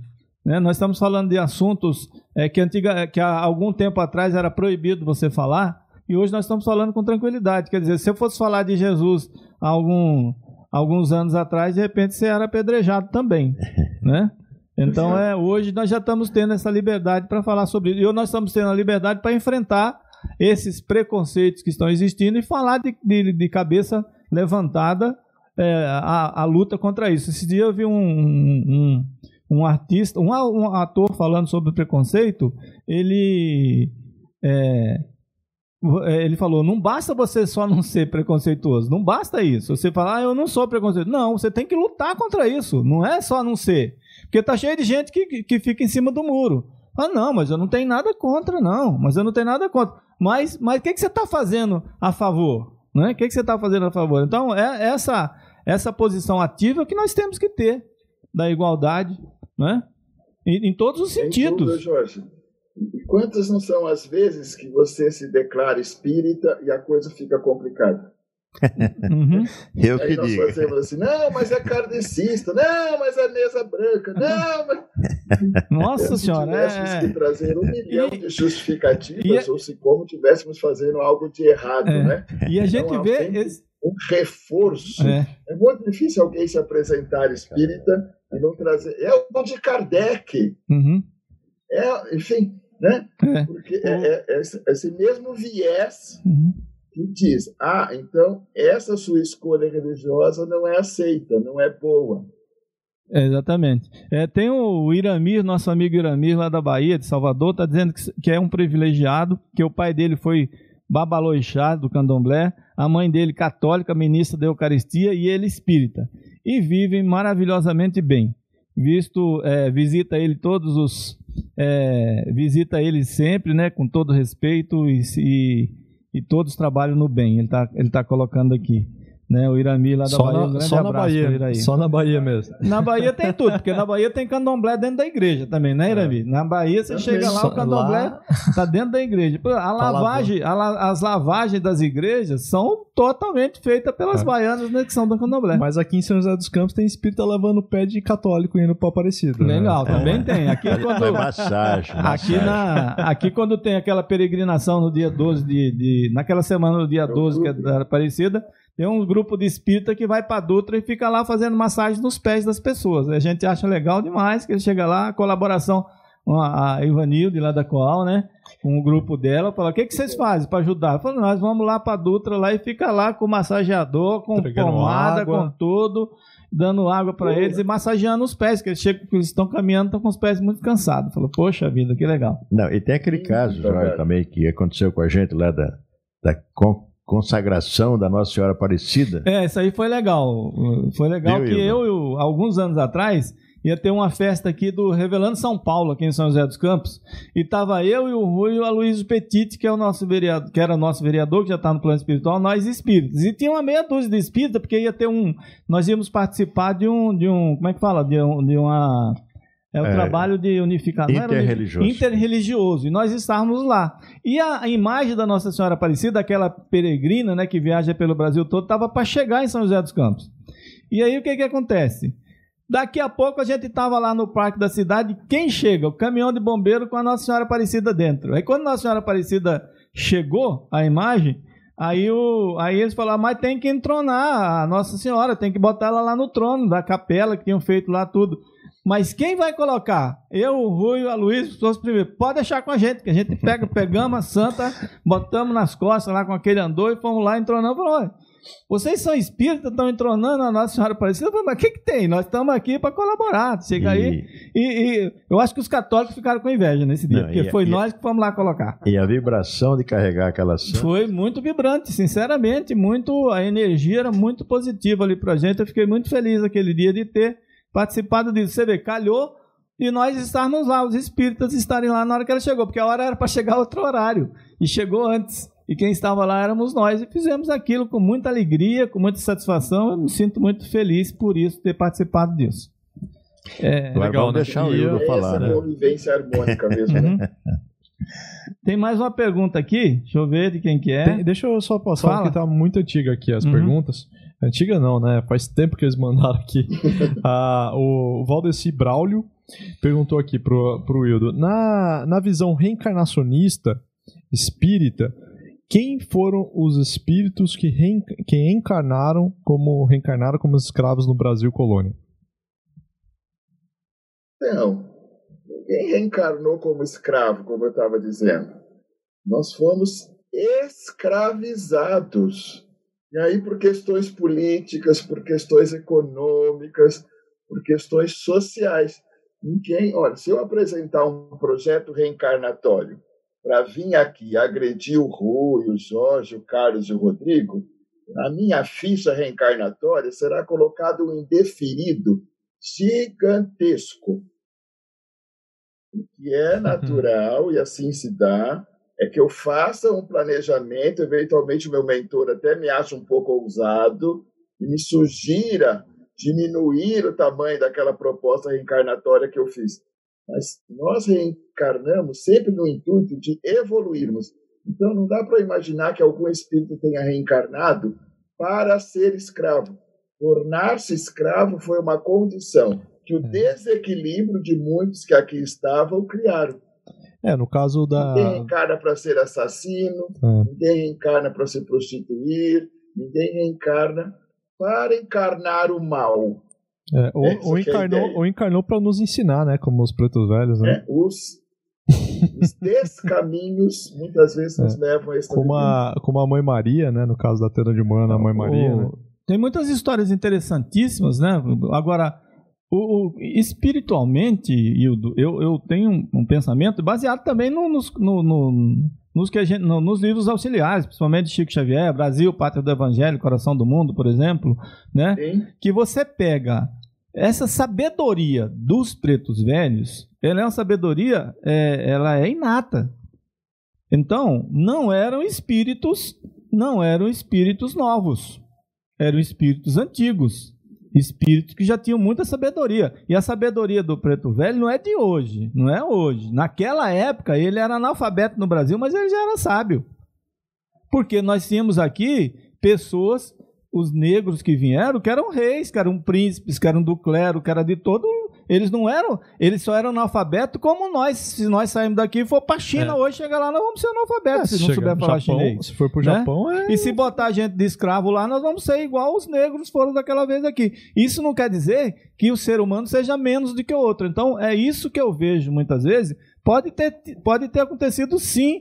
né? Nós estamos falando de assuntos é, que, antiga, que há algum tempo atrás era proibido você falar, e hoje nós estamos falando com tranquilidade. Quer dizer, se eu fosse falar de Jesus há algum, alguns anos atrás, de repente você era apedrejado também, né? Então, é, hoje nós já estamos tendo essa liberdade para falar sobre isso. E nós estamos tendo a liberdade para enfrentar esses preconceitos que estão existindo e falar de, de, de cabeça levantada é, a, a luta contra isso. Esse dia eu vi um, um, um artista, um, um ator falando sobre preconceito. Ele, é, ele falou, não basta você só não ser preconceituoso, não basta isso. Você falar, ah, eu não sou preconceituoso. Não, você tem que lutar contra isso, não é só não ser. Porque tá cheio de gente que, que fica em cima do muro. Ah, não, mas eu não tenho nada contra, não. Mas eu não tenho nada contra. Mas mas o que, que você está fazendo a favor? Né? O que, que você está fazendo a favor? Então, é essa, essa posição ativa que nós temos que ter da igualdade, né? em, em todos os sentidos. Dúvida, Jorge. E quantas não são as vezes que você se declara espírita e a coisa fica complicada? Uhum. Eu Aí que nós digo. fazemos assim, não, mas é kardecista, não, mas é mesa branca, não, mas... Nossa se senhora, tivéssemos é... que trazer um milhão E- de justificativas, e- ou se como tivéssemos fazendo algo de errado, É. né? E a gente Então, há vê... sempre Esse... um reforço. É. É muito difícil alguém se apresentar espírita e não trazer... É o de Kardec, Uhum. é, enfim, né? É. Porque é, é esse, esse mesmo viés Uhum. que diz, ah, então essa sua escolha religiosa não é aceita, não é boa. É, exatamente. É, tem o Iramir, nosso amigo Iramir, lá da Bahia, de Salvador, está dizendo que, que é um privilegiado, que o pai dele foi babaloixá do candomblé, a mãe dele católica, ministra da Eucaristia, e ele espírita. E vivem maravilhosamente bem. Visto, é, visita ele todos os... É, visita ele sempre, né, com todo respeito e... e e todos trabalham no bem, ele está ele tá colocando aqui, né? O Irami lá da Só Bahia, na, um grande só na abraço pro Bahia, Iraí. só na Bahia mesmo. Na Bahia tem tudo, porque na Bahia tem candomblé dentro da igreja também, né, Irami? Na Bahia você chega lá, Só o candomblé lá- tá dentro da igreja. Pô, A lavagem, a la- as lavagens das igrejas são totalmente feitas pelas É. baianas, né, que são do candomblé. Mas aqui em São José dos Campos tem espírita lavando o pé de católico indo pra Aparecida. né? Legal, também tem. Aqui É quando... massagem. Aqui, massagem. na, aqui quando tem aquela peregrinação no dia doze de, de naquela semana do dia doze que é da Aparecida, tem um grupo de espírita que vai para Dutra e fica lá fazendo massagem nos pés das pessoas. A gente acha legal demais que ele chega lá, a colaboração com a, a Ivanilde lá da Coal, né? Com o grupo dela, fala: o que, que vocês fazem para ajudar? Eu falo: nós vamos lá para Dutra lá e fica lá com o massageador, com Entregando pomada, água. com tudo, dando água para eles e massageando os pés, que eles chegam, que eles estão caminhando, estão com os pés muito cansados. Falou: poxa vida, que legal. Não, e tem aquele caso, Sim, Jorge, verdade. também, que aconteceu com a gente lá da, da con- consagração da Nossa Senhora Aparecida. É, isso aí foi legal. Foi legal Viu, que Ilma? eu, eu, alguns anos atrás, ia ter uma festa aqui do Revelando São Paulo, aqui em São José dos Campos, e tava eu e o Rui e o Aloysio Petit, que é o nosso vereador, que era nosso vereador, que já está no plano espiritual, nós espíritas. E tinha uma meia dúzia de espíritas, porque ia ter um, nós íamos participar de um, de um, como é que fala? De, um, de uma... É o É, trabalho de unificação. não era uni- interreligioso. Interreligioso. E nós estávamos lá. E a, a imagem da Nossa Senhora Aparecida, aquela peregrina, né, que viaja pelo Brasil todo, estava para chegar em São José dos Campos. E aí o que que acontece? Daqui a pouco a gente estava lá no parque da cidade. Quem chega? O caminhão de bombeiro com a Nossa Senhora Aparecida dentro. Aí quando a Nossa Senhora Aparecida chegou, a imagem, aí, o, aí eles falaram: mas tem que entronar a Nossa Senhora, tem que botar ela lá no trono da capela que tinham feito lá tudo. Mas quem vai colocar? Eu, o Rui e o Aloysio, fosse primeiro. Pode deixar com a gente, que a gente pega, pegamos a santa, botamos nas costas lá com aquele andor e fomos lá entronando. Falou: olha, vocês são espíritas, estão entronando a Nossa Senhora Aparecida. Eu falei: mas o que, que tem? Nós estamos aqui para colaborar. Chega aí. E, e eu acho que os católicos ficaram com inveja nesse dia, Não, porque e- foi e- nós que fomos lá colocar. E a vibração de carregar aquela santa. Foi muito vibrante, sinceramente, muito, a energia era muito positiva ali pra gente. Eu fiquei muito feliz aquele dia de ter participado disso. Você vê, calhou e nós estarmos lá, os espíritas estarem lá na hora que ela chegou, porque a hora era para chegar outro horário, e chegou antes. E quem estava lá éramos nós, e fizemos aquilo com muita alegria, com muita satisfação. Eu me sinto muito feliz por isso, ter participado disso. É, Agora Legal, vamos né? deixar o E Hildo Essa falar, é né? convivência harmônica mesmo, né? uhum. Tem mais uma pergunta aqui, deixa eu ver de quem que é. Tem- deixa eu só passar, Fala. porque tá muito antiga aqui as Uhum. perguntas. Antiga não, né? Faz tempo que eles mandaram aqui. Ah, o Valdeci Braulio, perguntou aqui pro, pro Wildo, na, na visão reencarnacionista espírita, quem foram os espíritos que, reen, que encarnaram como reencarnaram como escravos no Brasil colônia? Não, ninguém reencarnou como escravo, como eu estava dizendo. Nós fomos escravizados. E aí, por questões políticas, por questões econômicas, por questões sociais. Ninguém, olha, se eu apresentar um projeto reencarnatório para vir aqui agredir o Rui, o Jorge, o Carlos e o Rodrigo, na minha ficha reencarnatória será colocado um indeferido gigantesco. O que é natural, e assim se dá, é que eu faça um planejamento, eventualmente o meu mentor até me acha um pouco ousado e me sugira diminuir o tamanho daquela proposta reencarnatória que eu fiz. Mas nós reencarnamos sempre no intuito de evoluirmos. Então não dá para imaginar que algum espírito tenha reencarnado para ser escravo. Tornar-se escravo foi uma condição que o desequilíbrio de muitos que aqui estavam criaram. É, no caso da... Ninguém reencarna para ser assassino, é. Ninguém reencarna para se prostituir, ninguém reencarna para encarnar o mal. É, ou, é ou, encarnou, ou encarnou para nos ensinar, né? Como os pretos velhos, né? É, os, os descaminhos muitas vezes é. nos levam a esse como a, como a Mãe Maria, né? No caso da Tenda de Moana, a Mãe Maria. O... Né? Tem muitas histórias interessantíssimas, né? Agora... O, o, espiritualmente, Hildo, eu, eu tenho um, um pensamento baseado também no, nos, no, no, nos, que a gente, no, nos livros auxiliares, principalmente Chico Xavier, Brasil, Pátria do Evangelho, Coração do Mundo, por exemplo, né? Que você pega essa sabedoria dos pretos velhos, ela é uma sabedoria, é, ela é inata. Então, não eram espíritos, não eram espíritos novos, eram espíritos antigos. Espíritos que já tinham muita sabedoria. E a sabedoria do preto velho não é de hoje, não é hoje. Naquela época, ele era analfabeto no Brasil, mas ele já era sábio. Porque nós tínhamos aqui pessoas, os negros que vieram, que eram reis, que eram príncipes, que eram do clero, que era de todo... Eles não eram... Eles só eram analfabetos como nós. Se nós sairmos daqui e for para a China é. hoje, chegar lá, nós vamos ser analfabetos, é, se não souber falar Japão, chinês. Se for para o né? Japão, é... E se botar a gente de escravo lá, nós vamos ser igual os negros foram daquela vez aqui. Isso não quer dizer que o ser humano seja menos do que o outro. Então, é isso que eu vejo muitas vezes. Pode ter, pode ter acontecido, sim,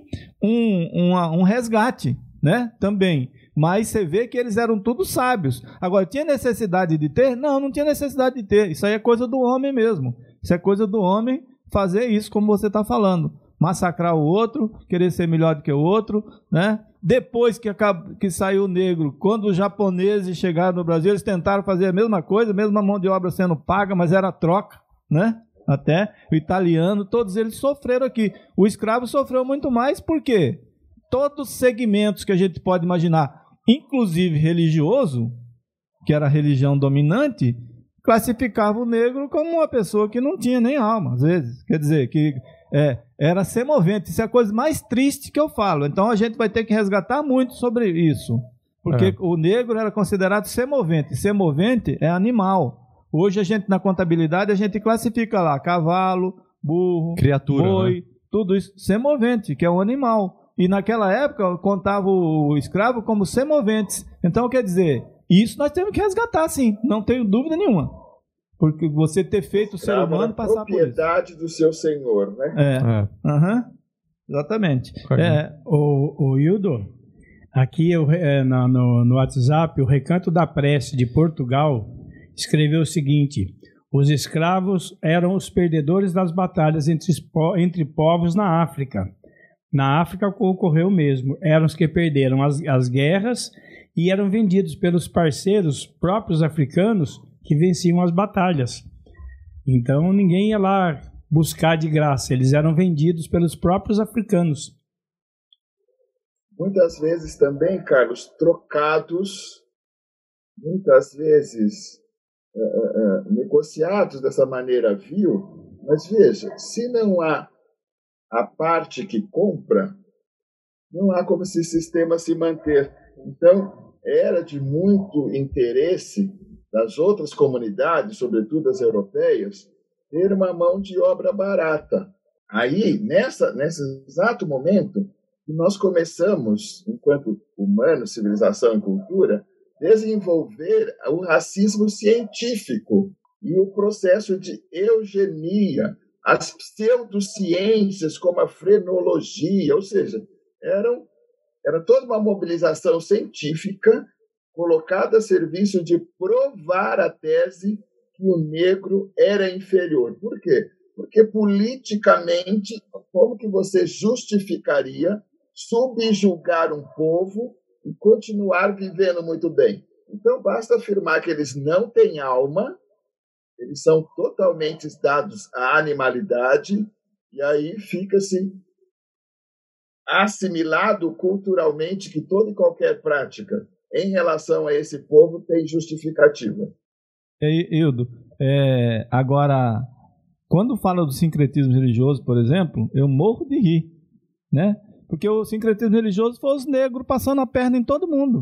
um, um, um resgate, né? Também. Mas você vê que eles eram todos sábios. Agora, tinha necessidade de ter? Não, não tinha necessidade de ter. Isso aí é coisa do homem mesmo. Isso é coisa do homem fazer isso, como você está falando. Massacrar o outro, querer ser melhor do que o outro, né? Depois que, acabou, que saiu o negro, quando os japoneses chegaram no Brasil, eles tentaram fazer a mesma coisa, mesma mão de obra sendo paga, mas era troca, né? Até o italiano, todos eles sofreram aqui. O escravo sofreu muito mais, por quê? Todos os segmentos que a gente pode imaginar, inclusive religioso, que era a religião dominante, classificava o negro como uma pessoa que não tinha nem alma, às vezes. Quer dizer, que é, era semovente. Isso é a coisa mais triste que eu falo. Então a gente vai ter que resgatar muito sobre isso. Porque é. o negro era considerado semovente. Semovente é animal. Hoje a gente, na contabilidade, a gente classifica lá cavalo, burro, criatura, boi, né? Tudo isso. Semovente, que é um animal. E naquela época, contava o escravo como semoventes. Então, quer dizer, isso nós temos que resgatar, sim. Não tenho dúvida nenhuma. Porque você ter feito o ser humano passar por isso. Propriedade do seu senhor, né? É. é. Uhum. Exatamente. É. O, o Hildo, aqui eu, é, no, no, no WhatsApp, o Recanto da Prece de Portugal escreveu o seguinte: os escravos eram os perdedores das batalhas entre, entre povos na África. Na África ocorreu o mesmo. Eram os que perderam as, as guerras e eram vendidos pelos parceiros próprios africanos que venciam as batalhas. Então ninguém ia lá buscar de graça. Eles eram vendidos pelos próprios africanos. Muitas vezes também, Carlos, trocados, muitas vezes uh, uh, negociados dessa maneira vil. Mas veja, se não há a parte que compra, não há como esse sistema se manter. Então, era de muito interesse das outras comunidades, sobretudo as europeias, ter uma mão de obra barata. Aí, nessa, nesse exato momento, nós começamos, enquanto humano, civilização e cultura, desenvolver o racismo científico e o processo de eugenia, as pseudociências como a frenologia, ou seja, eram, era toda uma mobilização científica colocada a serviço de provar a tese que o negro era inferior. Por quê? Porque politicamente, como que você justificaria subjugar um povo e continuar vivendo muito bem? Então, basta afirmar que eles não têm alma, eles são totalmente dados à animalidade, e aí fica-se assimilado culturalmente que toda e qualquer prática em relação a esse povo tem justificativa. É, Hildo, é, agora, quando fala do sincretismo religioso, por exemplo, eu morro de rir, né? Porque o sincretismo religioso foi os negros passando a perna em todo mundo.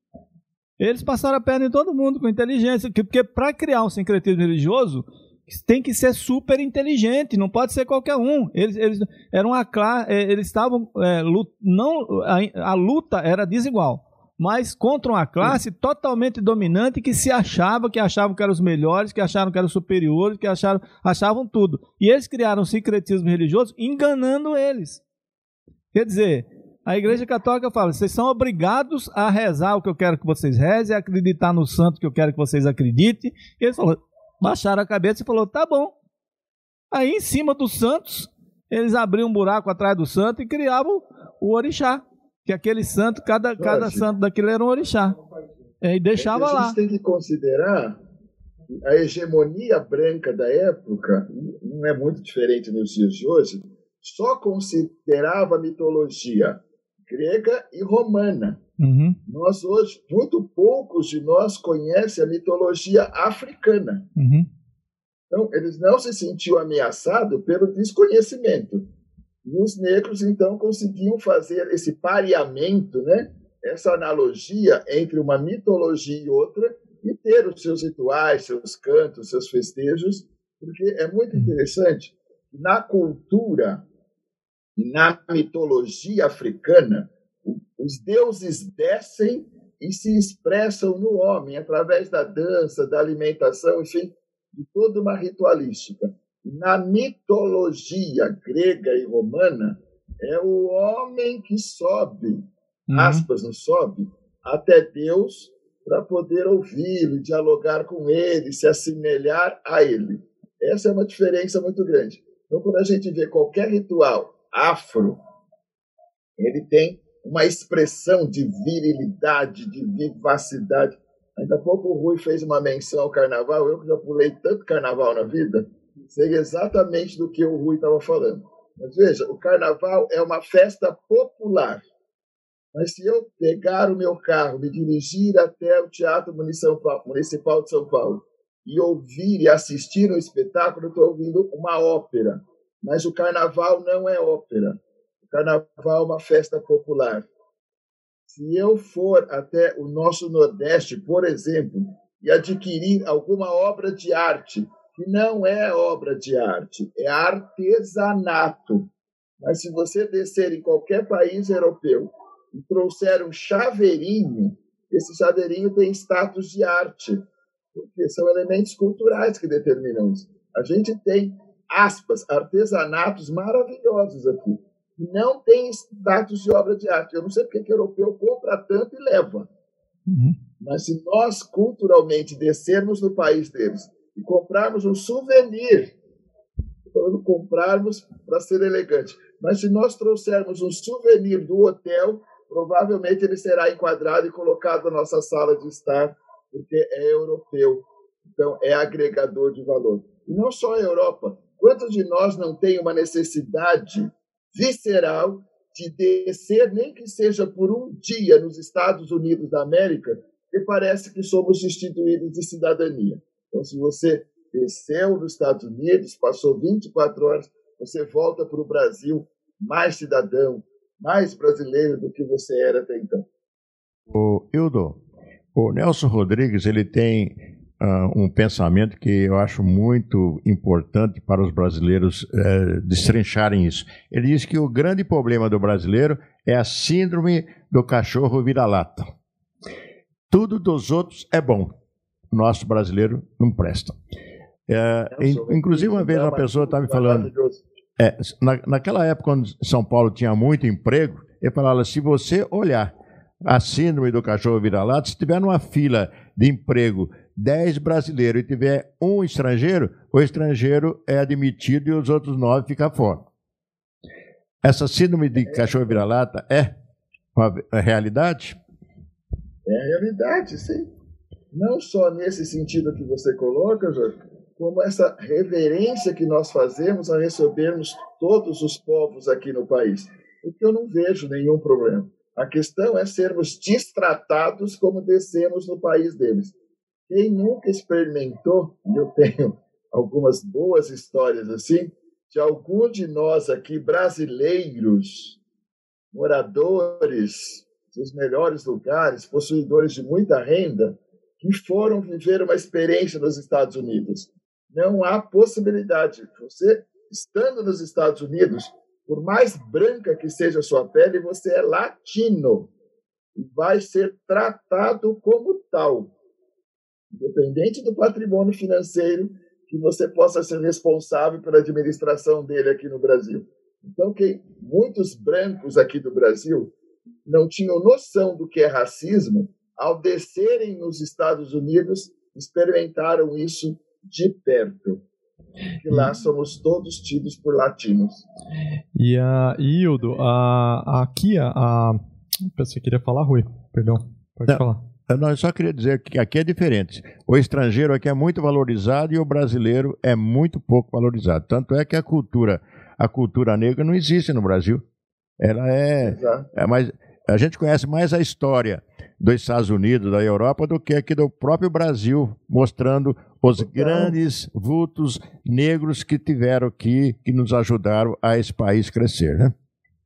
Eles passaram a perna em todo mundo com inteligência, porque para criar um sincretismo religioso tem que ser super inteligente, não pode ser qualquer um. Eles, eles eram uma classe, eles estavam é, lut, não a, a luta era desigual, mas contra uma classe Sim. totalmente dominante que se achava, que achavam que eram os melhores, que acharam que eram superiores, que acharam, achavam tudo. E eles criaram um sincretismo religioso enganando eles. Quer dizer, a Igreja Católica fala, vocês são obrigados a rezar o que eu quero que vocês rezem, a acreditar no santo que eu quero que vocês acreditem. E eles falaram, baixaram a cabeça e falaram, tá bom. Aí em cima dos santos, eles abriam um buraco atrás do santo e criavam o orixá. Que aquele santo, cada, cada santo daquilo era um orixá. E deixava lá. A gente tem que considerar a hegemonia branca da época, não é muito diferente nos dias de hoje, só considerava a mitologia grega e romana. Uhum. Nós hoje, muito poucos de nós conhecem a mitologia africana. Uhum. Então, eles não se sentiam ameaçados pelo desconhecimento. E os negros, então, conseguiam fazer esse pareamento, né? Essa analogia entre uma mitologia e outra, e ter os seus rituais, seus cantos, seus festejos, porque é muito interessante. Na cultura e na mitologia africana, os deuses descem e se expressam no homem através da dança, da alimentação, enfim, de toda uma ritualística. Na mitologia grega e romana, é o homem que sobe, uhum. aspas, não sobe, até Deus para poder ouvi-lo, dialogar com ele, se assemelhar a ele. Essa é uma diferença muito grande. Então, quando a gente vê qualquer ritual afro, ele tem uma expressão de virilidade, de vivacidade. Ainda há pouco o Rui fez uma menção ao carnaval, eu que já pulei tanto carnaval na vida, sei exatamente do que o Rui estava falando. Mas veja, o carnaval é uma festa popular. Mas se eu pegar o meu carro, me dirigir até o Teatro Municipal de São Paulo e ouvir e assistir um espetáculo, eu estou ouvindo uma ópera. Mas o carnaval não é ópera. O carnaval é uma festa popular. Se eu for até o nosso Nordeste, por exemplo, e adquirir alguma obra de arte, que não é obra de arte, é artesanato. Mas se você descer em qualquer país europeu e trouxer um chaveirinho, esse chaveirinho tem status de arte, porque são elementos culturais que determinam isso. A gente tem, aspas, artesanatos maravilhosos aqui. Não tem status de obra de arte. Eu não sei porque que o europeu compra tanto e leva. Uhum. Mas se nós, culturalmente, descermos no país deles e comprarmos um souvenir, falando comprarmos para ser elegante, mas se nós trouxermos um souvenir do hotel, provavelmente ele será enquadrado e colocado na nossa sala de estar, porque é europeu. Então, é agregador de valor. E não só a Europa. Quantos de nós não tem uma necessidade visceral de descer, nem que seja por um dia, nos Estados Unidos da América, porque parece que somos destituídos de cidadania. Então, se você desceu nos Estados Unidos, passou vinte e quatro horas, você volta para o Brasil mais cidadão, mais brasileiro do que você era até então. O Hildo, o Nelson Rodrigues, ele tem uh, um pensamento que eu acho muito importante para os brasileiros uh, destrincharem isso. Ele diz que o grande problema do brasileiro é a síndrome do cachorro vira-lata. Tudo dos outros é bom. O nosso brasileiro não presta. É, inclusive, uma vez uma pessoa estava me falando, é, na, naquela época, quando São Paulo tinha muito emprego, ele falava, se você olhar a síndrome do cachorro vira-lata, se tiver numa fila de emprego dez brasileiros e tiver um estrangeiro, o estrangeiro é admitido e os outros nove ficam fora. Essa síndrome de cachorro vira-lata é uma realidade? É a realidade, sim. Não só nesse sentido que você coloca, Jorge, como essa reverência que nós fazemos a recebermos todos os povos aqui no país. Porque eu não vejo nenhum problema. A questão é sermos destratados como descemos no país deles. Quem nunca experimentou, e eu tenho algumas boas histórias assim, de algum de nós aqui, brasileiros, moradores dos melhores lugares, possuidores de muita renda, que foram viver uma experiência nos Estados Unidos. Não há possibilidade. Você, estando nos Estados Unidos, por mais branca que seja a sua pele, você é latino e vai ser tratado como tal, independente do patrimônio financeiro que você possa ser responsável pela administração dele aqui no Brasil. Então, que muitos brancos aqui do Brasil não tinham noção do que é racismo, ao descerem nos Estados Unidos, experimentaram isso de perto. Que lá somos todos tidos por latinos. E, a Hildo, a, aqui a, a... Você queria falar, Rui? Perdão, pode não, falar. Não, eu só queria dizer que aqui é diferente. O estrangeiro aqui é muito valorizado e o brasileiro é muito pouco valorizado. Tanto é que a cultura, a cultura negra não existe no Brasil. Ela é, é mais... A gente conhece mais a história dos Estados Unidos, da Europa, do que aqui do próprio Brasil, mostrando os então, grandes vultos negros que tiveram aqui, que nos ajudaram a esse país crescer, né?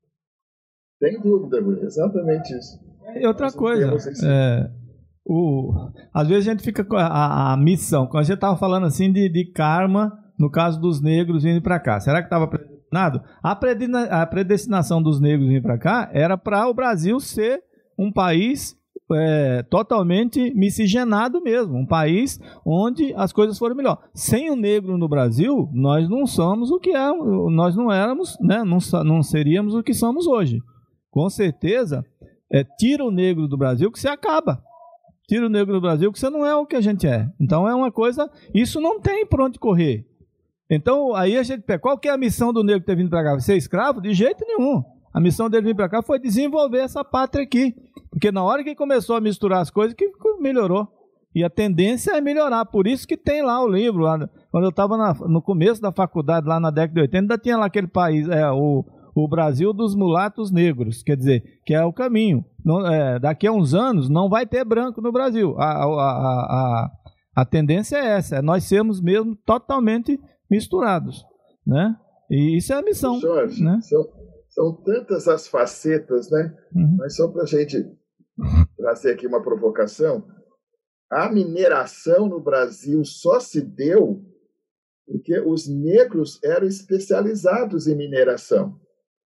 Sem dúvida, exatamente isso. E outra coisa, é, o, às vezes a gente fica com a, a missão, quando a gente estava falando assim de, de karma, no caso dos negros vindo para cá, será que estava predestinado? A predestinação dos negros vindo para cá era para o Brasil ser um país é, totalmente miscigenado mesmo, um país onde as coisas foram melhor. Sem o negro no Brasil, nós não somos o que é, nós não éramos, né, não, não seríamos o que somos hoje. Com certeza, é, tira o negro do Brasil que você acaba. Tira o negro do Brasil que você não é o que a gente é. Então é uma coisa, isso não tem por onde correr. Então aí a gente pega, qual que é a missão do negro ter vindo para cá? Ser escravo? De jeito nenhum. A missão dele vir para cá foi desenvolver essa pátria aqui. Porque na hora que começou a misturar as coisas, que melhorou. E a tendência é melhorar. Por isso que tem lá o livro. Lá, quando eu estava no começo da faculdade, lá na década de oitenta, ainda tinha lá aquele país, é, o, o Brasil dos mulatos negros. Quer dizer, que é o caminho. Não, é, daqui a uns anos não vai ter branco no Brasil. A, a, a, a, a tendência é essa. É nós sermos mesmo totalmente misturados. Né? E isso é a missão. Jorge, né? são, são tantas as facetas, né? Uhum. Mas só para a gente trazer aqui uma provocação, a mineração no Brasil só se deu porque os negros eram especializados em mineração.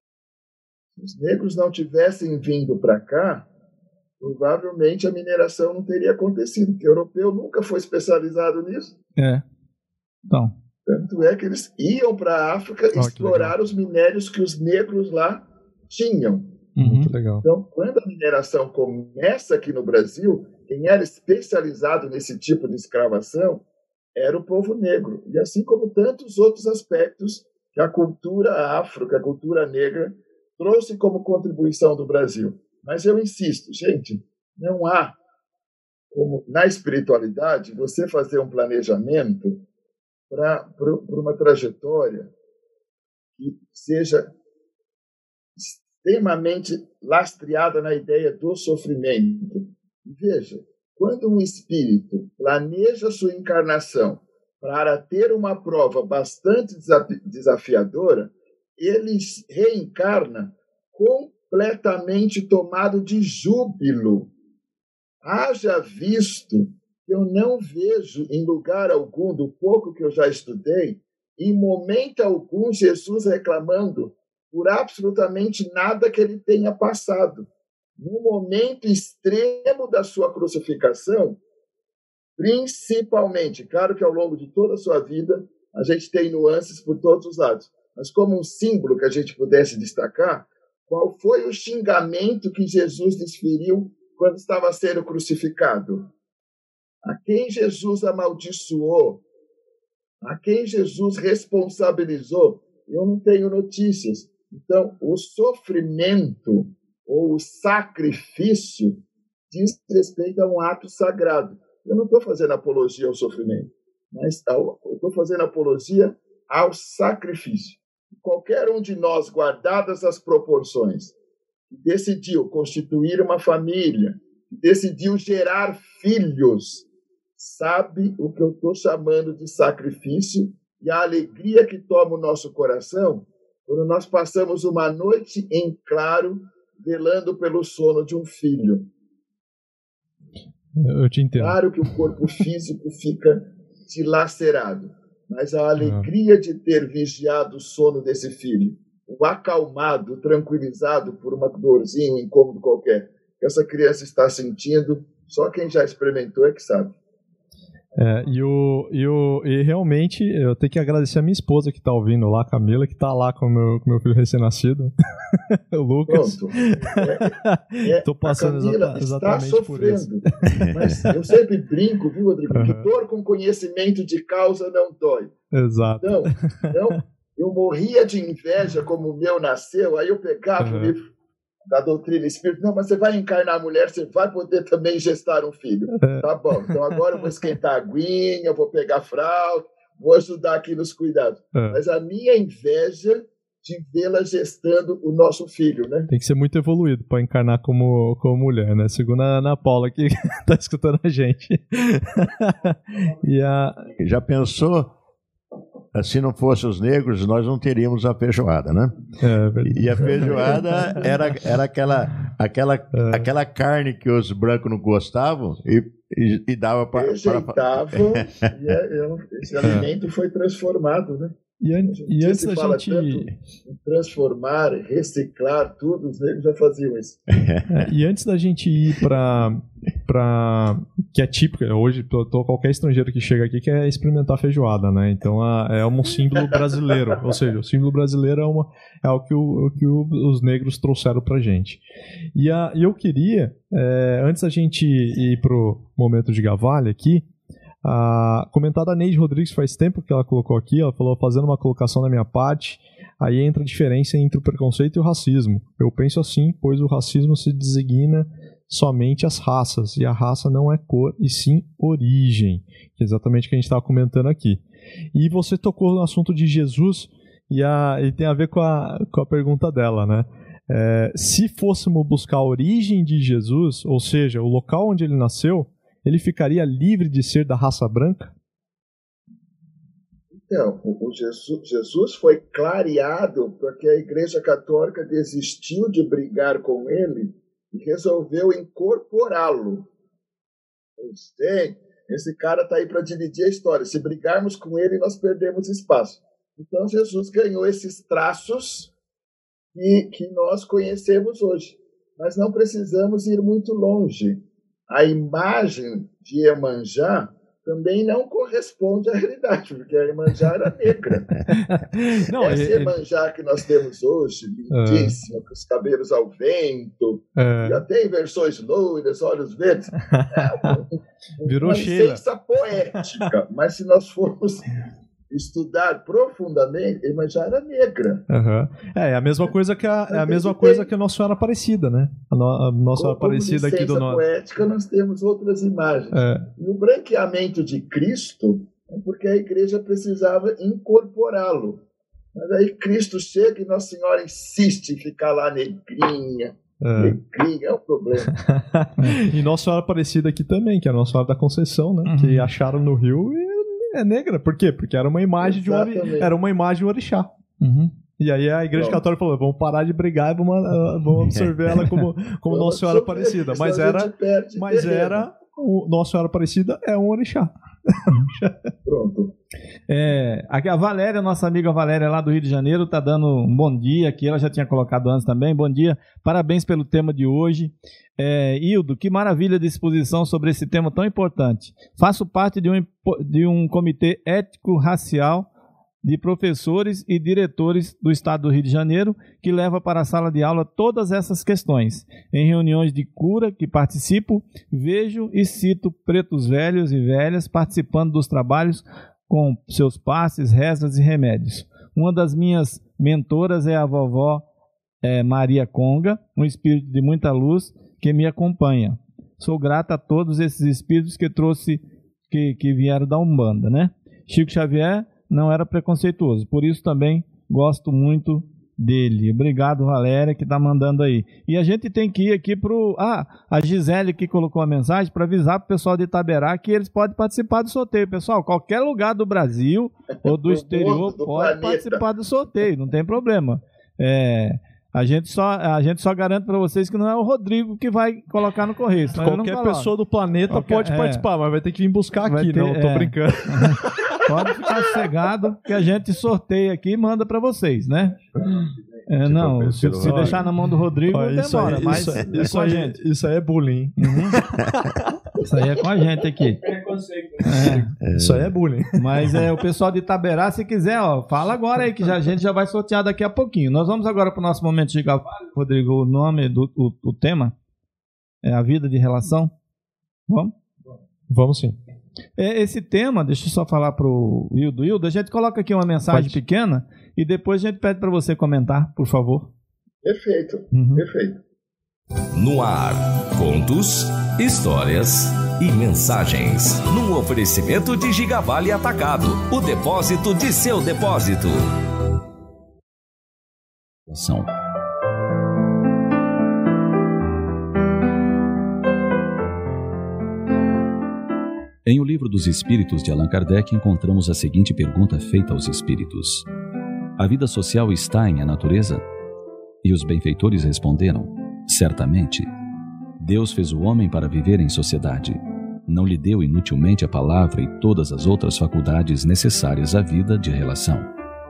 Se os negros não tivessem vindo para cá, provavelmente a mineração não teria acontecido, porque o europeu nunca foi especializado nisso. É. Então. Tanto é que eles iam para a África oh, explorar os minérios que os negros lá tinham. Muito legal. Então, quando a mineração começa aqui no Brasil, quem era especializado nesse tipo de escravação era o povo negro. E assim como tantos outros aspectos que a cultura afro, que a cultura negra trouxe como contribuição do Brasil. Mas eu insisto, gente, não há como, na espiritualidade, você fazer um planejamento para uma trajetória que seja extremamente lastreada na ideia do sofrimento. Veja, quando um espírito planeja sua encarnação para ter uma prova bastante desafiadora, ele reencarna completamente tomado de júbilo. Haja visto eu não vejo em lugar algum, do pouco que eu já estudei, em momento algum Jesus reclamando por absolutamente nada que ele tenha passado. No momento extremo da sua crucificação, principalmente, claro que ao longo de toda a sua vida, a gente tem nuances por todos os lados, mas como um símbolo que a gente pudesse destacar, qual foi o xingamento que Jesus desferiu quando estava sendo crucificado? A quem Jesus amaldiçoou? A quem Jesus responsabilizou? Eu não tenho notícias. Então, o sofrimento ou o sacrifício diz respeito a um ato sagrado. Eu não estou fazendo apologia ao sofrimento, mas eu estou fazendo apologia ao sacrifício. Qualquer um de nós, guardadas as proporções, decidiu constituir uma família, decidiu gerar filhos, sabe o que eu estou chamando de sacrifício e a alegria que toma o nosso coração quando nós passamos uma noite em claro velando pelo sono de um filho. Eu te entendo. Claro que o corpo físico fica dilacerado, mas a alegria de ter vigiado o sono desse filho, o acalmado, o tranquilizado por uma dorzinha, um incômodo qualquer, que essa criança está sentindo, só quem já experimentou é que sabe. É, e, o, e, o, e realmente eu tenho que agradecer a minha esposa que está ouvindo lá, Camila, que está lá com o meu, com meu filho recém-nascido, o Lucas. Pronto. É, Estou é, passando a Camila exata, exatamente está por isso. Mas eu sempre brinco, viu, Rodrigo, uhum. que dor com conhecimento de causa não dói. Exato. Então, então eu morria de inveja como o meu nasceu, aí eu pegava uhum. o livro da doutrina espírita, não, mas você vai encarnar a mulher, você vai poder também gestar um filho. É. Tá bom, então agora eu vou esquentar a aguinha, eu vou pegar a fralda, vou ajudar aqui nos cuidados. É. Mas a minha inveja de vê-la gestando o nosso filho, né? Tem que ser muito evoluído para encarnar como, como mulher, né? Segundo a Ana Paula, que tá escutando a gente. E a... Já pensou? Se não fossem os negros, nós não teríamos a feijoada, né? É, e a feijoada era, era aquela, aquela, é. aquela carne que os brancos não gostavam e, e, e dava para... Rejeitavam e esse alimento foi transformado, né? E, an e antes da gente... Em transformar, reciclar, tudo, os negros já faziam isso. É, e antes da gente ir para... Pra, que é típica, hoje tô, tô, qualquer estrangeiro que chega aqui quer experimentar feijoada, né? Então a, é um símbolo brasileiro, ou seja, o símbolo brasileiro é, uma, é o que, o, o que o, os negros trouxeram pra gente. E, a, e eu queria, é, antes da gente ir pro momento de Gavalha aqui, a, comentar da Neide Rodrigues, faz tempo que ela colocou aqui, ela falou, fazendo uma colocação da minha parte, aí entra a diferença entre o preconceito e o racismo. Eu penso assim, pois o racismo se designa somente as raças, e a raça não é cor, e sim origem, que é exatamente o que a gente estava comentando aqui. E você tocou no assunto de Jesus, e, a, e tem a ver com a, com a pergunta dela, né? É, se fôssemos buscar a origem de Jesus, ou seja, o local onde ele nasceu, ele ficaria livre de ser da raça branca? Então, o, o Jesus, Jesus foi clareado porque a Igreja Católica desistiu de brigar com ele e resolveu incorporá-lo. Pois tem, esse cara está aí para dividir a história. Se brigarmos com ele, nós perdemos espaço. Então, Jesus ganhou esses traços que, que nós conhecemos hoje. Mas não precisamos ir muito longe. A imagem de Iemanjá também não corresponde à realidade, porque a Iemanjá era negra. Não, Essa ele... Iemanjá que nós temos hoje, lindíssima, uh... com os cabelos ao vento, uh... já tem versões loiras, olhos verdes, é um, Virou uma Sheila. essência poética, mas se nós formos estudar profundamente, Iemanjá era negra. Uhum. É, é a mesma coisa que a, é a mesma coisa que a Nossa Senhora Aparecida, né? A, no, a Nossa Senhora Aparecida aqui do norte. Poética, nós temos outras imagens. É. E o branqueamento de Cristo é porque a igreja precisava incorporá-lo. Mas aí Cristo chega e Nossa Senhora insiste em ficar lá negrinha. É. Negrinha é um problema. E Nossa Senhora Aparecida aqui também, que é a Nossa Senhora da Conceição, né? Uhum. Que acharam no Rio e é negra. Por quê? Porque era uma imagem Exatamente. de um, era uma imagem de um orixá. Uhum. E aí a Igreja Pronto. Católica falou, vamos parar de brigar e vamos, uh, vamos absorver ela como, como Nossa Senhora Aparecida. Mas era, mas era o Nossa Senhora Aparecida é um orixá. Pronto. É, aqui a Valéria, nossa amiga Valéria lá do Rio de Janeiro, está dando um bom dia aqui, ela já tinha colocado antes também, bom dia, parabéns pelo tema de hoje. É, Hildo, que maravilha de exposição sobre esse tema tão importante. Faço parte de um, de um comitê ético-racial de professores e diretores do estado do Rio de Janeiro, que leva para a sala de aula todas essas questões. Em reuniões de cura que participo, vejo e cito pretos velhos e velhas participando dos trabalhos com seus passes, rezas e remédios. Uma das minhas mentoras é a vovó é, Maria Conga, um espírito de muita luz que me acompanha. Sou grata a todos esses espíritos que trouxe, que, que vieram da Umbanda, né? Chico Xavier não era preconceituoso, por isso também gosto muito dele. Obrigado, Valéria, que está mandando aí. E a gente tem que ir aqui para o... Ah, a Gisele que colocou a mensagem para avisar para o pessoal de Itaberá que eles podem participar do sorteio. Pessoal, qualquer lugar do Brasil ou do exterior do pode planeta. participar do sorteio, não tem problema. É... A gente, só, a gente só garante para vocês que não é o Rodrigo que vai colocar no correio. Qualquer pessoa do planeta Qualquer, pode é, participar, mas vai ter que vir buscar aqui, ter, não, tô é, brincando. Pode ficar sossegado que a gente sorteia aqui e manda para vocês, né? É, não, se, se deixar na mão do Rodrigo, ó, demora, aí, mas isso, é, isso, aí, gente. isso aí é bullying. Uhum. Isso aí é com a gente aqui. É. Isso aí é bullying. Mas é o pessoal de Itaberá, se quiser, ó, fala agora aí que já, a gente já vai sortear daqui a pouquinho. Nós vamos agora para o nosso momento de Rodrigo, o nome do o, o tema é a vida de relação. Vamos? Vamos sim. Esse tema, deixa eu só falar para o Hildo. Hildo, a gente coloca aqui uma mensagem Pode. pequena e depois a gente pede para você comentar, por favor. Perfeito, uhum. perfeito. No ar, contos, histórias e mensagens. Num oferecimento de Gigavale Atacado, o depósito de seu depósito. Ação. Em O Livro dos Espíritos de Allan Kardec encontramos a seguinte pergunta feita aos espíritos: a vida social está em a natureza? E os benfeitores responderam: certamente. Deus fez o homem para viver em sociedade. Não lhe deu inutilmente a palavra e todas as outras faculdades necessárias à vida de relação.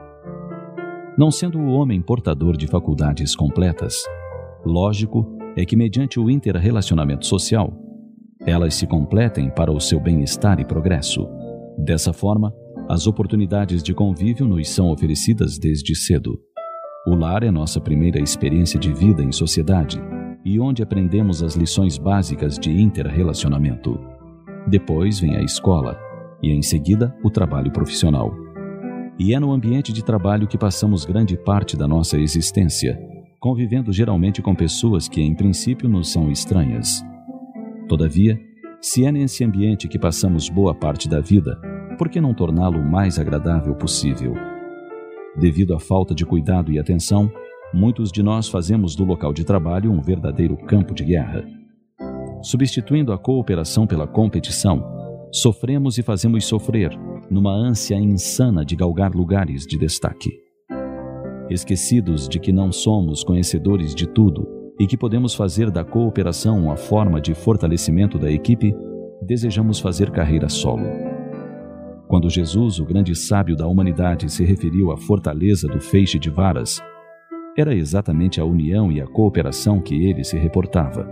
Não sendo o homem portador de faculdades completas, lógico é que mediante o interrelacionamento social, elas se completem para o seu bem-estar e progresso. Dessa forma, as oportunidades de convívio nos são oferecidas desde cedo. O lar é nossa primeira experiência de vida em sociedade e onde aprendemos as lições básicas de interrelacionamento. Depois vem a escola e, em seguida, o trabalho profissional. E é no ambiente de trabalho que passamos grande parte da nossa existência, convivendo geralmente com pessoas que, em princípio, nos são estranhas. Todavia, se é nesse ambiente que passamos boa parte da vida, por que não torná-lo o mais agradável possível? Devido à falta de cuidado e atenção, muitos de nós fazemos do local de trabalho um verdadeiro campo de guerra. Substituindo a cooperação pela competição, sofremos e fazemos sofrer, numa ânsia insana de galgar lugares de destaque. Esquecidos de que não somos conhecedores de tudo e que podemos fazer da cooperação uma forma de fortalecimento da equipe, desejamos fazer carreira solo. Quando Jesus, o grande sábio da humanidade, se referiu à fortaleza do feixe de varas, era exatamente a união e a cooperação que ele se reportava.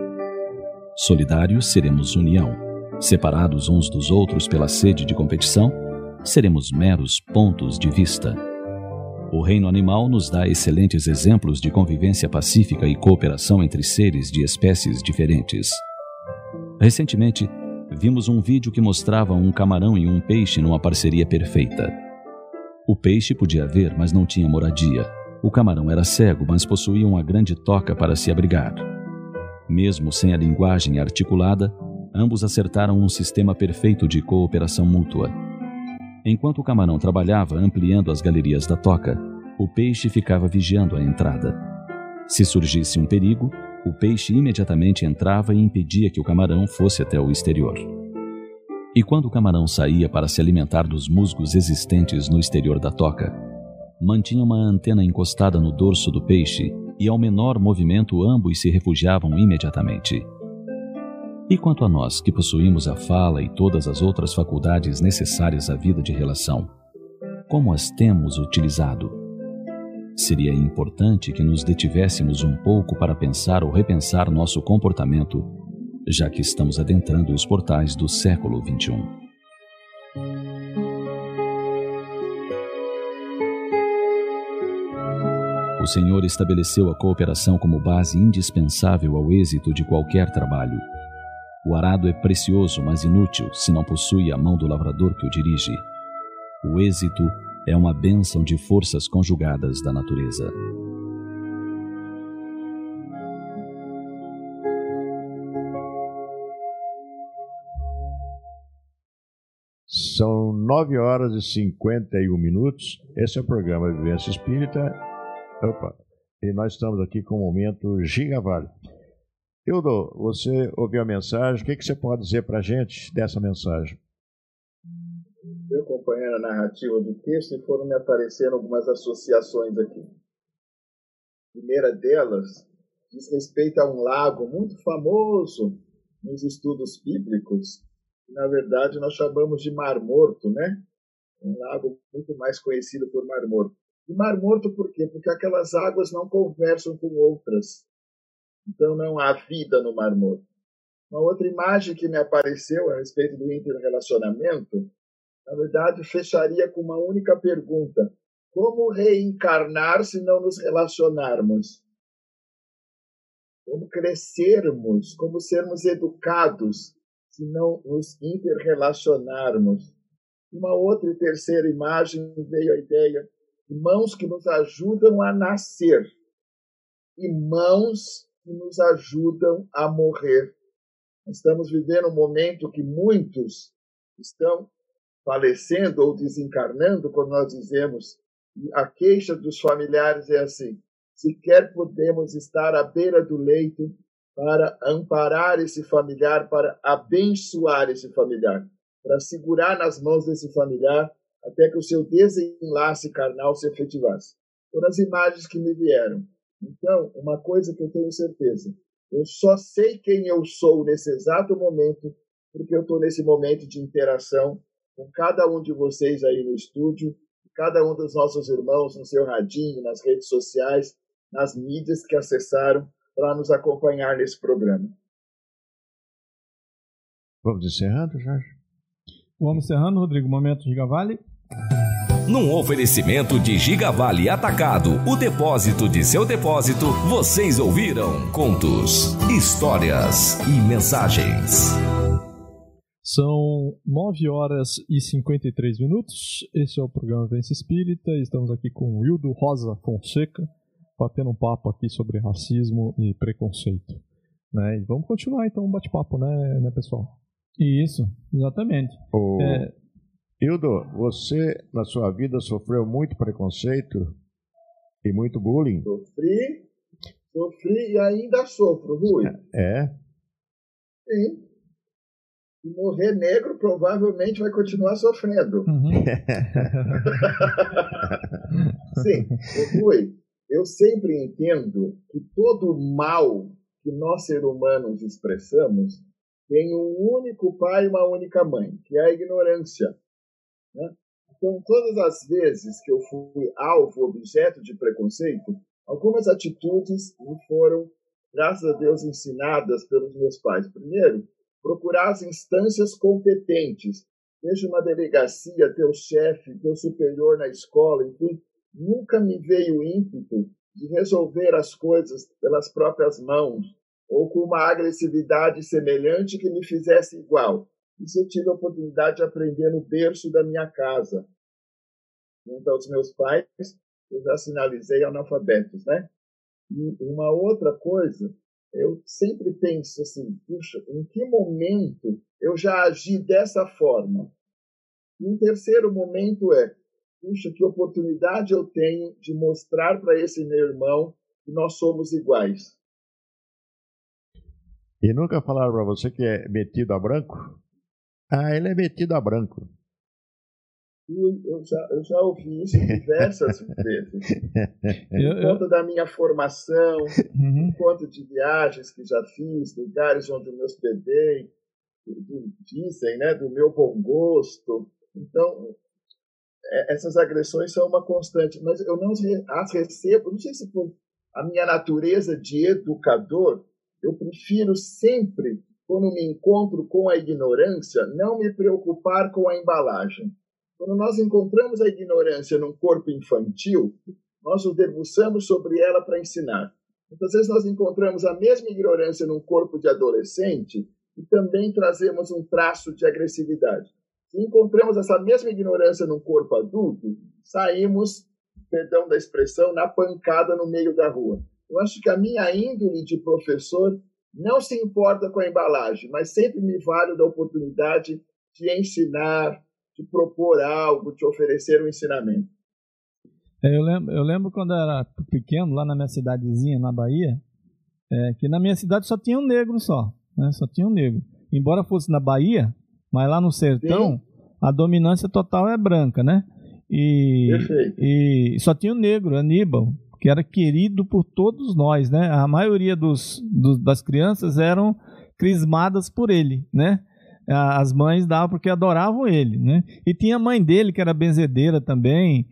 Solidários, seremos união. Separados uns dos outros pela sede de competição, seremos meros pontos de vista. O reino animal nos dá excelentes exemplos de convivência pacífica e cooperação entre seres de espécies diferentes. Recentemente, vimos um vídeo que mostrava um camarão e um peixe numa parceria perfeita. O peixe podia ver, mas não tinha moradia. O camarão era cego, mas possuía uma grande toca para se abrigar. Mesmo sem a linguagem articulada, ambos acertaram um sistema perfeito de cooperação mútua. Enquanto o camarão trabalhava ampliando as galerias da toca, o peixe ficava vigiando a entrada. Se surgisse um perigo, o peixe imediatamente entrava e impedia que o camarão fosse até o exterior. E quando o camarão saía para se alimentar dos musgos existentes no exterior da toca, mantinha uma antena encostada no dorso do peixe e, ao menor movimento, ambos se refugiavam imediatamente. E quanto a nós, que possuímos a fala e todas as outras faculdades necessárias à vida de relação, como as temos utilizado? Seria importante que nos detivéssemos um pouco para pensar ou repensar nosso comportamento, já que estamos adentrando os portais do século vinte e um. O Senhor estabeleceu a cooperação como base indispensável ao êxito de qualquer trabalho. O arado é precioso, mas inútil se não possui a mão do lavrador que o dirige. O êxito é uma bênção de forças conjugadas da natureza. São nove horas e cinquenta e um minutos. Esse é o programa Vivência Espírita. Opa, e nós estamos aqui com o momento Gigavale. Hildo, você ouviu a mensagem, o que, que você pode dizer para a gente dessa mensagem? Eu acompanhando a narrativa do texto e foram me aparecendo algumas associações aqui. A primeira delas diz respeito a um lago muito famoso nos estudos bíblicos, que na verdade nós chamamos de Mar Morto, né? Um lago muito mais conhecido por Mar Morto. E Mar Morto por quê? Porque aquelas águas não conversam com outras. Então não há vida no Mar Morto. Uma outra imagem que me apareceu a respeito do interrelacionamento, na verdade, fecharia com uma única pergunta. Como reencarnar se não nos relacionarmos? Como crescermos? Como sermos educados se não nos interrelacionarmos? Uma outra e terceira imagem veio a ideia de mãos que nos ajudam a nascer e mãos que nos ajudam a morrer. Estamos vivendo um momento que muitos estão falecendo ou desencarnando, quando nós dizemos, a queixa dos familiares é assim: sequer podemos estar à beira do leito para amparar esse familiar, para abençoar esse familiar, para segurar nas mãos desse familiar até que o seu desenlace carnal se efetivasse. Foram as imagens que me vieram. Então, uma coisa que eu tenho certeza, eu só sei quem eu sou nesse exato momento, porque eu estou nesse momento de interação com cada um de vocês aí no estúdio, cada um dos nossos irmãos no seu radinho, nas redes sociais, nas mídias que acessaram para nos acompanhar nesse programa. Vamos encerrando, Jorge? Vamos encerrando, Rodrigo. Momento Gigavale. Num oferecimento de Gigavale Atacado, o depósito de seu depósito, vocês ouviram contos, histórias e mensagens. São nove horas e cinquenta e três minutos. Esse é o programa Vivência Espírita. Estamos aqui com o Hildo Rosa Fonseca, batendo um papo aqui sobre racismo e preconceito. Né? E vamos continuar então o bate-papo, né, né, pessoal? Isso, exatamente. O... É... Hildo, você na sua vida sofreu muito preconceito e muito bullying? Sofri, sofri e ainda sofro, Rui. É? Sim. Se morrer negro, provavelmente vai continuar sofrendo. Uhum. Sim, Rui, eu sempre entendo que todo mal que nós, seres humanos, expressamos tem um único pai e uma única mãe, que é a ignorância. Né? Então, todas as vezes que eu fui alvo, objeto de preconceito, algumas atitudes me foram, graças a Deus, ensinadas pelos meus pais. Primeiro, procurar as instâncias competentes, seja uma delegacia, teu chefe, teu superior na escola, enfim, nunca me veio o ímpeto de resolver as coisas pelas próprias mãos ou com uma agressividade semelhante que me fizesse igual. Isso eu tive a oportunidade de aprender no berço da minha casa. Então, os meus pais, eu já sinalizei analfabetos, né? E uma outra coisa, eu sempre penso assim, puxa, em que momento eu já agi dessa forma? E um terceiro momento é, puxa, que oportunidade eu tenho de mostrar para esse meu irmão que nós somos iguais. E nunca falaram para você que é metido a branco? Ah, ele é metido a branco. Eu já, eu já ouvi isso diversas vezes. Por conta da minha formação, Uhum. por conta de viagens que já fiz, lugares onde eu me hospedei, dizem, né, do meu bom gosto. Então, é, essas agressões são uma constante, mas eu não as recebo, não sei se por a minha natureza de educador, eu prefiro sempre, quando me encontro com a ignorância, não me preocupar com a embalagem. Quando nós encontramos a ignorância num corpo infantil, nós nos debruçamos sobre ela para ensinar. Muitas vezes nós encontramos a mesma ignorância num corpo de adolescente e também trazemos um traço de agressividade. Se encontramos essa mesma ignorância num corpo adulto, saímos, perdão da expressão, na pancada no meio da rua. Eu acho que a minha índole de professor não se importa com a embalagem, mas sempre me vale da oportunidade de ensinar, de propor algo, de oferecer um ensinamento. Eu lembro, eu lembro quando eu era pequeno, lá na minha cidadezinha, na Bahia, é, que na minha cidade só tinha um negro só, né? Só tinha um negro. Embora fosse na Bahia, mas lá no sertão, sim, a dominância total é branca, né? E, Perfeito. E só tinha o negro, Aníbal, que era querido por todos nós, né? A maioria dos, dos, das crianças eram crismadas por ele, né? As mães davam porque adoravam ele, né? E tinha a mãe dele que era benzedeira também.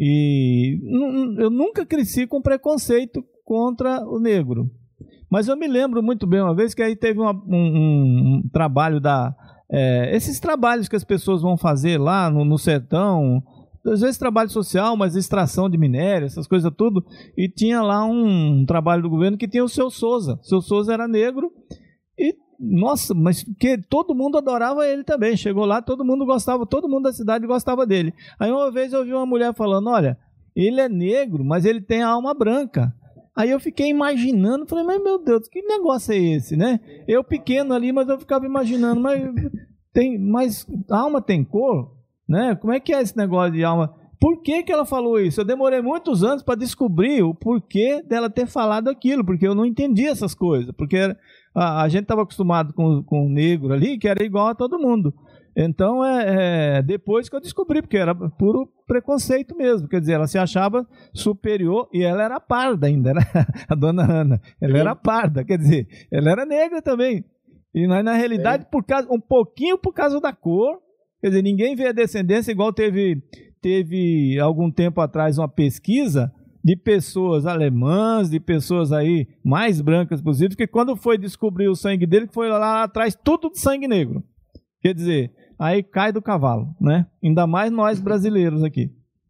E eu nunca cresci com preconceito contra o negro. Mas eu me lembro muito bem uma vez que aí teve uma, um, um trabalho da... É, esses trabalhos que as pessoas vão fazer lá no, no sertão, às vezes trabalho social, mas extração de minério, essas coisas tudo. E tinha lá um, um trabalho do governo que tinha o Seu Souza. O Seu Souza era negro e nossa, mas que todo mundo adorava ele também. Chegou lá, todo mundo gostava, todo mundo da cidade gostava dele. Aí uma vez eu ouvi uma mulher falando, olha, ele é negro, mas ele tem a alma branca. Aí eu fiquei imaginando, falei, mas meu Deus, que negócio é esse, né? Eu pequeno ali, mas eu ficava imaginando, mas, tem, mas a alma tem cor, né? Como é que é esse negócio de alma? Por que que ela falou isso? Eu demorei muitos anos para descobrir o porquê dela ter falado aquilo, porque eu não entendi essas coisas, porque a, a gente estava acostumado com, com o negro ali, que era igual a todo mundo. Então, é, é, depois que eu descobri, porque era puro preconceito mesmo, quer dizer, ela se achava superior, e ela era parda ainda, era a dona Ana, ela era parda, quer dizer, ela era negra também, e nós, na realidade, por causa, um pouquinho por causa da cor, quer dizer, ninguém vê a descendência, igual teve... Teve, algum tempo atrás, uma pesquisa de pessoas alemãs, de pessoas aí mais brancas possíveis, que quando foi descobrir o sangue dele, foi lá atrás tudo de sangue negro. Quer dizer, aí cai do cavalo, né? Ainda mais nós brasileiros aqui.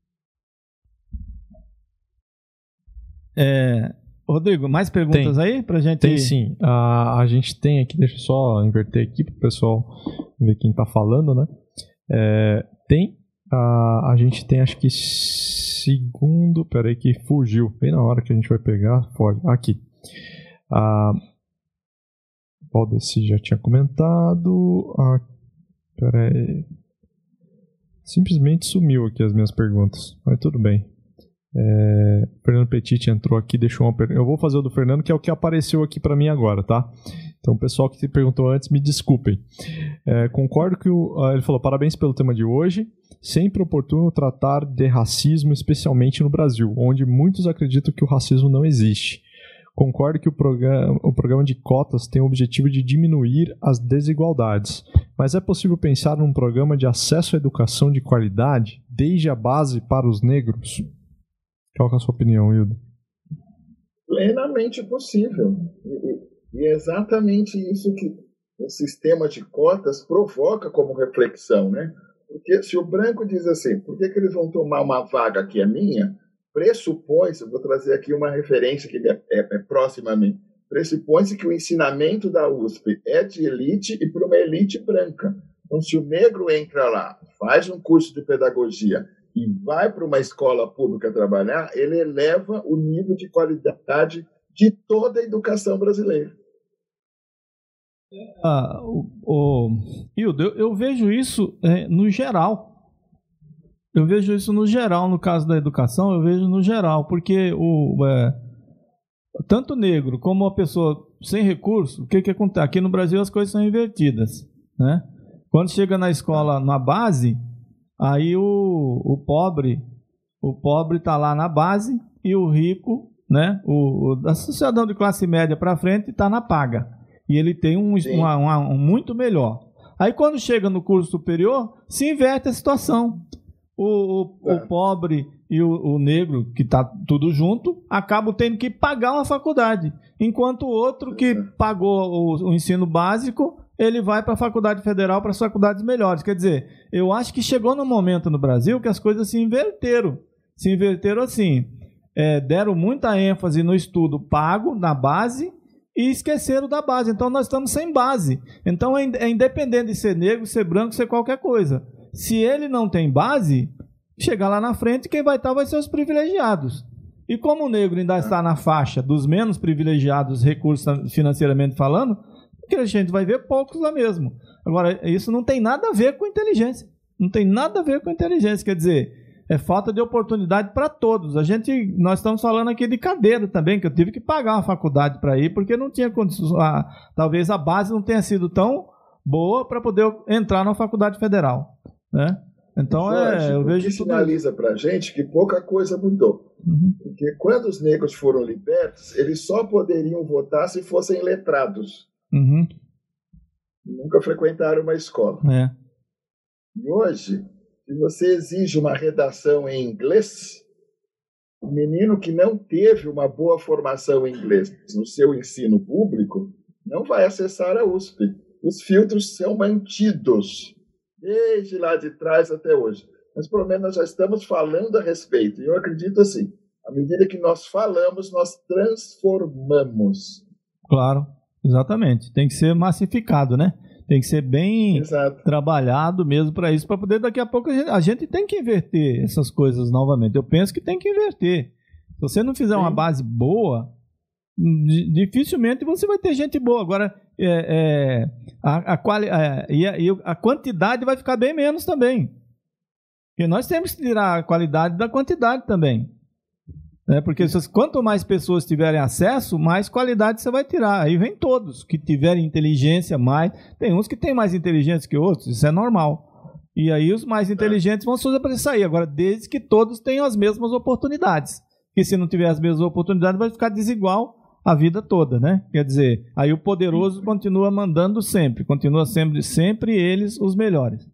É, Rodrigo, mais perguntas tem, aí pra gente? Tem sim. A, a gente tem aqui, deixa eu só inverter aqui pro pessoal ver quem tá falando, né? É, tem... Uh, a gente tem, acho que segundo, peraí que fugiu, bem na hora que a gente vai pegar, foge, aqui. Uh, Valdeci já tinha comentado, uh, peraí, simplesmente sumiu aqui as minhas perguntas, mas tudo bem. É, Fernando Petit entrou aqui, deixou uma pergunta. Eu vou fazer o do Fernando, que é o que apareceu aqui para mim agora, tá? Então, o pessoal que se perguntou antes, me desculpem. É, concordo que o, uh, ele falou, parabéns pelo tema de hoje. Sempre oportuno tratar de racismo, especialmente no Brasil, onde muitos acreditam que o racismo não existe. Concordo que o programa, o programa de cotas tem o objetivo de diminuir as desigualdades, mas é possível pensar num programa de acesso à educação de qualidade, desde a base para os negros? Qual que é a sua opinião, Hildo? Plenamente possível. E, e é exatamente isso que o sistema de cotas provoca como reflexão, né? Porque se o branco diz assim, por que, que eles vão tomar uma vaga que é minha? Pressupõe-se, eu vou trazer aqui uma referência que é, é, é próxima a mim, pressupõe-se que o ensinamento da U S P é de elite e para uma elite branca. Então, se o negro entra lá, faz um curso de pedagogia e vai para uma escola pública trabalhar, ele eleva o nível de qualidade de toda a educação brasileira. Ah, o, o, Hildo, eu, eu vejo isso é, no geral. Eu vejo isso no geral, no caso da educação, eu vejo no geral, porque o, é, tanto o negro como a pessoa sem recurso, o que, que acontece? Aqui no Brasil as coisas são invertidas, né? Quando chega na escola, na base, Aí o, o pobre, o pobre está lá na base e o rico, né, o, o da cidadão de classe média para frente está na paga. E ele tem um, uma, uma, um muito melhor. Aí quando chega no curso superior, se inverte a situação. O, o, é. o pobre e o, o negro, que está tudo junto, acabam tendo que pagar uma faculdade. Enquanto o outro que pagou o, o ensino básico, ele vai para a faculdade federal, para as faculdades melhores. Quer dizer, eu acho que chegou no momento no Brasil que as coisas se inverteram. Se inverteram assim, é, deram muita ênfase no estudo pago, na base, e esqueceram da base. Então nós estamos sem base. Então é, é independente de ser negro, ser branco, ser qualquer coisa. Se ele não tem base, chegar lá na frente, quem vai estar vai ser os privilegiados. E como o negro ainda está na faixa dos menos privilegiados, recursos financeiramente falando, que a gente vai ver poucos lá mesmo. Agora, isso não tem nada a ver com inteligência. Não tem nada a ver com inteligência. Quer dizer, é falta de oportunidade para todos. A gente, nós estamos falando aqui de cadeira também, que eu tive que pagar uma faculdade para ir, porque não tinha condições. A, talvez a base não tenha sido tão boa para poder entrar na faculdade federal, né? Então, Jorge, é, eu vejo que sinaliza para a gente que pouca coisa mudou. Uhum. Porque quando os negros foram libertos, eles só poderiam votar se fossem letrados. Uhum. Nunca frequentaram uma escola. É. E hoje, se você exige uma redação em inglês, o menino que não teve uma boa formação em inglês no seu ensino público não vai acessar a U S P. Os filtros são mantidos desde lá de trás até hoje. Mas, pelo menos, nós já estamos falando a respeito. E eu acredito assim, à medida que nós falamos, nós transformamos. Claro, exatamente. Tem que ser massificado, né? Tem que ser bem Exato. trabalhado mesmo para isso, para poder, daqui a pouco, a gente, a gente tem que inverter essas coisas novamente. Eu penso que tem que inverter. Se você não fizer Sim. uma base boa, dificilmente você vai ter gente boa. Agora, é, é, a, a, quali, é, e a, e a quantidade vai ficar bem menos também. Porque nós temos que tirar a qualidade da quantidade também. É, porque se, quanto mais pessoas tiverem acesso, mais qualidade você vai tirar. Aí vem todos que tiverem inteligência mais. Tem uns que têm mais inteligência que outros, isso é normal. E aí os mais inteligentes vão sobressair. Agora, desde que todos tenham as mesmas oportunidades. Porque se não tiver as mesmas oportunidades, vai ficar desigual a vida toda, né? Quer dizer, aí o poderoso continua mandando sempre, continua sempre, sempre eles os melhores.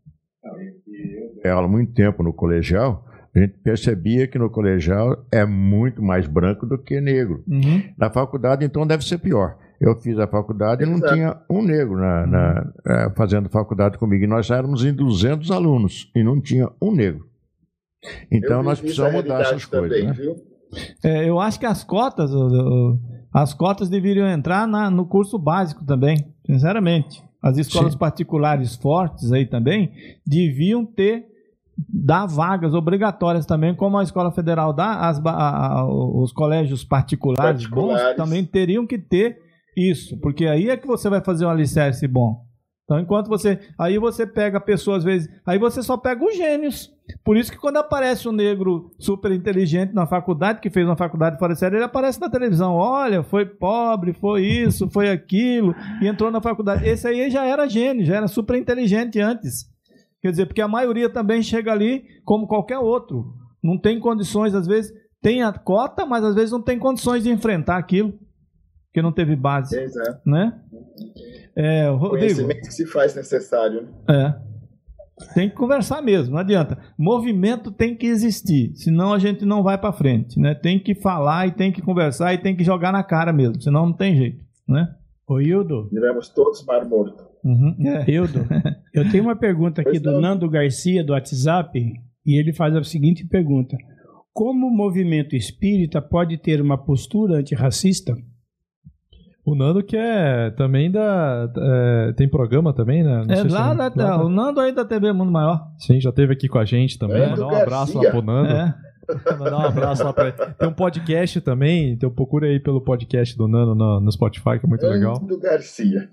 Eu há muito tempo no colegial, a gente percebia que no colegial é muito mais branco do que negro. Uhum. Na faculdade, então, deve ser pior. Eu fiz a faculdade e não Exato. tinha um negro na, na, na, fazendo faculdade comigo. E nós éramos em duzentos alunos e não tinha um negro. Então, nós precisamos mudar essas também, coisas. Né? Viu? É, eu acho que as cotas, as cotas deveriam entrar na, no curso básico também, sinceramente. As escolas Sim. particulares fortes aí também deviam ter, dar vagas obrigatórias também, como a Escola Federal dá, as, a, a, os colégios particulares, particulares bons também teriam que ter isso, porque aí é que você vai fazer um alicerce bom. Então, enquanto você... Aí você pega a pessoa, às vezes... Aí você só pega os gênios. Por isso que quando aparece um negro super inteligente na faculdade, que fez uma faculdade fora de série, ele aparece na televisão. Olha, foi pobre, foi isso, foi aquilo, e entrou na faculdade. Esse aí já era gênio, já era super inteligente antes. Quer dizer, porque a maioria também chega ali como qualquer outro. Não tem condições, às vezes, tem a cota, mas às vezes não tem condições de enfrentar aquilo, porque não teve base. Exato. Né? É, Rodrigo, conhecimento que se faz necessário. É. Tem que conversar mesmo, não adianta. Movimento tem que existir, senão a gente não vai para frente, né? Tem que falar e tem que conversar e tem que jogar na cara mesmo, senão não tem jeito, né? Ô, Hildo. Viramos todos mar morto. Uhum. É. Hildo, eu tenho uma pergunta aqui Pois do não. Nando Garcia, do WhatsApp, e ele faz a seguinte pergunta: como o movimento espírita pode ter uma postura antirracista? O Nando que é também da... É, tem programa também, né? Não É sei se lá, é- da, da- o Nando aí da T V Mundo Maior. Sim, já esteve aqui com a gente também. Nando Mandar um abraço lá Garcia. pro Nando. É. Mandar um abraço lá pra ele. Tem um podcast também, então procura aí pelo podcast do Nando no, no Spotify, que é muito legal. Nando Garcia.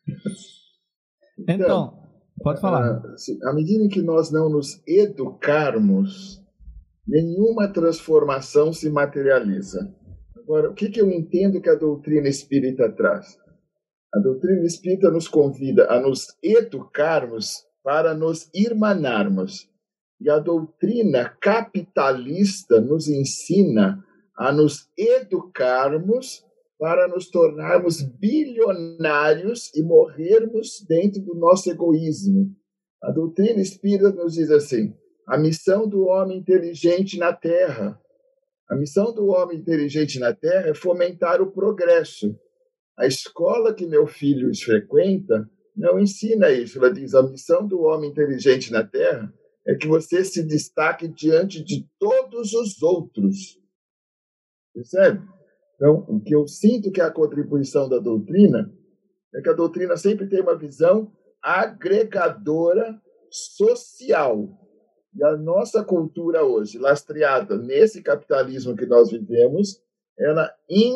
Então, pode falar. ah, se- à medida em que nós não nos educarmos, nenhuma transformação se materializa. Agora, o que, que eu entendo que a doutrina espírita traz? A doutrina espírita nos convida a nos educarmos para nos irmanarmos. E a doutrina capitalista nos ensina a nos educarmos para nos tornarmos bilionários e morrermos dentro do nosso egoísmo. A doutrina espírita nos diz assim: a missão do homem inteligente na Terra. A missão do homem inteligente na Terra é fomentar o progresso. A escola que meu filho frequenta não ensina isso. Ela diz: a missão do homem inteligente na Terra é que você se destaque diante de todos os outros. Percebe? Então, o que eu sinto que é a contribuição da doutrina é que a doutrina sempre tem uma visão agregadora social. E a nossa cultura hoje, lastreada nesse capitalismo que nós vivemos, ela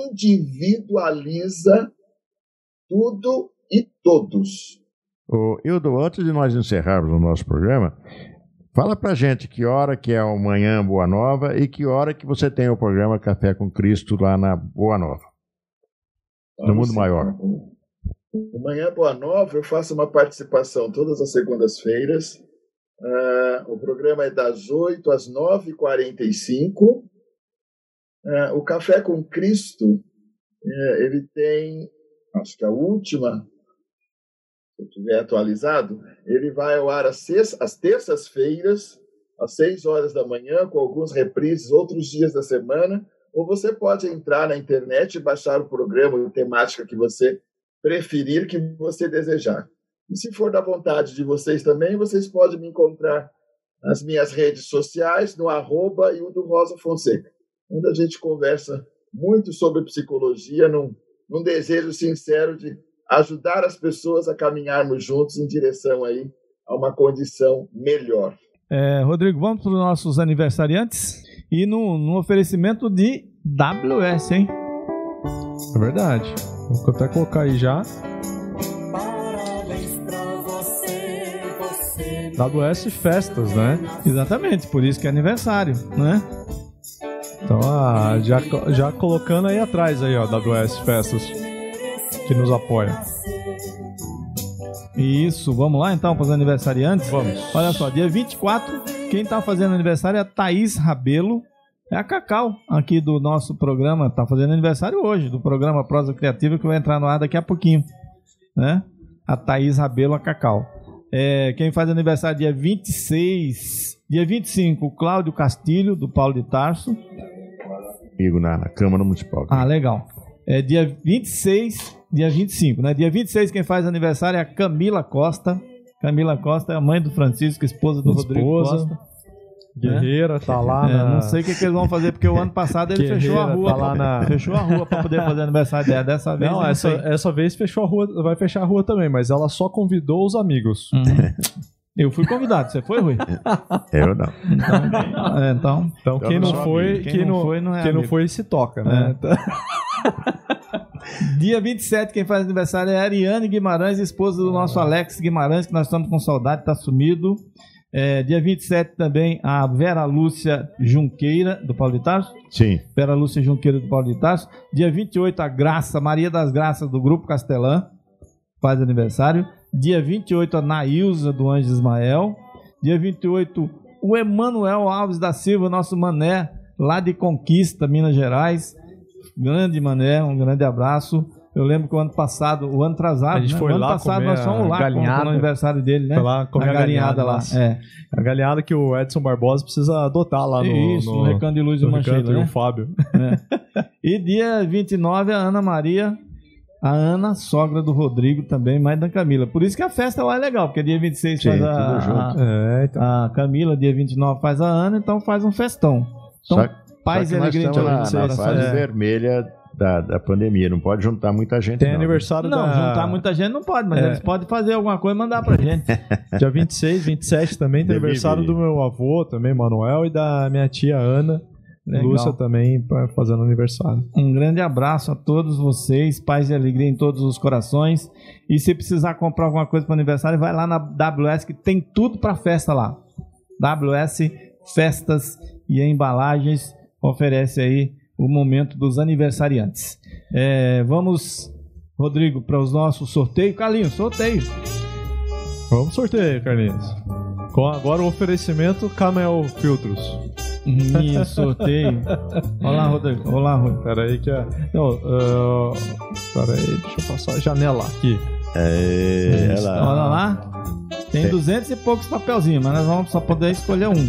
individualiza tudo e todos. Ô, Hildo, antes de nós encerrarmos o nosso programa, fala pra gente que hora que é o Manhã Boa Nova e que hora que você tem o programa Café com Cristo lá na Boa Nova, no Mundo Maior. O Manhã Boa Nova, eu faço uma participação todas as segundas-feiras. Uh, o programa é das oito às nove e quarenta e cinco. Uh, o Café com Cristo, uh, ele tem, acho que a última, se eu estiver atualizado, ele vai ao ar às, às terças-feiras, às seis horas da manhã, com alguns reprises outros dias da semana, ou você pode entrar na internet e baixar o programa, a temática que você preferir, que você desejar. E se for da vontade de vocês também, vocês podem me encontrar nas minhas redes sociais, no arroba Hildo Rosa Fonseca, onde a gente conversa muito sobre psicologia, num, num desejo sincero de ajudar as pessoas a caminharmos juntos em direção aí a uma condição melhor. É, Rodrigo, vamos para os nossos aniversariantes e no, no oferecimento de W S, hein? É verdade. Vou até colocar aí já. W S Festas, né? Exatamente, por isso que é aniversário, né? Então, ah, já, já colocando aí atrás aí, ó, W S Festas, que nos apoia. Isso, vamos lá então para os aniversariantes? Vamos. Olha só, dia vinte e quatro, quem tá fazendo aniversário é a Thaís Rabelo, é a Cacau aqui do nosso programa, tá fazendo aniversário hoje, do programa Prosa Criativa, que vai entrar no ar daqui a pouquinho, né? A Thaís Rabelo, a Cacau. É, quem faz aniversário dia vinte e seis, dia vinte e cinco, o Cláudio Castilho, do Paulo de Tarso. Amigo na, na Câmara Municipal. Ah, legal. É dia vinte e seis, dia vinte e cinco, né? Dia vinte e seis, quem faz aniversário é a Camila Costa. Camila Costa é a mãe do Francisco, esposa do esposa, Rodrigo Costa. Guerreira, tá lá é, na... Não sei o que, que eles vão fazer, porque o ano passado ele Guerreira, fechou a rua. Tá lá na... Fechou a rua pra poder fazer aniversário dela. Dessa vez. Não, essa, essa vez fechou a rua, vai fechar a rua também, mas ela só convidou os amigos. Uhum. Eu fui convidado, você foi, Rui? Eu não. Então, é, então, então quem não foi, quem quem não não foi, não é quem não amigo. foi se toca, né? É. Dia vinte e sete, quem faz aniversário é a Ariane Guimarães, esposa do nosso Alex Guimarães, que nós estamos com saudade, tá sumido. É, dia vinte e sete também a Vera Lúcia Junqueira, do Paulo de Tarso. Sim. Vera Lúcia Junqueira, do Paulo de Tarso. Dia vinte e oito, a Graça, Maria das Graças, do Grupo Castelã, faz aniversário. Dia vinte e oito, a Nailza, do Anjo Ismael. Dia vinte e oito, o Emanuel Alves da Silva, nosso mané, lá de Conquista, Minas Gerais. Grande mané, um grande abraço. Eu lembro que o ano passado, o ano atrasado, a gente né? foi o ano lá passado nós fomos lá galinhada, no aniversário dele, né? Foi lá comer a galinhada, galinhada lá. É. A galinhada que o Edson Barbosa precisa adotar lá no... Isso, no, no Recanto de Luz e Mancheira, né? E o Fábio. É. E dia vinte e nove, a Ana Maria, a Ana, sogra do Rodrigo também, mãe da Camila. Por isso que a festa lá é legal, porque dia vinte e seis Sim, faz a, a, é, então. a Camila, dia vinte e nove faz a Ana, então faz um festão. Então, só, paz só e que alegria nós de estamos na, na fase é. vermelha da, da pandemia, não pode juntar muita gente. Tem não, aniversário né? da... Não, juntar muita gente não pode, mas é. eles podem fazer alguma coisa e mandar pra gente. Dia vinte e seis, vinte e sete também tem aniversário do meu avô também, Manuel, e da minha tia Ana. Legal. Lúcia também fazendo aniversário. Um grande abraço a todos vocês, paz e alegria em todos os corações. E se precisar comprar alguma coisa para o aniversário, vai lá na W S, que tem tudo para festa lá. W S Festas e Embalagens oferece aí o momento dos aniversariantes. É, vamos, Rodrigo, para os nossos sorteios. Carlinhos, sorteio. Vamos sorteio, Carlinhos. Com agora o oferecimento Camel Filtros. Ih, sorteio. Olá, Rodrigo. Olá, Rodrigo. Pera aí que é... Não, uh... pera aí, deixa eu passar a janela aqui. É, Olha lá. lá. Tem duzentos e poucos papelzinhos, mas nós vamos só poder escolher um.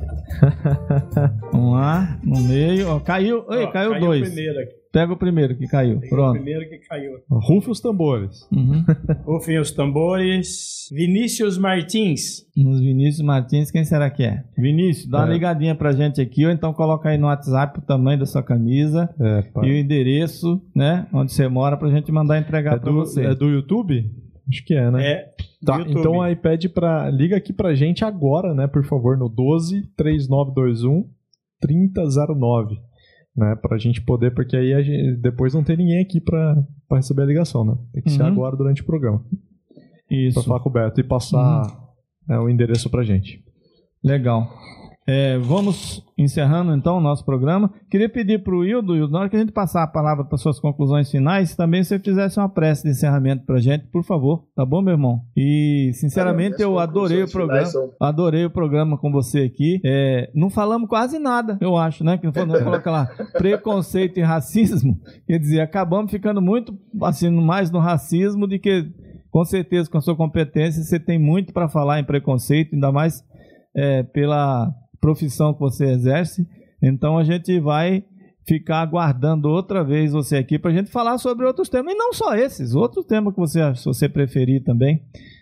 Vamos lá, no meio. Ó, caiu, Oi, Ó, caiu, caiu dois. O primeiro aqui. Pega o primeiro que caiu. Pega Pronto. o primeiro que caiu. Rufe os tambores. Uhum. Rufem os tambores. Vinícius Martins. Nos Vinícius Martins, quem será que é? Vinícius, dá É. uma ligadinha pra gente aqui, ou então coloca aí no WhatsApp o tamanho da sua camisa É, e o endereço, né, onde você mora, pra gente mandar entregar é pra do, você. é do YouTube? Acho que é, né? É. Tá, YouTube. então aí pede pra... Liga aqui pra gente agora, né, por favor, no doze, três nove dois um, trinta zero nove, né, pra gente poder, porque aí a gente, depois não tem ninguém aqui pra, pra receber a ligação, né? Tem que ser Uhum. agora durante o programa. Isso. Pra falar com o Beto e passar né, o endereço pra gente. Legal. É, vamos encerrando então o nosso programa. Queria pedir para o Hildo, Hildo, na hora que a gente passar a palavra para suas conclusões finais, também você fizesse uma prece de encerramento para a gente, por favor. Tá bom, meu irmão? E sinceramente eu adorei o programa. São... Adorei o programa com você aqui. É, não falamos quase nada, eu acho, né? Que não coloca lá preconceito e racismo. Quer dizer, acabamos ficando muito assim mais no racismo do que, com certeza, com a sua competência, você tem muito para falar em preconceito, ainda mais é, pela profissão que você exerce. Então a gente vai ficar aguardando outra vez você aqui para a gente falar sobre outros temas, e não só esses, outros temas que você, se você preferir também,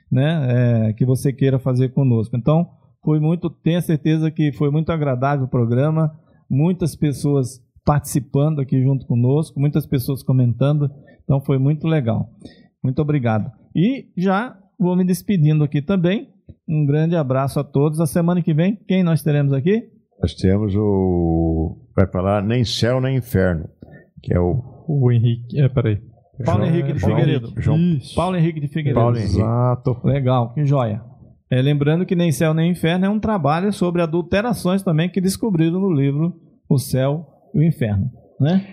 né, é, que você queira fazer conosco. Então foi muito, tenho certeza que foi muito agradável o programa, muitas pessoas participando aqui junto conosco, muitas pessoas comentando, então foi muito legal. Muito obrigado. E já vou me despedindo aqui também. Um grande abraço a todos. A semana que vem, quem nós teremos aqui? Nós temos o... Vai falar Nem Céu Nem Inferno, que é o... O Henrique... É, peraí. Paulo João, Henrique de João Figueiredo. Henrique, João, Isso. Paulo Henrique de Figueiredo. Paulo Henrique. Exato. Legal, que joia. É, lembrando que Nem Céu Nem Inferno é um trabalho sobre adulterações também que descobriram no livro O Céu e o Inferno, né?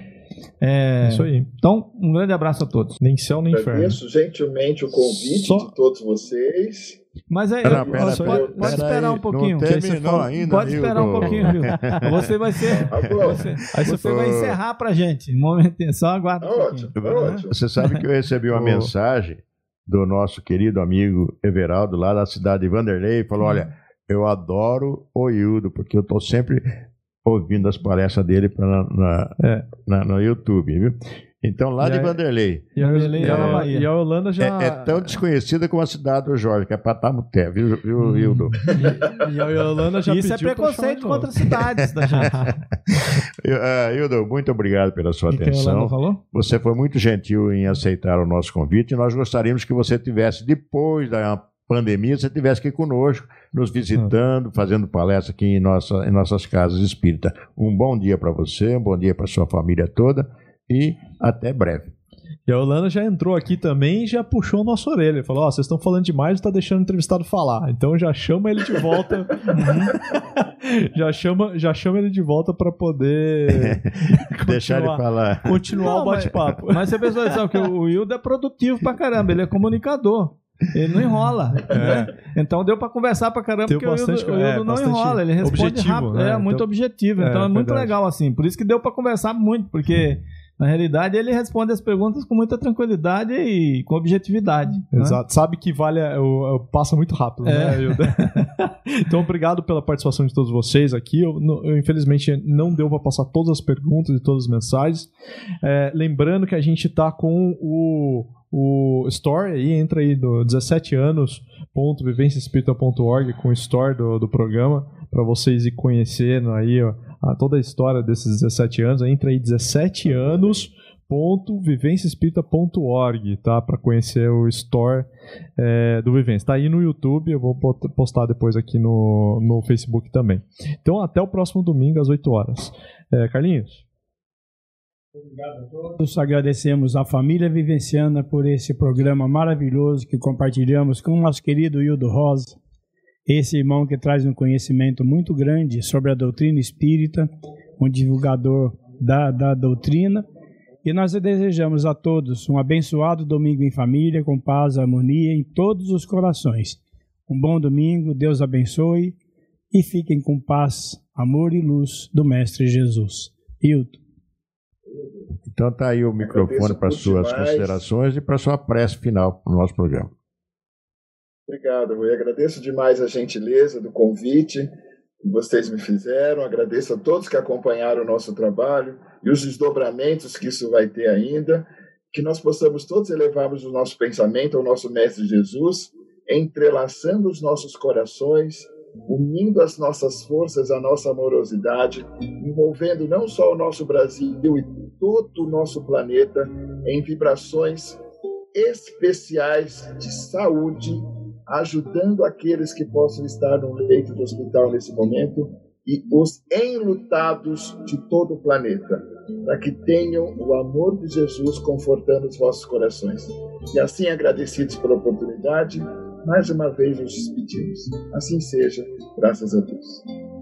É, Isso aí. Então, um grande abraço a todos. Nem céu nem inferno. Agradeço gentilmente o convite Só- de todos vocês. Mas aí, Pera, pode, pera, pode, pera, pode pera esperar aí, um pouquinho. não que aí você terminou fala- ainda, Pode esperar um Hildo. pouquinho, viu? Você vai ser. Tá bom. Você, aí você vai encerrar pra gente. Um momento, só aguarda Tá um pouquinho. ótimo, tá ótimo. Você sabe que eu recebi uma Ô. mensagem do nosso querido amigo Everaldo, lá da cidade de Vanderlei, falou, olha, eu adoro o Hildo, porque eu estou sempre ouvindo as palestras dele pra, na, na, É. na- no YouTube, viu? Então, lá E de aí- Vanderlei, E a, Vanderlei e é na a, Bahia. e a Holanda já... é, é tão desconhecida como a cidade do Jorge, que é Patamuté, viu, viu Hum. Hildo? E a Holanda já Isso é pediu pra preconceito chamar de contra cidades da gente. Eu, ah, Hildo, muito obrigado pela sua O que a Yolanda atenção. falou? Você foi muito gentil em aceitar o nosso convite e nós gostaríamos que você tivesse, depois da pandemia, você tivesse aqui conosco, nos visitando, fazendo palestra aqui em, nossa, em nossas casas espíritas. Um bom dia para você, um bom dia para sua família toda e até breve. E a Holanda já entrou aqui também e já puxou a nossa orelha. Falou, ó, vocês estão falando demais e tá deixando o entrevistado falar. Então já chama ele de volta. já, chama, já chama ele de volta para poder Deixar ele continuar, falar. continuar Não, o bate-papo. Mas, mas você pensou, sabe, que o Hildo é produtivo pra caramba, ele é comunicador. Ele não enrola. Né? Então deu pra conversar pra caramba, Deu porque o Hildo, bastante- o Hildo é, não bastante enrola, ele responde objetivo, rápido. né? É muito Então- objetivo. Então é, é, muito verdade. legal assim. Por isso que deu pra conversar muito, porque na realidade ele responde as perguntas com muita tranquilidade e com objetividade. né? Exato. Sabe que vale, a- o- o- passa muito rápido, É. né, Hilda? Então, obrigado pela participação de todos vocês aqui. Eu, não- eu, infelizmente, não deu para passar todas as perguntas e todas as mensagens. É, lembrando que a gente está com o, o Store aí, entra aí no dezessete anos ponto vivência espírita ponto org com o Store do, do programa, para vocês ir conhecendo aí ó, a, toda a história desses dezessete anos. Entra aí dezessete anos ponto vivência espírita ponto org, tá? Para conhecer o Store é, do Vivência. Tá aí no YouTube, eu vou pot- postar depois aqui no, no Facebook também. Então, até o próximo domingo, às oito horas. É, Carlinhos? Todos agradecemos à família vivenciana por esse programa maravilhoso que compartilhamos com o nosso querido Hildo Rosa, esse irmão que traz um conhecimento muito grande sobre a doutrina espírita, um divulgador da, da doutrina. E nós desejamos a todos um abençoado domingo em família, com paz e harmonia em todos os corações. Um bom domingo, Deus abençoe e fiquem com paz, amor e luz do Mestre Jesus. Hilton. Então está aí o microfone para suas demais. considerações e para sua prece final no nosso programa. Obrigado, Rui. Agradeço demais a gentileza do convite que vocês me fizeram. Agradeço a todos que acompanharam o nosso trabalho e os desdobramentos que isso vai ter ainda. Que nós possamos todos elevarmos o nosso pensamento ao nosso Mestre Jesus, entrelaçando os nossos corações, unindo as nossas forças, a nossa amorosidade, envolvendo não só o nosso Brasil e todo o nosso planeta em vibrações especiais de saúde, ajudando aqueles que possam estar no leito do hospital nesse momento e os enlutados de todo o planeta, para que tenham o amor de Jesus confortando os vossos corações. E assim, agradecidos pela oportunidade, mais uma vez nos despedimos. Assim seja, graças a Deus.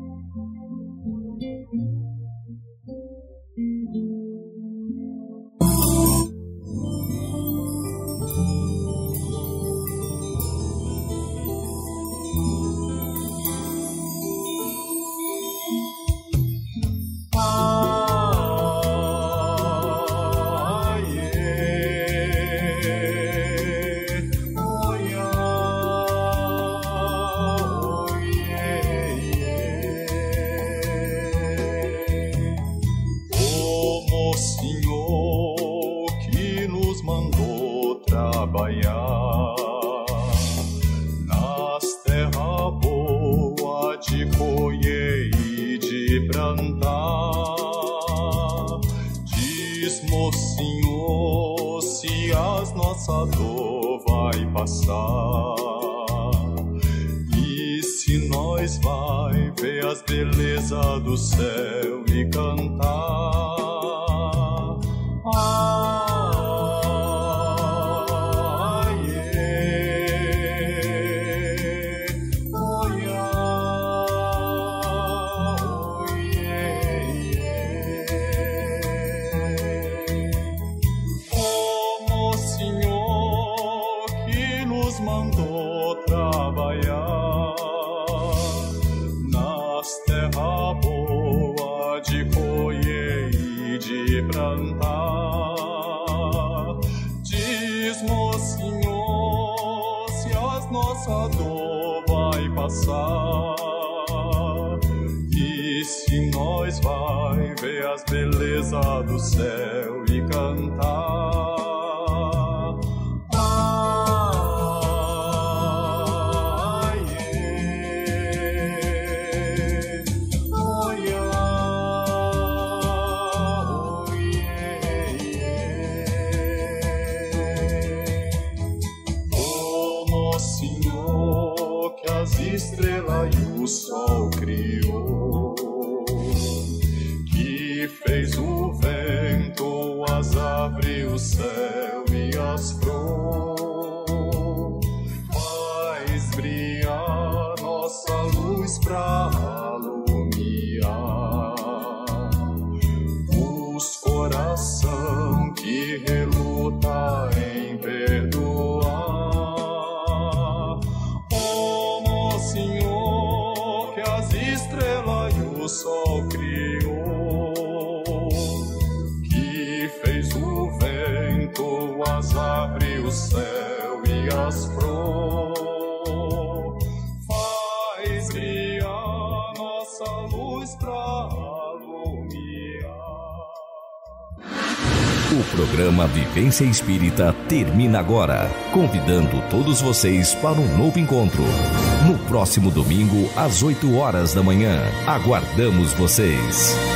O programa Vivência Espírita termina agora, convidando todos vocês para um novo encontro. No próximo domingo, às oito horas da manhã. Aguardamos vocês.